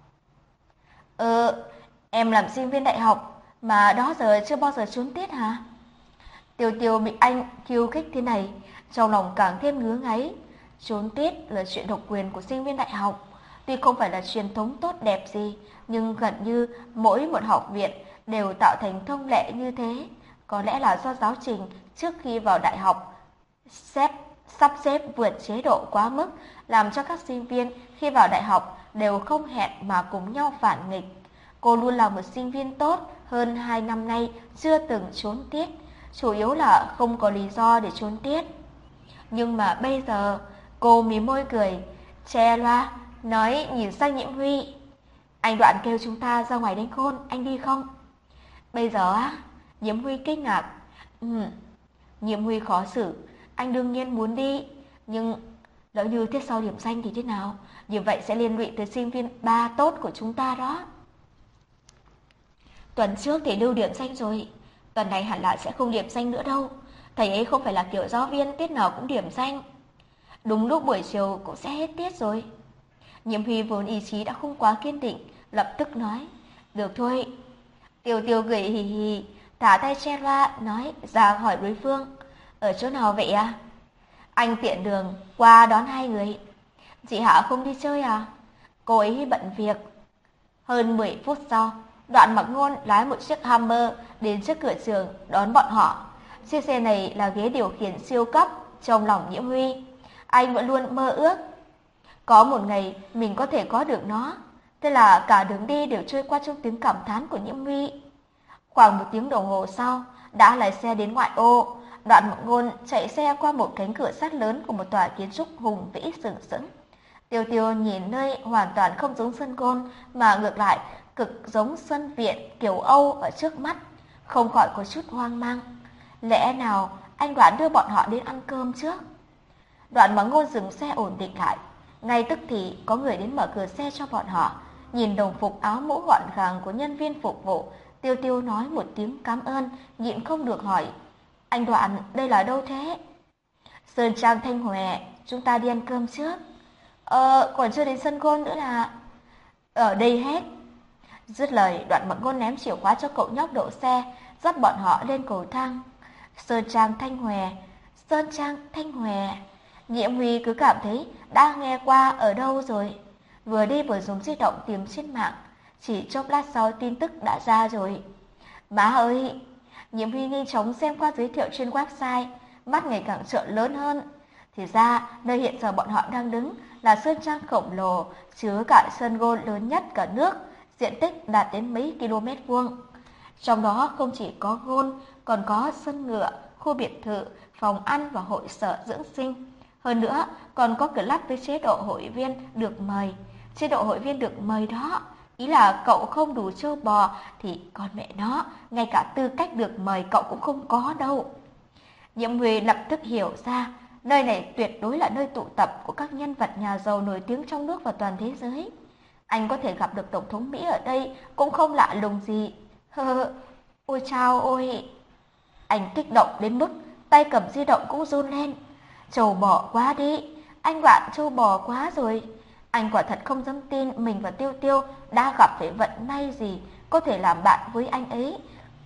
Ờ, em làm sinh viên đại học mà đó giờ chưa bao giờ trốn tiết hả? Tiêu Tiêu bị anh khiêu khích thế này, trong lòng càng thêm ngứa ngáy. Trốn tiết là chuyện độc quyền của sinh viên đại học, tuy không phải là truyền thống tốt đẹp gì, nhưng gần như mỗi một học viện đều tạo thành thông lệ như thế. Có lẽ là do giáo trình trước khi vào đại học xếp, sắp xếp vượt chế độ quá mức, làm cho các sinh viên khi vào đại học đều không hẹn mà cùng nhau phản nghịch. Cô luôn là một sinh viên tốt, hơn hai năm nay chưa từng trốn tiết, chủ yếu là không có lý do để trốn tiết. Nhưng mà bây giờ, cô mím môi cười, che loa, nói nhìn sang Nhiễm Huy. Anh Đoạn kêu chúng ta ra ngoài đánh khôn, anh đi không? Bây giờ á? Nhiễm Huy kinh ngạc. Ừ. Nhiễm Huy khó xử, anh đương nhiên muốn đi, nhưng lỡ như tiết sau điểm danh thì thế nào? Như vậy sẽ liên lụy tới sinh viên ba tốt của chúng ta đó. Tuần trước thì lưu điểm danh rồi, tuần này hẳn là sẽ không điểm danh nữa đâu. Thầy ấy không phải là kiểu giáo viên tiết nào cũng điểm danh. Đúng lúc buổi chiều cũng sẽ hết tiết rồi. Nhiễm Huy vốn ý chí đã không quá kiên định, lập tức nói, được thôi. Tiêu Tiêu cười hì hì, thả tay che loa, nói ra hỏi đối phương, ở chỗ nào vậy à? Anh tiện đường qua đón hai người. Chị Hạ không đi chơi à? Cô ấy bận việc. Hơn mười phút sau, Đoạn Mặc Ngôn lái một chiếc Hummer đến trước cửa trường đón bọn họ. Chiếc xe này là ghế điều khiển siêu cấp trong lòng Nhiễm Huy. Anh vẫn luôn mơ ước có một ngày mình có thể có được nó. Thế là cả đường đi đều trôi qua trong tiếng cảm thán của Nhiễm Huy. Khoảng một tiếng đồng hồ sau, đã lái xe đến ngoại ô. Đoạn Mặc Ngôn chạy xe qua một cánh cửa sắt lớn của một tòa kiến trúc hùng vĩ sừng sững. Tiêu Tiêu nhìn nơi hoàn toàn không giống sân golf mà ngược lại cực giống sân viện kiểu Âu ở trước mắt, không khỏi có chút hoang mang. Lẽ nào anh Đoạn đưa bọn họ đến ăn cơm trước? Đoạn Mặc Ngôn dừng xe ổn định lại, ngay tức thì có người đến mở cửa xe cho bọn họ. Nhìn đồng phục áo mũ gọn gàng của nhân viên phục vụ, Tiêu Tiêu nói một tiếng cảm ơn, nhịn không được hỏi, anh Đoạn, đây là đâu thế? Sơn Trang Thanh Hòe, chúng ta đi ăn cơm trước. Ờ, còn chưa đến sân golf nữa là... Ở đây hết. Dứt lời, Đoạn Mặc Ngôn ném chìa khóa cho cậu nhóc đậu xe, dắt bọn họ lên cầu thang. Sơn Trang Thanh Hòe, Sơn Trang Thanh Hòe. Nhiễm Huy cứ cảm thấy đã nghe qua ở đâu rồi. Vừa đi vừa dùng di động tìm trên mạng, chỉ chốc lát sau tin tức đã ra rồi. Má ơi! Nhiễm Huy nhanh chóng xem qua giới thiệu trên website, mắt ngày càng trợn lớn hơn. Thì ra, nơi hiện giờ bọn họ đang đứng là Sơn Trang khổng lồ, chứa cả sân golf lớn nhất cả nước, diện tích đạt đến mấy km vuông. Trong đó không chỉ có golf, còn có sân ngựa, khu biệt thự, phòng ăn và hội sở dưỡng sinh. Hơn nữa, còn có club với chế độ hội viên được mời. Chế độ hội viên được mời đó, ý là cậu không đủ trâu bò thì con mẹ nó, ngay cả tư cách được mời cậu cũng không có đâu. Nhiễm Huy lập tức hiểu ra, nơi này tuyệt đối là nơi tụ tập của các nhân vật nhà giàu nổi tiếng trong nước và toàn thế giới. Anh có thể gặp được Tổng thống Mỹ ở đây cũng không lạ lùng gì. Hơ, ôi chao ôi. Anh kích động đến mức tay cầm di động cũng run lên. Trâu bò quá đi, anh Đoạn trâu bò quá rồi. Anh quả thật không dám tin mình và Tiêu Tiêu đã gặp phải vận may gì có thể làm bạn với anh ấy.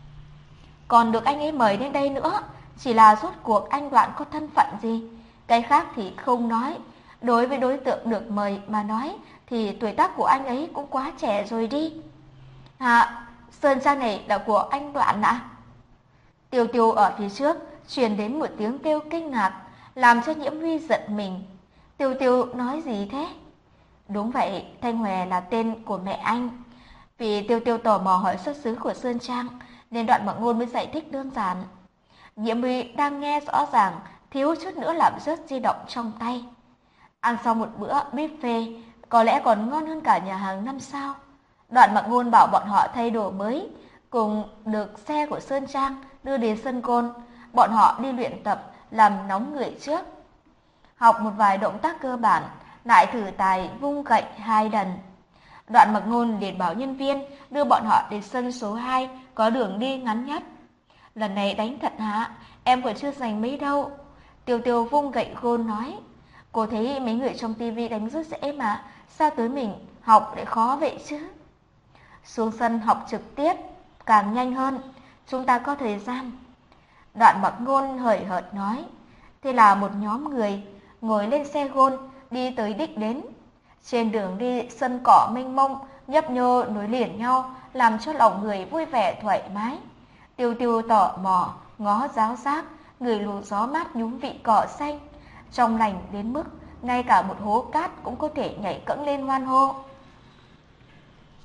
Còn được anh ấy mời đến đây nữa, chỉ là rốt cuộc anh Đoạn có thân phận gì. Cái khác thì không nói. Đối với đối tượng được mời mà nói thì tuổi tác của anh ấy cũng quá trẻ rồi đi. Hả? Sơn Trang này là của anh Đoạn ạ? Tiêu Tiêu ở phía trước truyền đến một tiếng kêu kinh ngạc, làm cho Nhiễm Huy giận mình. Tiêu Tiêu nói gì thế? Đúng vậy, Thanh Hòe là tên của mẹ anh. Vì Tiêu Tiêu tò mò hỏi xuất xứ của Sơn Trang, nên Đoạn Mặc Ngôn mới giải thích đơn giản. Nhiễm Huy đang nghe rõ ràng, thiếu chút nữa làm rớt di động trong tay. Ăn xong một bữa buffet, có lẽ còn ngon hơn cả nhà hàng năm sao. Đoạn Mặc Ngôn bảo bọn họ thay đồ mới, cùng được xe của Sơn Trang đưa đến sân golf. Bọn họ đi luyện tập, làm nóng người trước. Học một vài động tác cơ bản, lại thử tài vung gậy hai lần. Đoạn Mặc Ngôn liền bảo nhân viên đưa bọn họ đến sân số hai, có đường đi ngắn nhất. Lần này đánh thật hả? Em còn chưa giành mấy đâu. Tiêu Tiêu vung gậy gôn nói. Cô thấy mấy người trong tivi đánh rất dễ mà, sao tới mình học lại khó vậy chứ? Xuống sân học trực tiếp, càng nhanh hơn, chúng ta có thời gian. Đoạn Mặc Ngôn hời hợt nói. Thế là một nhóm người ngồi lên xe gôn đi tới đích đến. Trên đường đi sân cỏ mênh mông, nhấp nhô nối liền nhau, làm cho lòng người vui vẻ thoải mái. Tiêu Tiêu tò mò, ngó giáo giác, người luồng gió mát nhúm vị cỏ xanh, trong lành đến mức ngay cả một hố cát cũng có thể nhảy cẫng lên hoan hô.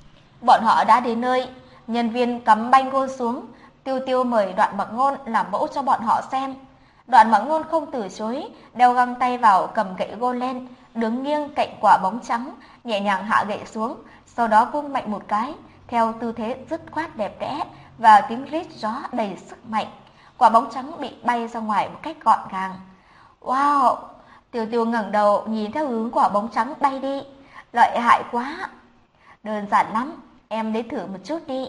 Bọn họ đã đến nơi, nhân viên cắm banh gôn xuống, Tiêu Tiêu mời Đoạn Mặc Ngôn làm mẫu cho bọn họ xem. Đoạn Mặc Ngôn không từ chối, đeo găng tay vào cầm gậy gôn lên, đứng nghiêng cạnh quả bóng trắng, nhẹ nhàng hạ gậy xuống, sau đó vung mạnh một cái, theo tư thế dứt khoát đẹp đẽ và tiếng rít gió đầy sức mạnh. Quả bóng trắng bị bay ra ngoài một cách gọn gàng. Wow! Tiêu Tiêu ngẩng đầu nhìn theo hướng quả bóng trắng bay đi. Lợi hại quá! Đơn giản lắm, em đến thử một chút đi.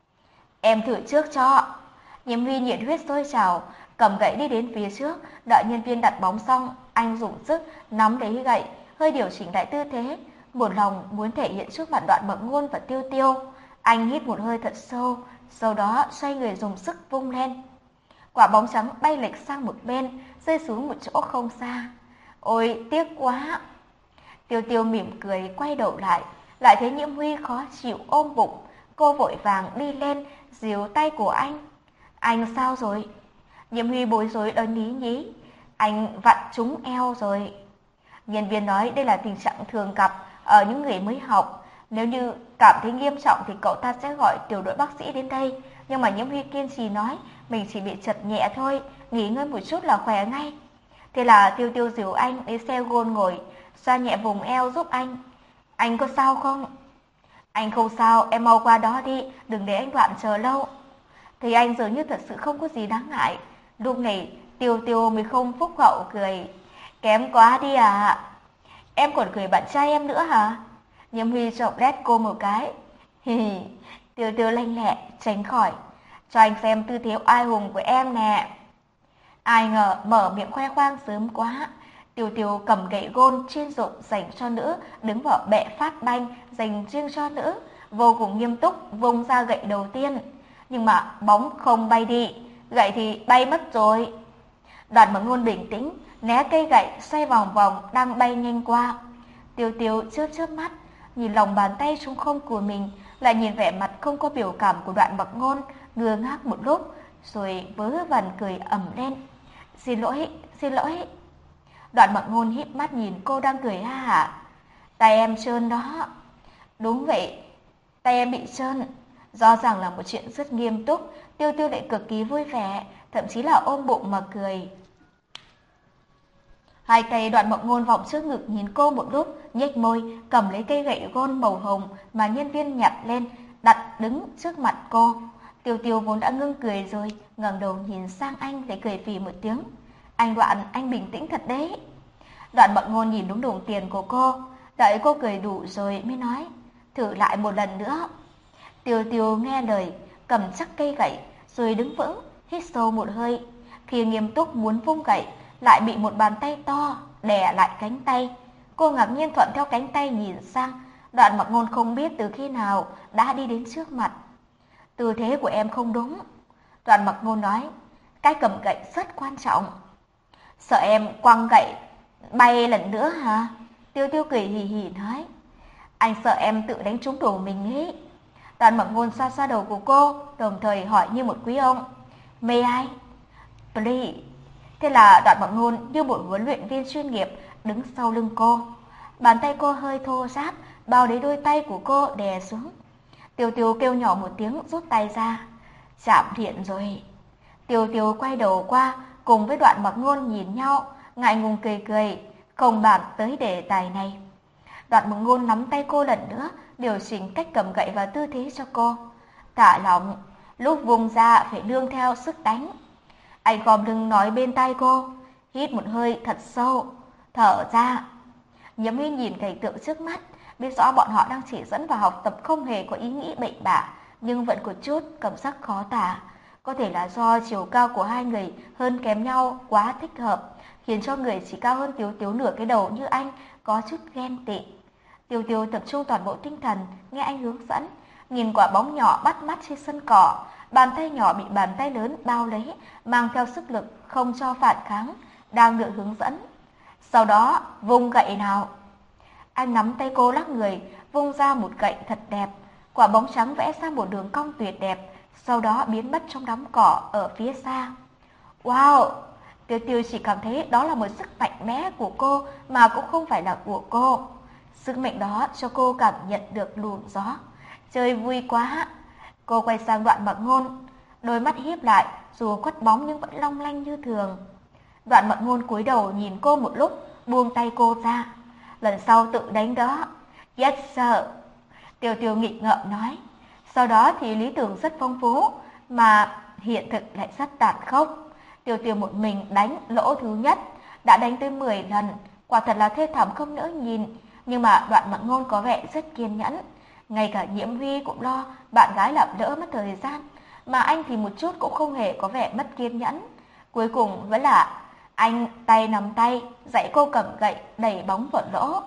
Em thử trước cho. Nhiễm Huy nhiệt huyết sôi trào, cầm gậy đi đến phía trước, đợi nhân viên đặt bóng xong, anh dùng sức nắm lấy gậy, hơi điều chỉnh lại tư thế, một lòng muốn thể hiện trước mặt Đoạn Mặc Ngôn và Tiêu Tiêu. Anh hít một hơi thật sâu, sau đó xoay người dùng sức vung lên. Quả bóng trắng bay lệch sang một bên, rơi xuống một chỗ không xa. Ôi, tiếc quá! Tiêu Tiêu mỉm cười quay đầu lại, lại thấy Nhiễm Huy khó chịu ôm bụng. Cô vội vàng đi lên, dìu tay của anh. Anh sao rồi? Nhiễm Huy bối rối đón lý nhí. Anh vặn trúng eo rồi. Nhân viên nói đây là tình trạng thường gặp ở những người mới học. Nếu như cảm thấy nghiêm trọng thì cậu ta sẽ gọi tiểu đội bác sĩ đến đây. Nhưng mà Nhiễm Huy kiên trì nói mình chỉ bị trật nhẹ thôi, nghỉ ngơi một chút là khỏe ngay. Thế là Tiêu Tiêu dìu anh đến xe gôn ngồi, xoa nhẹ vùng eo giúp anh. Anh có sao không? Anh không sao, em mau qua đó đi, đừng để anh Đoạn chờ lâu. Thì anh dường như thật sự không có gì đáng ngại. Lúc này Tiêu Tiêu mới không phúc hậu cười. Kém quá đi à? Em còn cười bạn trai em nữa hả? Nhiễm Huy chọc đét cô một cái. Hì hì. Tiêu Tiêu lanh lẹ tránh khỏi. Cho anh xem tư thế oai hùng của em nè. Ai ngờ mở miệng khoe khoang sớm quá. Tiêu Tiêu cầm gậy gôn chuyên dụng dành cho nữ, đứng vào bệ phát banh dành riêng cho nữ, vô cùng nghiêm túc vung ra gậy đầu tiên. Nhưng mà bóng không bay đi, gậy thì bay mất rồi. Đoạn Mặc Ngôn bình tĩnh, né cây gậy xoay vòng vòng đang bay nhanh qua. Tiêu Tiêu chớp chớp mắt, nhìn lòng bàn tay trống không của mình, lại nhìn vẻ mặt không có biểu cảm của Đoạn Mặc Ngôn, ngơ ngác một lúc, rồi vớ vẩn cười ầm lên. Xin lỗi, xin lỗi. Đoạn Mặc Ngôn híp mắt nhìn cô đang cười ha hả. Tay em trơn đó. Đúng vậy, tay em bị trơn. Rõ ràng là một chuyện rất nghiêm túc, Tiêu Tiêu lại cực kỳ vui vẻ, thậm chí là ôm bụng mà cười. Hai tay Đoạn Mặc Ngôn vòng trước ngực nhìn cô một lúc, nhếch môi, cầm lấy cây gậy gôn màu hồng mà nhân viên nhặt lên, đặt đứng trước mặt cô. Tiêu Tiêu vốn đã ngưng cười rồi, ngẩng đầu nhìn sang anh để cười phì một tiếng. Anh Đoạn, anh bình tĩnh thật đấy. Đoạn Mặc Ngôn nhìn đúng đồng tiền của cô, đợi cô cười đủ rồi mới nói, thử lại một lần nữa. Tiêu Tiêu nghe lời, cầm chắc cây gậy, rồi đứng vững, hít sâu một hơi. Khi nghiêm túc muốn vung gậy, lại bị một bàn tay to đè lại cánh tay. Cô ngạc nhiên thuận theo cánh tay nhìn sang. Đoạn Mặc Ngôn không biết từ khi nào đã đi đến trước mặt. Tư thế của em không đúng. Đoạn Mặc Ngôn nói, cái cầm gậy rất quan trọng. Sợ em quăng gậy bay lần nữa hả? Tiêu Tiêu cười hì hì nói, anh sợ em tự đánh trúng đầu mình ấy. Đoạn Mặc Ngôn xoa xoa đầu của cô, đồng thời hỏi như một quý ông, May I? Please. Thế là Đoạn Mặc Ngôn như một huấn luyện viên chuyên nghiệp đứng sau lưng cô. Bàn tay cô hơi thô ráp, bao lấy đôi tay của cô đè xuống. Tiêu Tiêu kêu nhỏ một tiếng rút tay ra. Chạm điện rồi. Tiêu Tiêu quay đầu qua, cùng với Đoạn Mặc Ngôn nhìn nhau, ngại ngùng cười cười, không bàn tới đề tài này. Đoạn Mặc Ngôn nắm tay cô lần nữa, điều chỉnh cách cầm gậy và tư thế cho cô. Thả lỏng, lúc vùng ra phải nương theo sức đánh. Anh khom lưng nói bên tai cô, hít một hơi thật sâu, thở ra. Nhiễm Huy nhìn cảnh tượng trước mắt, biết rõ bọn họ đang chỉ dẫn vào học tập không hề có ý nghĩ bậy bạ, nhưng vẫn có chút cảm giác khó tả. Có thể là do chiều cao của hai người hơn kém nhau quá thích hợp, khiến cho người chỉ cao hơn Tiêu Tiêu nửa cái đầu như anh có chút ghen tị. Tiêu Tiêu tập trung toàn bộ tinh thần nghe anh hướng dẫn, nhìn quả bóng nhỏ bắt mắt trên sân cỏ, bàn tay nhỏ bị bàn tay lớn bao lấy, mang theo sức lực không cho phản kháng, đang được hướng dẫn. Sau đó vung gậy nào. Anh nắm tay cô lắc người, vung ra một gậy thật đẹp. Quả bóng trắng vẽ ra một đường cong tuyệt đẹp, sau đó biến mất trong đám cỏ ở phía xa. Wow! Tiêu Tiêu chỉ cảm thấy đó là một sức mạnh mẽ của cô mà cũng không phải là của cô. Sức mạnh đó cho cô cảm nhận được luồng gió. Chơi vui quá. Cô quay sang Đoạn Mặc Ngôn, đôi mắt híp lại, dù khuất bóng nhưng vẫn long lanh như thường. Đoạn Mặc Ngôn cúi đầu nhìn cô một lúc, buông tay cô ra. Lần sau tự đánh đó. Yes sir. Tiêu Tiêu nghịch ngợm nói. Sau đó thì lý tưởng rất phong phú, mà hiện thực lại rất tàn khốc. Tiêu Tiêu một mình đánh lỗ thứ nhất, đã đánh tới mười lần, quả thật là thê thảm không nỡ nhìn. Nhưng mà Đoạn Mặc Ngôn có vẻ rất kiên nhẫn. Ngay cả Nhiễm Huy cũng lo bạn gái làm lỡ mất thời gian, mà anh thì một chút cũng không hề có vẻ mất kiên nhẫn. Cuối cùng vẫn là anh tay nắm tay, dạy cô cầm gậy đẩy bóng vào lỗ.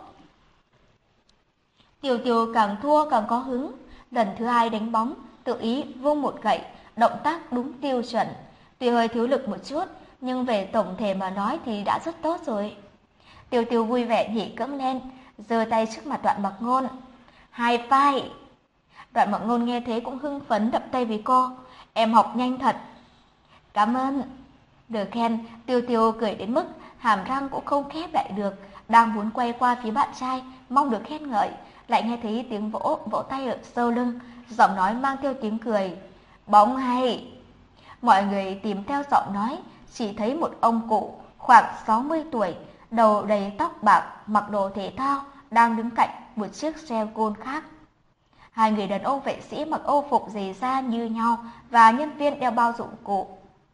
Tiêu Tiêu càng thua càng có hứng, lần thứ hai đánh bóng, tự ý vung một gậy, động tác đúng tiêu chuẩn. Tuy hơi thiếu lực một chút, nhưng về tổng thể mà nói thì đã rất tốt rồi. Tiêu Tiêu vui vẻ nhảy cẫng lên, giơ tay trước mặt Đoạn Mặc Ngôn. High five. Đoạn Mặc Ngôn nghe thế cũng hưng phấn đập tay với cô. Em học nhanh thật. Cảm ơn. Được khen, Tiêu Tiêu cười đến mức hàm răng cũng không khép lại được, đang muốn quay qua phía bạn trai, mong được khen ngợi, lại nghe thấy tiếng vỗ vỗ tay ở sau lưng, giọng nói mang theo tiếng cười. Bóng hay. Mọi người tìm theo giọng nói, chỉ thấy một ông cụ khoảng sáu mươi tuổi, đầu đầy tóc bạc, mặc đồ thể thao, đang đứng cạnh một chiếc xe gôn khác. Hai người đàn ông vệ sĩ mặc âu phục dày da như nhau và nhân viên đeo bao dụng cụ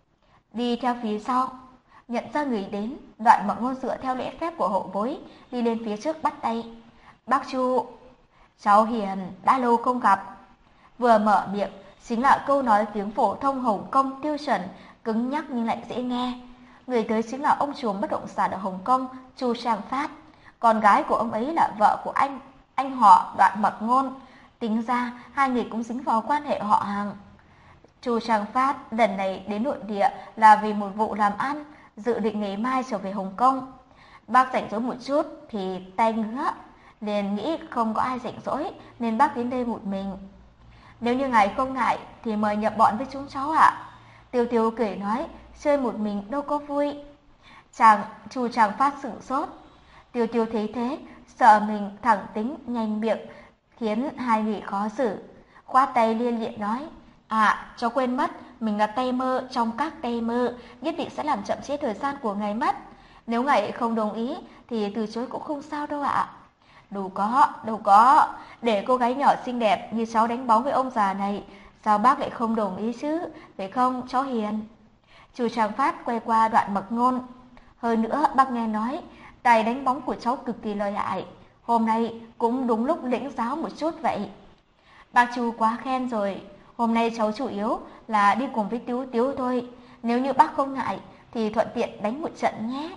đi theo phía sau. Nhận ra người đến, Đoạn Mặc Ngôn dựa theo lễ phép của hậu bối đi lên phía trước bắt tay. Bác Chu. Cháu Hiền, đã lâu không gặp. Vừa mở miệng chính là câu nói tiếng phổ thông Hồng Kông tiêu chuẩn, cứng nhắc nhưng lại dễ nghe. Người tới chính là ông trùm bất động sản ở Hồng Kông, Chu Trang Phát. Con gái của ông ấy là vợ của anh, anh họ Đoạn Mặc Ngôn. Tính ra hai người cũng dính vào quan hệ họ hàng. Chu Trang Phát lần này đến nội địa là vì một vụ làm ăn, dự định ngày mai trở về Hồng Kông. Bác rảnh rỗi một chút thì tay ngứa, liền nghĩ không có ai rảnh rỗi nên bác đến đây một mình. Nếu như ngài không ngại thì mời nhập bọn với chúng cháu ạ. Tiêu Tiêu cười nói, chơi một mình đâu có vui. Chàng Chu Trang Phát sửng sốt. Tiêu Tiêu thấy thế, sợ mình thẳng tính nhanh miệng, khiến hai người khó xử. Khoát tay liên liện nói, à, cháu quên mất, mình là tay mơ trong các tay mơ, nhất định sẽ làm chậm trễ thời gian của ngài mất. Nếu ngài không đồng ý thì từ chối cũng không sao đâu ạ. Đâu có, đâu có, để cô gái nhỏ xinh đẹp như cháu đánh bóng với ông già này, sao bác lại không đồng ý chứ, phải không cháu Hiền? Chu Trang Phát quay qua Đoạn Mặc Ngôn. Hơn nữa bác nghe nói, tài đánh bóng của cháu cực kỳ lợi hại, hôm nay cũng đúng lúc lĩnh giáo một chút vậy. Bác Chu quá khen rồi, hôm nay cháu chủ yếu là đi cùng với Tiếu Tiếu thôi, nếu như bác không ngại thì thuận tiện đánh một trận nhé.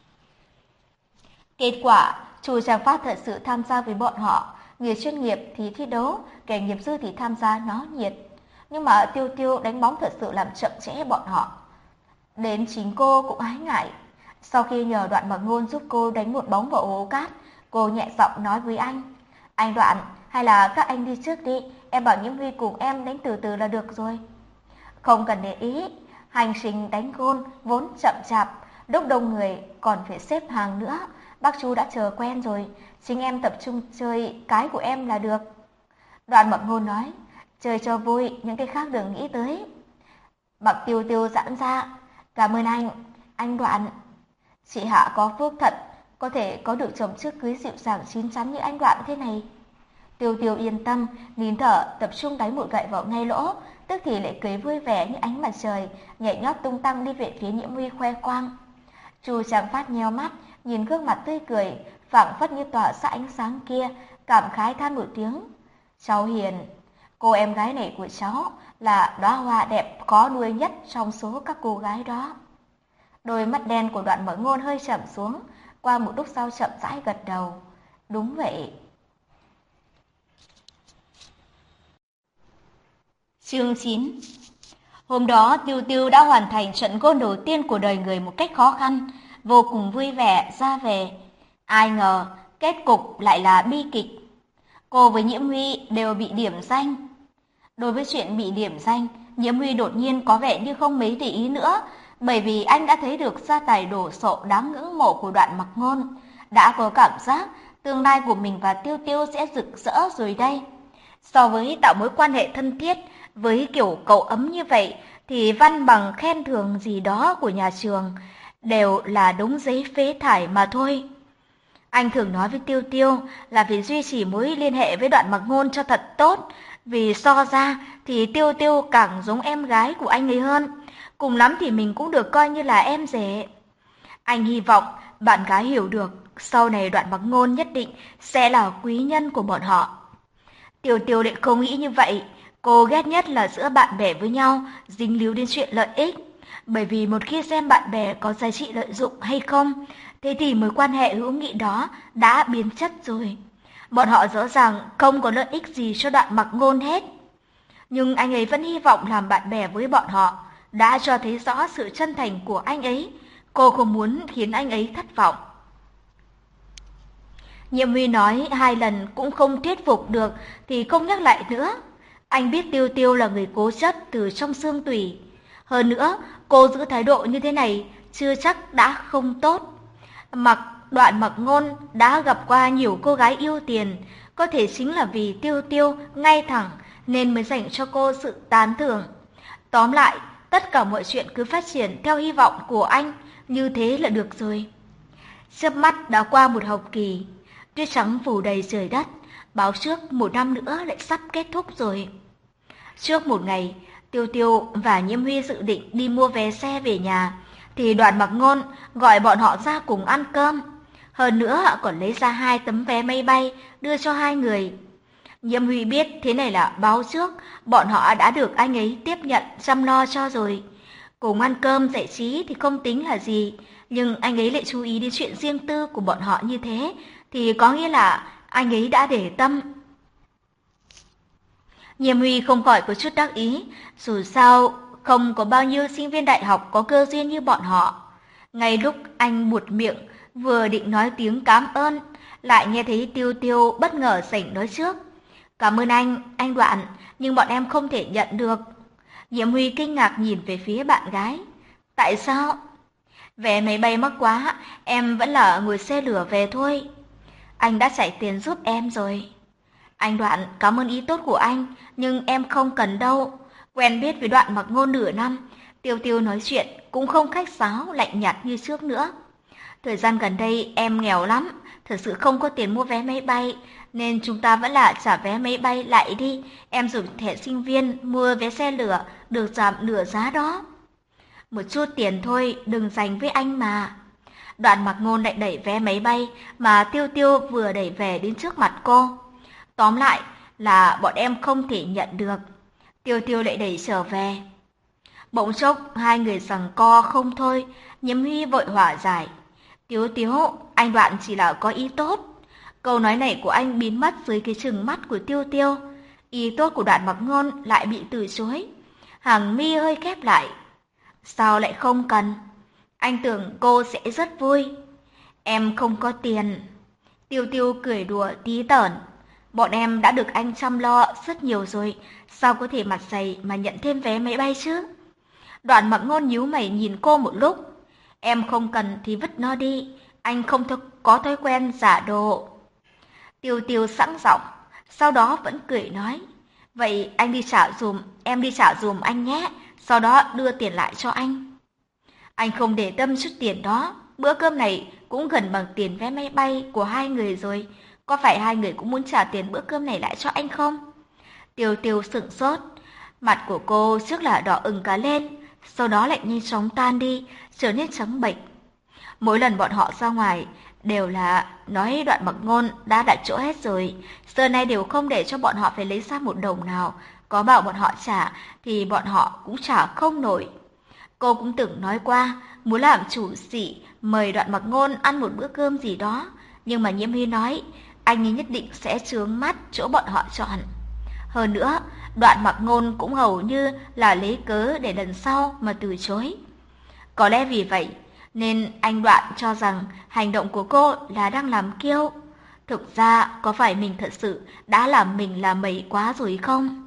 Kết quả, Chu Trang Phát thật sự tham gia với bọn họ, người chuyên nghiệp thì thi đấu, kẻ nghiệp dư thì tham gia náo nhiệt. Nhưng mà Tiêu Tiêu đánh bóng thật sự làm chậm trễ bọn họ. Đến chính cô cũng ái ngại. Sau khi nhờ Đoạn Mặc Ngôn giúp cô đánh một bóng vào ố cát, cô nhẹ giọng nói với anh. Anh Đoạn, hay là các anh đi trước đi, em bảo Nhiễm Huy cùng em đánh từ từ là được rồi. Không cần để ý, hành trình đánh gôn vốn chậm chạp, lúc đông người còn phải xếp hàng nữa. Bác Chu đã chờ quen rồi, chính em tập trung chơi cái của em là được. Đoạn Mặc Ngôn nói, chơi cho vui, những cái khác đừng nghĩ tới. Mặc Tiêu Tiêu giãn ra, cảm ơn anh, anh Đoạn. Chị Hạ có phước thật, có thể có được chồng trước cưới dịu dàng chín chắn như anh Đoạn thế này. Tiêu Tiêu yên tâm, nín thở, tập trung đánh một gậy vào ngay lỗ, tức thì lại cười vui vẻ như ánh mặt trời, nhảy nhót tung tăng đi về phía Nhiễm Huy khoe khoang. Chu Trang Phát nheo mắt, nhìn gương mặt tươi cười, phảng phất như tỏa ra ánh sáng kia, cảm khái than một tiếng. Cháu Hiền, cô em gái này của cháu là đóa hoa đẹp khó nuôi nhất trong số các cô gái đó. Đôi mắt đen của Đoạn Mặc Ngôn hơi trầm xuống, qua một lúc sau chậm rãi gật đầu. Đúng vậy. Chương chín. Hôm đó Tiêu Tiêu đã hoàn thành trận gôn đầu tiên của đời người một cách khó khăn, vô cùng vui vẻ ra về. Ai ngờ kết cục lại là bi kịch. Cô với Nhiễm Huy đều bị điểm danh. Đối với chuyện bị điểm danh, Nhiễm Huy đột nhiên có vẻ như không mấy để ý nữa, bởi vì anh đã thấy được gia tài đổ sộ đáng ngưỡng mộ của Đoạn Mặc Ngôn, đã có cảm giác tương lai của mình và Tiêu Tiêu sẽ rực rỡ rồi đây. So với tạo mối quan hệ thân thiết với kiểu cậu ấm như vậy, thì văn bằng khen thưởng gì đó của nhà trường đều là đống giấy phế thải mà thôi. Anh thường nói với Tiêu Tiêu là phải duy trì mối liên hệ với Đoạn Mặc Ngôn cho thật tốt, vì so ra thì Tiêu Tiêu càng giống em gái của anh ấy hơn, cùng lắm thì mình cũng được coi như là em rể. Anh hy vọng bạn gái hiểu được, sau này Đoạn Mặc Ngôn nhất định sẽ là quý nhân của bọn họ. Tiêu Tiêu lại không nghĩ như vậy, cô ghét nhất là giữa bạn bè với nhau dính líu đến chuyện lợi ích, bởi vì một khi xem bạn bè có giá trị lợi dụng hay không, thế thì mối quan hệ hữu nghị đó đã biến chất rồi. Bọn họ rõ ràng không có lợi ích gì cho Đoạn Mặc Ngôn hết. Nhưng anh ấy vẫn hy vọng làm bạn bè với bọn họ, đã cho thấy rõ sự chân thành của anh ấy. Cô không muốn khiến anh ấy thất vọng. Nhiệm Huy nói hai lần cũng không thuyết phục được thì không nhắc lại nữa. Anh biết Tiêu Tiêu là người cố chấp từ trong xương tủy. Hơn nữa, cô giữ thái độ như thế này chưa chắc đã không tốt. Mặc Đoạn Mặc Ngôn đã gặp qua nhiều cô gái yêu tiền, có thể chính là vì Tiêu Tiêu ngay thẳng nên mới dành cho cô sự tán thưởng. Tóm lại, tất cả mọi chuyện cứ phát triển theo hy vọng của anh, như thế là được rồi. Chớp mắt đã qua một học kỳ, tuyết trắng phủ đầy trời đất, báo trước một năm nữa lại sắp kết thúc rồi. Trước một ngày, Tiêu Tiêu và Nhiễm Huy dự định đi mua vé xe về nhà, thì Đoạn Mặc Ngôn gọi bọn họ ra cùng ăn cơm. Hơn nữa còn lấy ra hai tấm vé máy bay đưa cho hai người. Nhiễm Huy biết thế này là báo trước, bọn họ đã được anh ấy tiếp nhận chăm lo cho rồi. Cùng ăn cơm giải trí thì không tính là gì, nhưng anh ấy lại chú ý đến chuyện riêng tư của bọn họ như thế, thì có nghĩa là anh ấy đã để tâm. Nhiễm Huy không khỏi có chút đắc ý, dù sao không có bao nhiêu sinh viên đại học có cơ duyên như bọn họ. Ngay lúc anh buột miệng, vừa định nói tiếng cảm ơn, lại nghe thấy Tiêu Tiêu bất ngờ sảnh nói trước. Cảm ơn anh, anh Đoạn, nhưng bọn em không thể nhận được. Nhiễm Huy kinh ngạc nhìn về phía bạn gái. Tại sao? Vé máy bay mắc quá, em vẫn là ngồi xe lửa về thôi. Anh đã trả tiền giúp em rồi. Anh Đoạn, cảm ơn ý tốt của anh, nhưng em không cần đâu. Quen biết với Đoạn Mặc Ngôn nửa năm, Tiêu Tiêu nói chuyện cũng không khách sáo, lạnh nhạt như trước nữa. Thời gian gần đây em nghèo lắm, thật sự không có tiền mua vé máy bay, nên chúng ta vẫn là trả vé máy bay lại đi. Em dùng thẻ sinh viên mua vé xe lửa, được giảm nửa giá đó. Một chút tiền thôi, đừng dành với anh mà. Đoạn Mặc Ngôn lại đẩy vé máy bay mà Tiêu Tiêu vừa đẩy về đến trước mặt cô. Tóm lại là bọn em không thể nhận được. Tiêu Tiêu lại đẩy trở về. Bỗng chốc hai người giằng co không thôi, Nhiễm Huy vội hòa giải. Tiếu Tiếu, anh Đoạn chỉ là có ý tốt. Câu nói này của anh biến mất dưới cái chừng mắt của Tiêu Tiêu. Ý tốt của Đoạn Mặc Ngôn lại bị từ chối. Hàng mi hơi khép lại. Sao lại không cần? Anh tưởng cô sẽ rất vui. Em không có tiền. Tiêu Tiêu cười đùa tí tởn. Bọn em đã được anh chăm lo rất nhiều rồi, sao có thể mặt dày mà nhận thêm vé máy bay chứ? Đoạn Mặc Ngôn nhíu mày nhìn cô một lúc. Em không cần thì vứt nó đi, anh không th có thói quen giả đồ. Tiêu Tiêu sẵn giọng, sau đó vẫn cười nói. Vậy anh đi trả dùm, em đi trả dùm anh nhé, sau đó đưa tiền lại cho anh. Anh không để tâm chút tiền đó, bữa cơm này cũng gần bằng tiền vé máy bay của hai người rồi. Có phải hai người cũng muốn trả tiền bữa cơm này lại cho anh không? Tiêu Tiêu sửng sốt, mặt của cô trước là đỏ ửng cả lên, sau đó lại nhanh chóng tan đi, trở nên trắng bệch. Mỗi lần bọn họ ra ngoài đều là nói Đoạn Mặc Ngôn đã đặt chỗ hết rồi, giờ này đều không để cho bọn họ phải lấy ra một đồng nào, có bảo bọn họ trả thì bọn họ cũng trả không nổi. Cô cũng từng nói qua muốn làm chủ sĩ mời Đoạn Mặc Ngôn ăn một bữa cơm gì đó, nhưng mà Nhiễm Huy nói anh ấy nhất định sẽ chướng mắt chỗ bọn họ chọn. Hơn nữa, Đoạn Mặc Ngôn cũng hầu như là lấy cớ để lần sau mà từ chối. Có lẽ vì vậy nên anh Đoạn cho rằng hành động của cô là đang làm kiêu. Thực ra có phải mình thật sự đã làm mình là mẩy quá rồi không?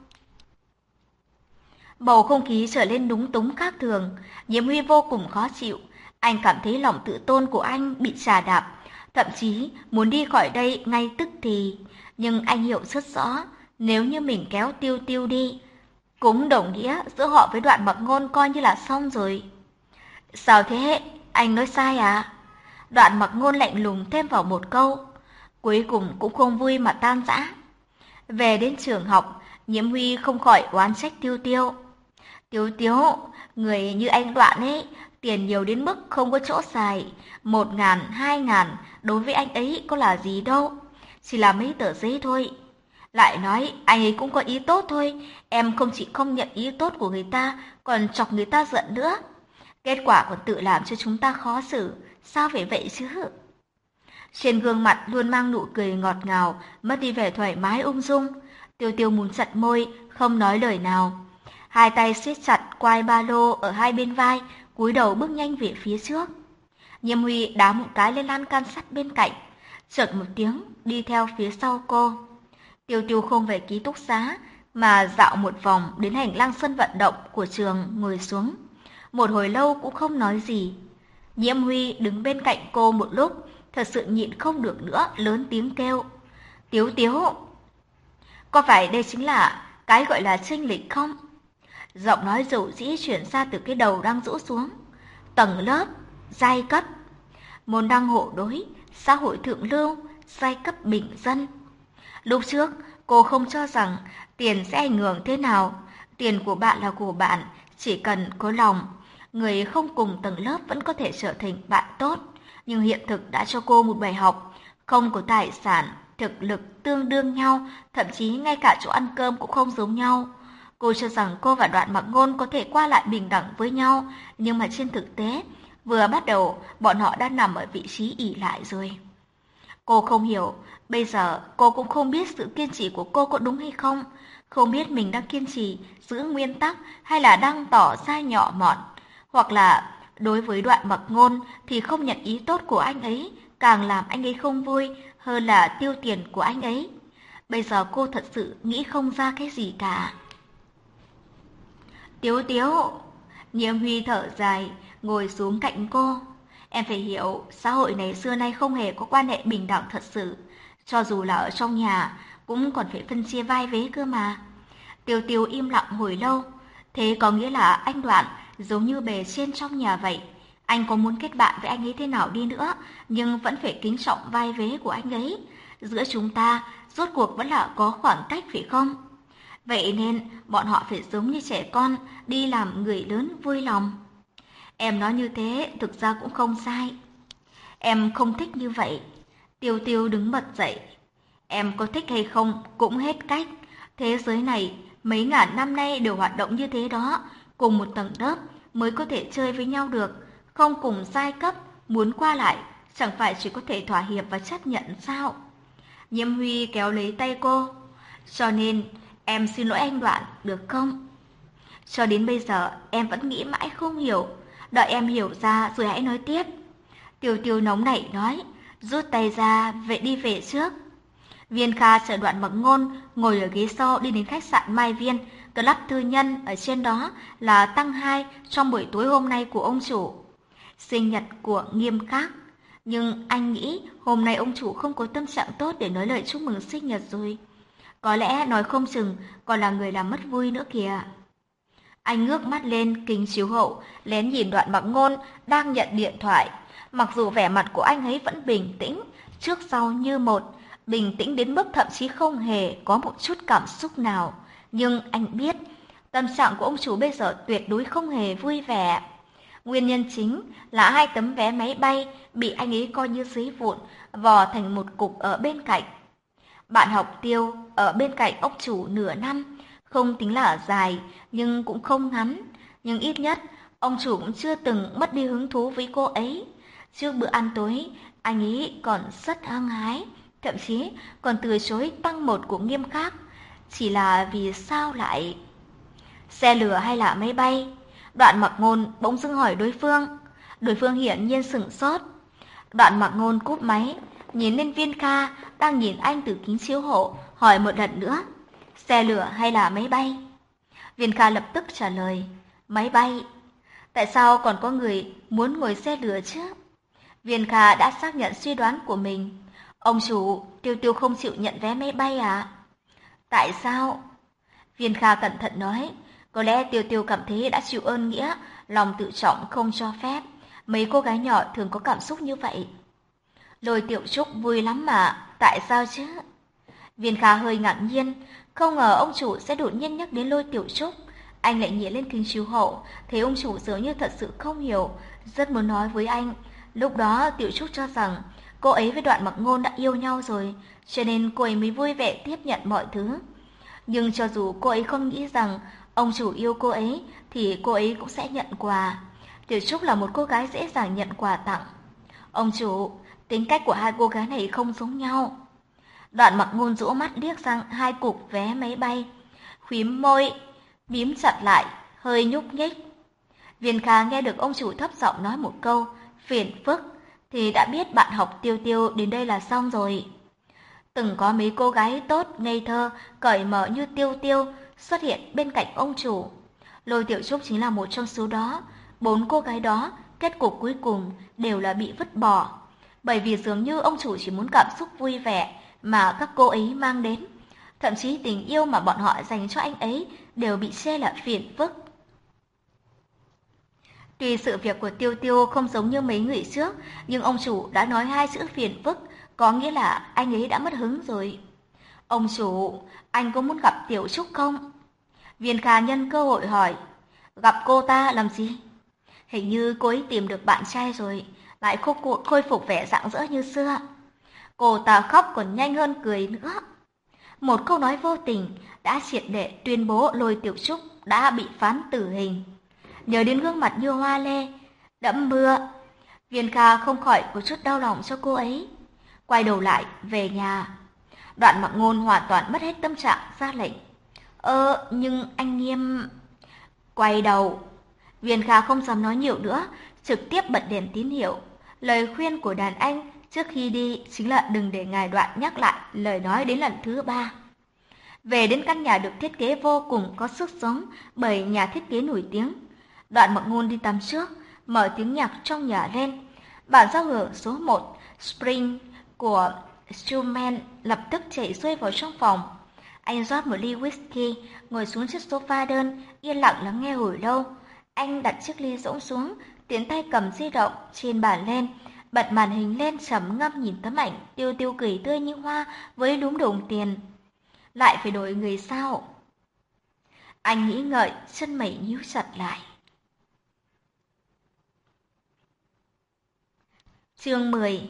Bầu không khí trở lên đúng túng khác thường, Nhiễm Huy vô cùng khó chịu. Anh cảm thấy lòng tự tôn của anh bị chà đạp, thậm chí muốn đi khỏi đây ngay tức thì. Nhưng anh hiểu rất rõ, Nếu như mình kéo Tiêu Tiêu đi, cũng đồng nghĩa giữa họ với Đoạn Mặc Ngôn coi như là xong rồi. Sao thế? Anh nói sai à? Đoạn Mặc Ngôn lạnh lùng thêm vào một câu, cuối cùng cũng không vui mà tan rã. Về đến trường học, Nhiễm Huy không khỏi oán trách Tiêu Tiêu. Tiêu Tiêu, người như anh Đoạn ấy, tiền nhiều đến mức không có chỗ xài, một ngàn, hai ngàn, đối với anh ấy có là gì đâu, chỉ là mấy tờ giấy thôi. Lại nói, anh ấy cũng có ý tốt thôi, em không chỉ không nhận ý tốt của người ta, còn chọc người ta giận nữa. Kết quả còn tự làm cho chúng ta khó xử, sao phải vậy chứ? Trên gương mặt luôn mang nụ cười ngọt ngào, mất đi vẻ thoải mái ung dung. Tiêu Tiêu muốn chặt môi, không nói lời nào. Hai tay siết chặt quai ba lô ở hai bên vai, cúi đầu bước nhanh về phía trước. Nhiễm Huy đá một cái lên lan can sắt bên cạnh, chợt một tiếng đi theo phía sau cô. Tiêu Tiêu không về ký túc xá, mà dạo một vòng đến hành lang sân vận động của trường ngồi xuống. Một hồi lâu cũng không nói gì. Nhiễm Huy đứng bên cạnh cô một lúc, thật sự nhịn không được nữa, lớn tiếng kêu. Tiếu Tiếu, có phải đây chính là cái gọi là chênh lệch không? Giọng nói dầu dĩ chuyển ra từ cái đầu đang rũ xuống. Tầng lớp, giai cấp, môn đăng hộ đối, xã hội thượng lưu, giai cấp bình dân. Lúc trước, cô không cho rằng tiền sẽ ảnh hưởng thế nào. Tiền của bạn là của bạn, chỉ cần có lòng. Người không cùng tầng lớp vẫn có thể trở thành bạn tốt. Nhưng hiện thực đã cho cô một bài học. Không có tài sản, thực lực tương đương nhau, thậm chí ngay cả chỗ ăn cơm cũng không giống nhau. Cô cho rằng cô và Đoạn Mặc Ngôn có thể qua lại bình đẳng với nhau, nhưng mà trên thực tế, vừa bắt đầu, bọn họ đã nằm ở vị trí ỷ lại rồi. Cô không hiểu, bây giờ cô cũng không biết sự kiên trì của cô có đúng hay không, không biết mình đang kiên trì giữ nguyên tắc hay là đang tỏ ra nhỏ mọn, hoặc là đối với Đoạn Mặc Ngôn thì không nhận ý tốt của anh ấy càng làm anh ấy không vui hơn là tiêu tiền của anh ấy. Bây giờ cô thật sự nghĩ không ra cái gì cả. Tiếu Tiếu, Nhiễm Huy thở dài, ngồi xuống cạnh cô. Em phải hiểu, xã hội này xưa nay không hề có quan hệ bình đẳng thật sự. Cho dù là ở trong nhà, cũng còn phải phân chia vai vế cơ mà. Tiêu Tiêu im lặng hồi lâu. Thế có nghĩa là anh Đoạn giống như bề trên trong nhà vậy. Anh có muốn kết bạn với anh ấy thế nào đi nữa, nhưng vẫn phải kính trọng vai vế của anh ấy. Giữa chúng ta, rốt cuộc vẫn là có khoảng cách phải không? Vậy nên, bọn họ phải giống như trẻ con, đi làm người lớn vui lòng. Em nói như thế, thực ra cũng không sai. Em không thích như vậy. Tiêu Tiêu đứng bật dậy. Em có thích hay không, cũng hết cách. Thế giới này, mấy ngàn năm nay đều hoạt động như thế đó. Cùng một tầng lớp mới có thể chơi với nhau được. Không cùng giai cấp, muốn qua lại, chẳng phải chỉ có thể thỏa hiệp và chấp nhận sao? Nhiễm Huy kéo lấy tay cô. Cho nên, em xin lỗi anh Đoạn, được không? Cho đến bây giờ, em vẫn nghĩ mãi không hiểu. Đợi em hiểu ra rồi hãy nói tiếp. Tiêu Tiêu nóng nảy nói, rút tay ra, vậy đi về trước. Viên Kha chở Đoạn Mặc Ngôn ngồi ở ghế sau đi đến khách sạn Mai Viên, club tư nhân ở trên đó là tăng hai trong buổi tối hôm nay của ông chủ. Sinh nhật của Nghiêm Khắc, nhưng anh nghĩ hôm nay ông chủ không có tâm trạng tốt để nói lời chúc mừng sinh nhật rồi. Có lẽ nói không chừng còn là người làm mất vui nữa kìa. Anh ngước mắt lên kính chiếu hậu, lén nhìn Đoạn Mặc Ngôn đang nhận điện thoại. Mặc dù vẻ mặt của anh ấy vẫn bình tĩnh, trước sau như một, bình tĩnh đến mức thậm chí không hề có một chút cảm xúc nào. Nhưng anh biết, tâm trạng của ông chủ bây giờ tuyệt đối không hề vui vẻ. Nguyên nhân chính là hai tấm vé máy bay bị anh ấy coi như giấy vụn, vò thành một cục ở bên cạnh. Bạn học Tiêu ở bên cạnh ông chủ nửa năm, không tính là dài, nhưng cũng không ngắn. Nhưng ít nhất, ông chủ cũng chưa từng mất đi hứng thú với cô ấy. Trước bữa ăn tối, anh ấy còn rất hăng hái, thậm chí còn từ chối tăng một của Nghiêm Khắc. Chỉ là vì sao lại... Xe lửa hay là máy bay? Đoạn Mặc Ngôn bỗng dưng hỏi đối phương. Đối phương hiển nhiên sửng sốt. Đoạn Mặc Ngôn cúp máy, nhìn lên Viên Kha đang nhìn anh từ kính chiếu hậu, hỏi một lần nữa. Xe lửa hay là máy bay? Viên Kha lập tức trả lời. Máy bay. Tại sao còn có người muốn ngồi xe lửa chứ? Viên Kha đã xác nhận suy đoán của mình. Ông chủ, Tiêu Tiêu không chịu nhận vé máy bay à? Tại sao? Viên Kha cẩn thận nói, có lẽ Tiêu Tiêu cảm thấy đã chịu ơn nghĩa, lòng tự trọng không cho phép. Mấy cô gái nhỏ thường có cảm xúc như vậy. Lôi Tiểu Trúc vui lắm mà, tại sao chứ? Viên Kha hơi ngạc nhiên, không ngờ ông chủ sẽ đột nhiên nhắc đến Lôi Tiểu Trúc. Anh lại nghĩ lên kính chiếu hậu, thấy ông chủ dường như thật sự không hiểu, rất muốn nói với anh. Lúc đó Tiểu Trúc cho rằng cô ấy với Đoạn Mặc Ngôn đã yêu nhau rồi, cho nên cô ấy mới vui vẻ tiếp nhận mọi thứ. Nhưng cho dù cô ấy không nghĩ rằng ông chủ yêu cô ấy, thì cô ấy cũng sẽ nhận quà. Tiểu Trúc là một cô gái dễ dàng nhận quà tặng. Ông chủ, tính cách của hai cô gái này không giống nhau. Đoạn Mặc Ngôn rũ mắt liếc sang hai cục vé máy bay, khúm môi, mím chặt lại, hơi nhúc nhích. Viên Kha nghe được ông chủ thấp giọng nói một câu, phiền phức, thì đã biết bạn học Tiêu Tiêu đến đây là xong rồi. Từng có mấy cô gái tốt, ngây thơ, cởi mở như Tiêu Tiêu xuất hiện bên cạnh ông chủ. Lôi Tiểu Trúc chính là một trong số đó. Bốn cô gái đó, kết cục cuối cùng đều là bị vứt bỏ. Bởi vì dường như ông chủ chỉ muốn cảm xúc vui vẻ mà các cô ấy mang đến. Thậm chí tình yêu mà bọn họ dành cho anh ấy đều bị chê là phiền phức. Tuy sự việc của Tiêu Tiêu không giống như mấy người trước, nhưng ông chủ đã nói hai chữ phiền phức, có nghĩa là anh ấy đã mất hứng rồi. Ông chủ, anh có muốn gặp Tiểu Trúc không? Viên Kha nhân cơ hội hỏi, gặp cô ta làm gì? Hình như cô ấy tìm được bạn trai rồi, lại khôi phục vẻ rạng rỡ như xưa. Cô ta khóc còn nhanh hơn cười nữa. Một câu nói vô tình đã triệt để tuyên bố Lôi Tiểu Trúc đã bị phán tử hình. Nhớ đến gương mặt như hoa lê, đẫm mưa, Viên Kha không khỏi có chút đau lòng cho cô ấy. Quay đầu lại, về nhà. Đoạn Mặc Ngôn hoàn toàn mất hết tâm trạng, ra lệnh. Ơ, nhưng anh Nghiêm... Quay đầu. Viên Kha không dám nói nhiều nữa, trực tiếp bật đèn tín hiệu. Lời khuyên của đàn anh trước khi đi chính là đừng để ngài Đoạn nhắc lại lời nói đến lần thứ ba. Về đến căn nhà được thiết kế vô cùng có sức sống bởi nhà thiết kế nổi tiếng. Đoạn Mặc Ngôn đi tắm trước, mở tiếng nhạc trong nhà lên. Bản giao hưởng số một, Spring của Schumann lập tức chạy xuôi vào trong phòng. Anh rót một ly whisky, ngồi xuống chiếc sofa đơn, yên lặng lắng nghe hồi lâu. Anh đặt chiếc ly rỗng xuống, tiến tay cầm di động trên bàn lên, bật màn hình lên trầm ngâm nhìn tấm ảnh Tiêu Tiêu cười tươi như hoa với đúm đồng tiền. Lại phải đổi người sao? Anh nghĩ ngợi, chân mày nhíu chặt lại. Chương mười.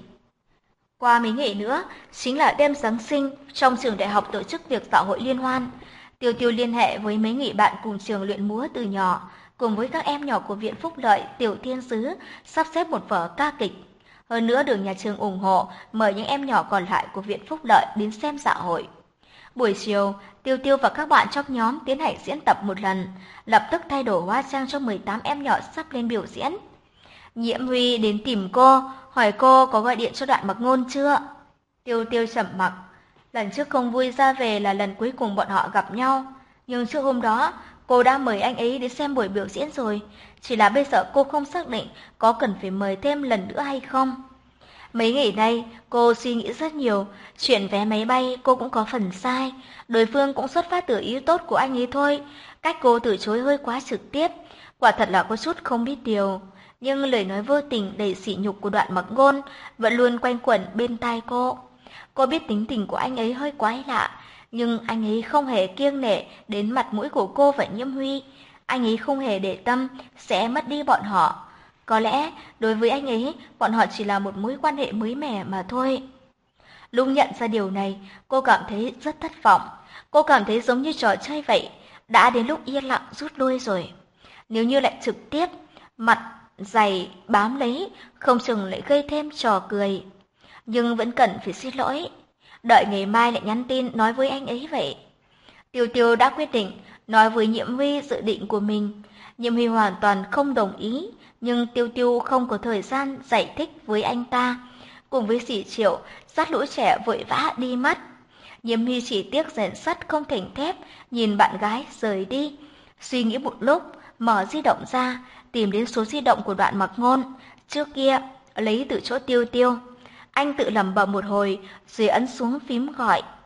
Qua mấy ngày nữa, chính là đêm Giáng sinh, trong trường đại học tổ chức việc xã hội liên hoan. Tiêu Tiêu liên hệ với mấy người bạn cùng trường luyện múa từ nhỏ, cùng với các em nhỏ của Viện Phúc Lợi, Tiểu Thiên Sứ, sắp xếp một vở ca kịch. Hơn nữa được nhà trường ủng hộ, mời những em nhỏ còn lại của Viện Phúc Lợi đến xem xã hội. Buổi chiều, Tiêu Tiêu và các bạn trong nhóm tiến hành diễn tập một lần, lập tức thay đổi hóa trang cho mười tám em nhỏ sắp lên biểu diễn. Nhiễm Huy đến tìm cô, hỏi cô có gọi điện cho Đoạn Mặc Ngôn chưa. Tiêu Tiêu trầm mặc. Lần trước không vui ra về là lần cuối cùng bọn họ gặp nhau, nhưng trước hôm đó cô đã mời anh ấy đến xem buổi biểu diễn rồi, chỉ là bây giờ cô không xác định có cần phải mời thêm lần nữa hay không. Mấy ngày nay cô suy nghĩ rất nhiều, chuyện vé máy bay cô cũng có phần sai, đối phương cũng xuất phát từ ý tốt của anh ấy thôi, cách cô từ chối hơi quá trực tiếp, quả thật là có chút không biết điều. Nhưng lời nói vô tình đầy sỉ nhục của Đoạn Mặc Ngôn vẫn luôn quanh quẩn bên tai cô. Cô biết tính tình của anh ấy hơi quái lạ, nhưng anh ấy không hề kiêng nể đến mặt mũi của cô và Nhiễm Huy. Anh ấy không hề để tâm sẽ mất đi bọn họ. Có lẽ đối với anh ấy, bọn họ chỉ là một mối quan hệ mới mẻ mà thôi. Lúc nhận ra điều này, cô cảm thấy rất thất vọng. Cô cảm thấy giống như trò chơi vậy, đã đến lúc yên lặng rút lui rồi. Nếu như lại trực tiếp, mặt dày bám lấy, không chừng lại gây thêm trò cười. Nhưng vẫn cần phải xin lỗi, đợi ngày mai lại nhắn tin nói với anh ấy vậy. Tiêu Tiêu đã quyết định nói với Nhiễm Huy dự định của mình. Nhiễm Huy hoàn toàn không đồng ý, nhưng Tiêu Tiêu không có thời gian giải thích với anh ta. Cùng với Sỉ Triệu, dắt lũ trẻ vội vã đi mất. Nhiễm Huy chỉ tiếc rèn sắt không thành thép, nhìn bạn gái rời đi. Suy nghĩ một lúc, mở di động ra, tìm đến số di động của Đoạn Mặc Ngôn, trước kia lấy từ chỗ Tiêu Tiêu. Anh tự lẩm bẩm một hồi, rồi ấn xuống phím gọi.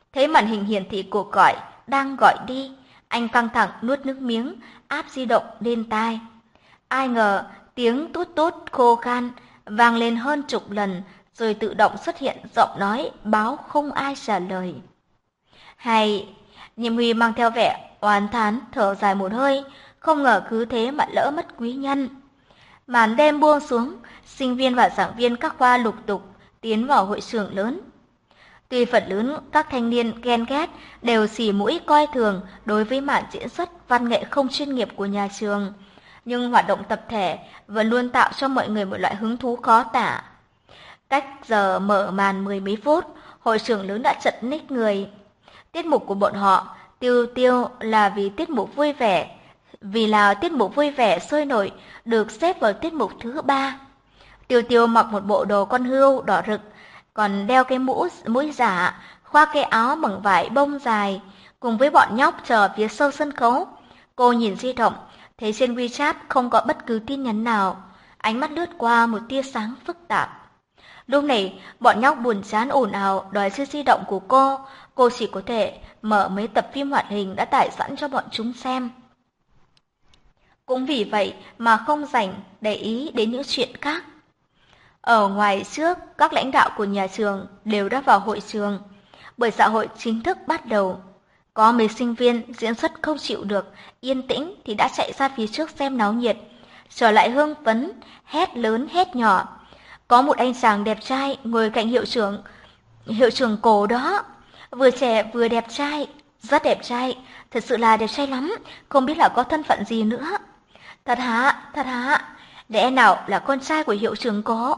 Thấy màn hình hiển thị cuộc gọi đang gọi đi, anh căng thẳng nuốt nước miếng, áp di động lên tai. Ai ngờ tiếng tút tút khô khan vang lên hơn chục lần, rồi tự động xuất hiện giọng nói báo không ai trả lời. Hay, Nhiễm Huy mang theo vẻ oán thán thở dài một hơi, không ngờ cứ thế mà lỡ mất quý nhân. Màn đêm buông xuống, sinh viên và giảng viên các khoa lục tục tiến vào hội trường lớn. Tuy phần lớn các thanh niên ghen ghét đều xì mũi coi thường đối với màn diễn xuất văn nghệ không chuyên nghiệp của nhà trường, nhưng hoạt động tập thể vẫn luôn tạo cho mọi người một loại hứng thú khó tả. Cách giờ mở màn mười mấy phút, hội trường lớn đã chật ních người. Tiết mục của bọn họ tiêu tiêu là vì tiết mục vui vẻ, vì là tiết mục vui vẻ sôi nổi được xếp vào tiết mục thứ ba. Tiêu tiêu mặc một bộ đồ con hươu đỏ rực, còn đeo cái mũ mũi giả, khoác cái áo bằng vải bông dài, cùng với bọn nhóc chờ phía sau sân khấu. Cô nhìn di động, thấy trên WeChat không có bất cứ tin nhắn nào, ánh mắt lướt qua một tia sáng phức tạp. Lúc này, bọn nhóc buồn chán ồn ào đòi xem di động của cô, cô chỉ có thể mở mấy tập phim hoạt hình đã tải sẵn cho bọn chúng xem. Cũng vì vậy mà không rảnh để ý đến những chuyện khác. Ở ngoài trước, các lãnh đạo của nhà trường đều đã vào hội trường. Buổi dạ hội chính thức bắt đầu. Có mấy sinh viên diễn xuất không chịu được, yên tĩnh thì đã chạy ra phía trước xem náo nhiệt. Trở lại hưng phấn, hét lớn hét nhỏ. Có một anh chàng đẹp trai ngồi cạnh hiệu trưởng. Hiệu trưởng Cổ đó, vừa trẻ vừa đẹp trai, rất đẹp trai, thật sự là đẹp trai lắm, không biết là có thân phận gì nữa. Thật hả, thật hả, lẽ nào là con trai của hiệu trưởng Cổ?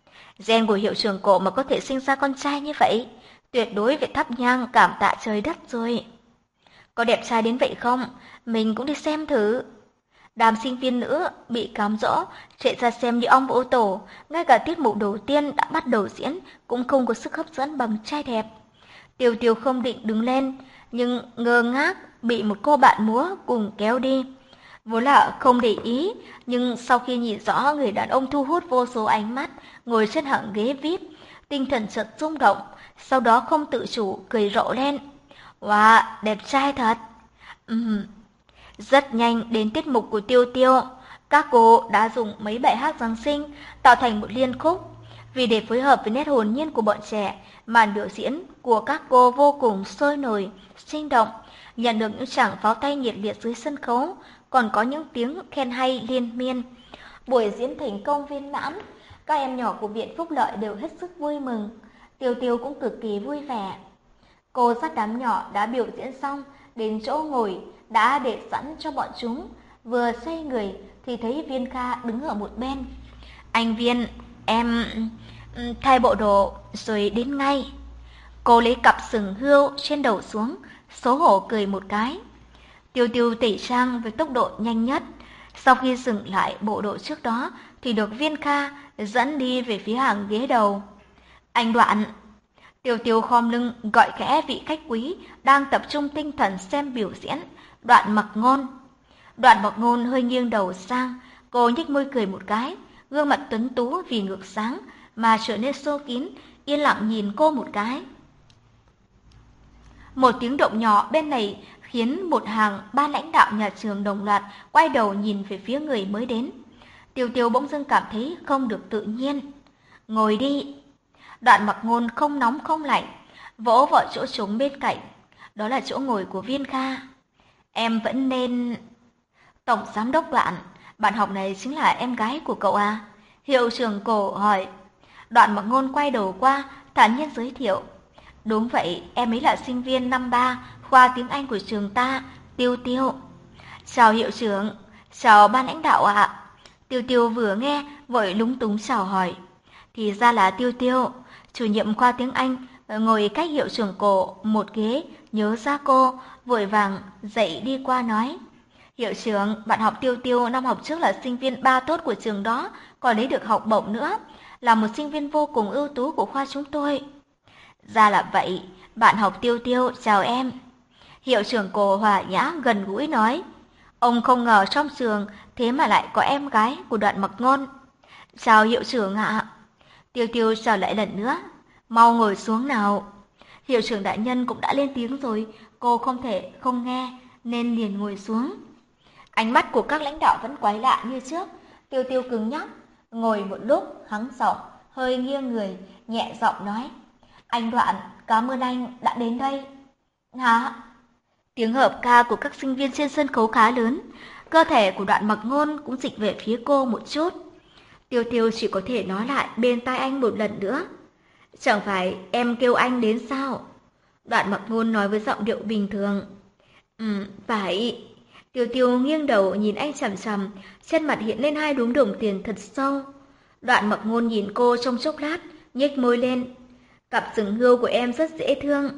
Gen của hiệu trưởng Cổ mà có thể sinh ra con trai như vậy, tuyệt đối phải thắp nhang cảm tạ trời đất rồi. Có đẹp trai đến vậy không? Mình cũng đi xem thử. Đám sinh viên nữ bị cám dỗ, chạy ra xem như ong vỗ tổ, ngay cả tiết mục đầu tiên đã bắt đầu diễn cũng không có sức hấp dẫn bằng trai đẹp. Tiêu Tiêu không định đứng lên, nhưng ngơ ngác bị một cô bạn múa cùng kéo đi. Vốn là không để ý, nhưng sau khi nhìn rõ người đàn ông thu hút vô số ánh mắt, ngồi trên hàng ghế vi ai pi, tinh thần chợt rung động, sau đó không tự chủ cười rộ lên. Wow, đẹp trai thật! Ừm. Rất nhanh đến tiết mục của Tiêu Tiêu, các cô đã dùng mấy bài hát Giáng sinh tạo thành một liên khúc. Vì để phối hợp với nét hồn nhiên của bọn trẻ, màn biểu diễn của các cô vô cùng sôi nổi, sinh động, nhận được những tràng pháo tay nhiệt liệt dưới sân khấu, còn có những tiếng khen hay liên miên. Buổi diễn thành công viên mãn, các em nhỏ của Viện Phúc Lợi đều hết sức vui mừng. Tiêu Tiêu cũng cực kỳ vui vẻ. Cô dắt đám nhỏ đã biểu diễn xong đến chỗ ngồi đã để sẵn cho bọn chúng, vừa xoay người thì thấy Viên Kha đứng ở một bên. Anh Viên, em thay bộ đồ rồi đến ngay. Cô lấy cặp sừng hươu trên đầu xuống, xấu hổ cười một cái. Tiêu Tiêu tẩy trang với tốc độ nhanh nhất. Sau khi dừng lại bộ đồ trước đó thì được Viên Kha dẫn đi về phía hàng ghế đầu. Anh Đoạn. Tiêu Tiêu khom lưng gọi khẽ vị khách quý đang tập trung tinh thần xem biểu diễn, Đoạn Mặc Ngôn. Đoạn Mặc Ngôn hơi nghiêng đầu sang, cô nhếch môi cười một cái, gương mặt tuấn tú vì ngược sáng mà trở nên sâu kín, yên lặng nhìn cô một cái. Một tiếng động nhỏ bên này khiến một hàng ba lãnh đạo nhà trường đồng loạt quay đầu nhìn về phía người mới đến. Tiêu Tiêu bỗng dưng cảm thấy không được tự nhiên. Ngồi đi. Đoạn Mặc Ngôn không nóng không lạnh, vỗ vào chỗ trống bên cạnh. Đó là chỗ ngồi của Viên Kha. Em vẫn nên... Tổng giám đốc Đoạn, bạn học này chính là em gái của cậu à? Hiệu trưởng Cổ hỏi. Đoạn Mặc Ngôn quay đầu qua, thản nhiên giới thiệu. Đúng vậy, em ấy là sinh viên năm ba, khoa tiếng Anh của trường ta, Tiêu Tiêu. Chào hiệu trưởng, chào ban lãnh đạo ạ. Tiêu Tiêu vừa nghe, vội lúng túng chào hỏi. Thì ra là Tiêu Tiêu, chủ nhiệm khoa tiếng Anh, ngồi cách hiệu trưởng Cổ một ghế, nhớ ra cô, vội vàng dậy đi qua nói. Hiệu trưởng, bạn học Tiêu Tiêu năm học trước là sinh viên ba tốt của trường đó, còn lấy được học bổng nữa, là một sinh viên vô cùng ưu tú của khoa chúng tôi. Ra là vậy, bạn học Tiêu Tiêu, chào em. Hiệu trưởng Cổ hòa nhã gần gũi nói. Ông không ngờ trong trường thế mà lại có em gái của Đoạn Mặc Ngôn. Chào hiệu trưởng ạ. Tiêu Tiêu chào lại lần nữa. Mau ngồi xuống nào. Hiệu trưởng đại nhân cũng đã lên tiếng rồi, cô không thể không nghe, nên liền ngồi xuống. Ánh mắt của các lãnh đạo vẫn quái lạ như trước. Tiêu Tiêu cứng nhắc, ngồi một lúc, hắng giọng, hơi nghiêng người, nhẹ giọng nói. Anh Đoạn, cảm ơn anh đã đến đây. Hả? Tiếng hợp ca của các sinh viên trên sân khấu khá lớn, cơ thể của Đoạn Mặc Ngôn cũng dịch về phía cô một chút. Tiêu Tiêu chỉ có thể nói lại bên tai anh một lần nữa. Chẳng phải em kêu anh đến sao? Đoạn Mặc Ngôn nói với giọng điệu bình thường. Ừ, phải. Tiêu Tiêu nghiêng đầu nhìn anh chằm chằm, trên mặt hiện lên hai đốm đồng tiền thật sâu. Đoạn Mặc Ngôn nhìn cô trong chốc lát, nhếch môi lên. Cặp sừng hươu của em rất dễ thương.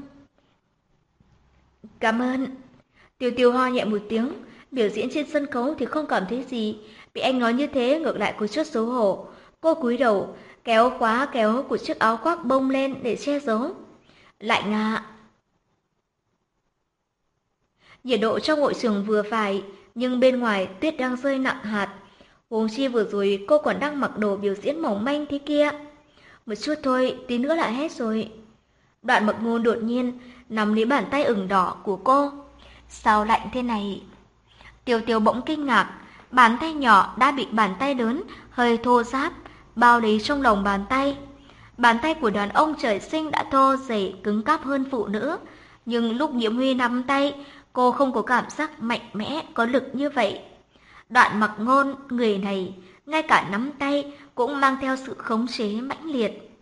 Cảm ơn. Tiêu Tiêu ho nhẹ một tiếng, biểu diễn trên sân khấu thì không cảm thấy gì, bị anh nói như thế ngược lại có chút xấu hổ. Cô cúi đầu, kéo khóa kéo của chiếc áo khoác bông lên để che giấu. Lạnh à. Nhiệt độ trong hội trường vừa phải, nhưng bên ngoài tuyết đang rơi nặng hạt. Huống chi vừa rồi cô còn đang mặc đồ biểu diễn mỏng manh thế kia. Một chút thôi, tí nữa là hết rồi. Đoạn Mặc Ngôn đột nhiên nắm lấy bàn tay ửng đỏ của cô. Sao lạnh thế này? Tiêu Tiêu bỗng kinh ngạc, bàn tay nhỏ đã bị bàn tay lớn hơi thô ráp bao lấy trong lòng bàn tay. Bàn tay của đàn ông trời sinh đã thô dày cứng cáp hơn phụ nữ, nhưng lúc Nhiễm Huy nắm tay, cô không có cảm giác mạnh mẽ có lực như vậy. Đoạn Mặc Ngôn, người này, ngay cả nắm tay cũng mang theo sự khống chế mãnh liệt.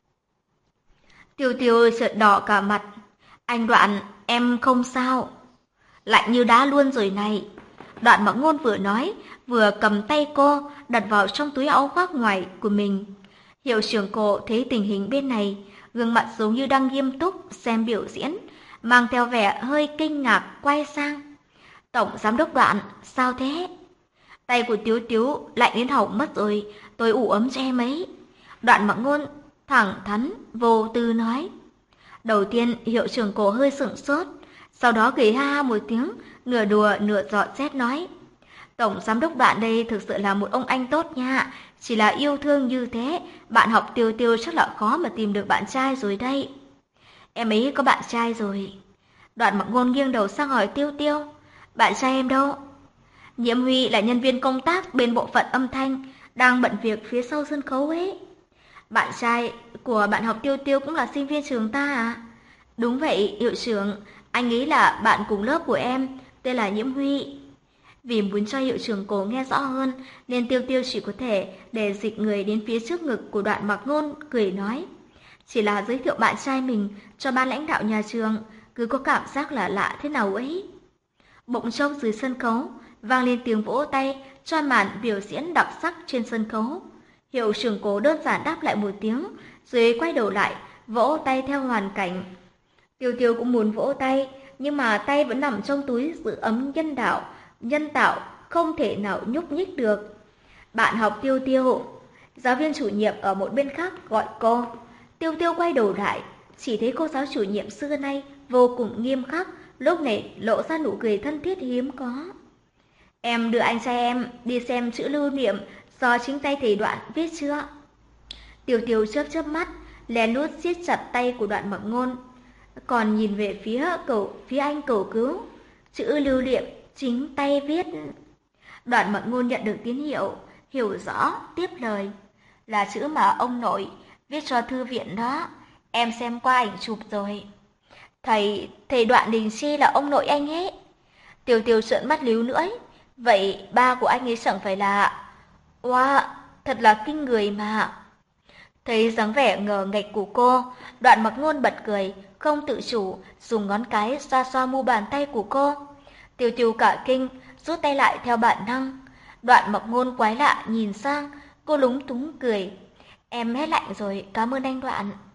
Tiêu Tiêu chợt đỏ cả mặt. Anh Đoạn, em không sao. Lạnh như đá luôn rồi này. Đoạn Mặc Ngôn vừa nói, vừa cầm tay cô đặt vào trong túi áo khoác ngoài của mình. Hiệu trưởng cô thấy tình hình bên này, gương mặt giống như đang nghiêm túc xem biểu diễn, mang theo vẻ hơi kinh ngạc quay sang. Tổng giám đốc Đoạn, sao thế? Tay của Tiếu Tiếu lạnh đến họng mất rồi, tôi ủ ấm cho em ấy. Đoạn Mặc Ngôn thẳng thắn vô tư nói. Đầu tiên hiệu trưởng cô hơi sửng sốt, sau đó cười ha ha một tiếng, nửa đùa nửa dọn xét nói. Tổng giám đốc Đoạn đây thực sự là một ông anh tốt nha, chỉ là yêu thương như thế, bạn học Tiêu Tiêu chắc là khó mà tìm được bạn trai rồi đây. Em ấy có bạn trai rồi. Đoạn Mặc Ngôn nghiêng đầu sang hỏi Tiêu Tiêu, bạn trai em đâu? Nhiễm Huy là nhân viên công tác bên bộ phận âm thanh, đang bận việc phía sau sân khấu ấy. Bạn trai của bạn học Tiêu Tiêu cũng là sinh viên trường ta à? Đúng vậy, hiệu trưởng, anh ấy là bạn cùng lớp của em, tên là Nhiễm Huy. Vì muốn cho hiệu trưởng cô nghe rõ hơn, nên Tiêu Tiêu chỉ có thể để dịch người đến phía trước ngực của Đoạn Mặc Ngôn, cười nói. Chỉ là giới thiệu bạn trai mình cho ban lãnh đạo nhà trường, cứ có cảm giác là lạ thế nào ấy. Bỗng trông dưới sân khấu, vang lên tiếng vỗ tay cho màn biểu diễn đặc sắc trên sân khấu. Hiệu trưởng cố đơn giản đáp lại một tiếng, rồi quay đầu lại, vỗ tay theo hoàn cảnh. Tiêu Tiêu cũng muốn vỗ tay, nhưng mà tay vẫn nằm trong túi giữ ấm nhân đạo, nhân tạo, không thể nào nhúc nhích được. Bạn học Tiêu Tiêu, giáo viên chủ nhiệm ở một bên khác gọi cô. Tiêu Tiêu quay đầu lại, chỉ thấy cô giáo chủ nhiệm xưa nay vô cùng nghiêm khắc, lúc này lộ ra nụ cười thân thiết hiếm có. Em đưa anh trai em đi xem chữ lưu niệm do chính tay thầy Đoạn viết chưa? Tiêu Tiêu chớp chớp mắt, lén lút siết chặt tay của Đoạn Mặc Ngôn, còn nhìn về phía cầu phía anh cầu cứu. Chữ lưu niệm chính tay viết. Đoạn Mặc Ngôn nhận được tín hiệu, hiểu rõ, tiếp lời. Là chữ mà ông nội viết cho thư viện đó, em xem qua ảnh chụp rồi. Thầy, thầy Đoạn Đình Chi là ông nội anh ấy. Tiêu Tiêu trợn mắt líu lưỡi. Vậy ba của anh ấy chẳng phải là... Wow, thật là kinh người mà. Thấy dáng vẻ ngờ nghệch của cô, Đoạn Mặc Ngôn bật cười, không tự chủ, dùng ngón cái xoa xoa mu bàn tay của cô. Tiêu Tiêu cả kinh, rút tay lại theo bản năng. Đoạn Mặc Ngôn quái lạ nhìn sang, cô lúng túng cười. Em hết lạnh rồi, cảm ơn anh Đoạn.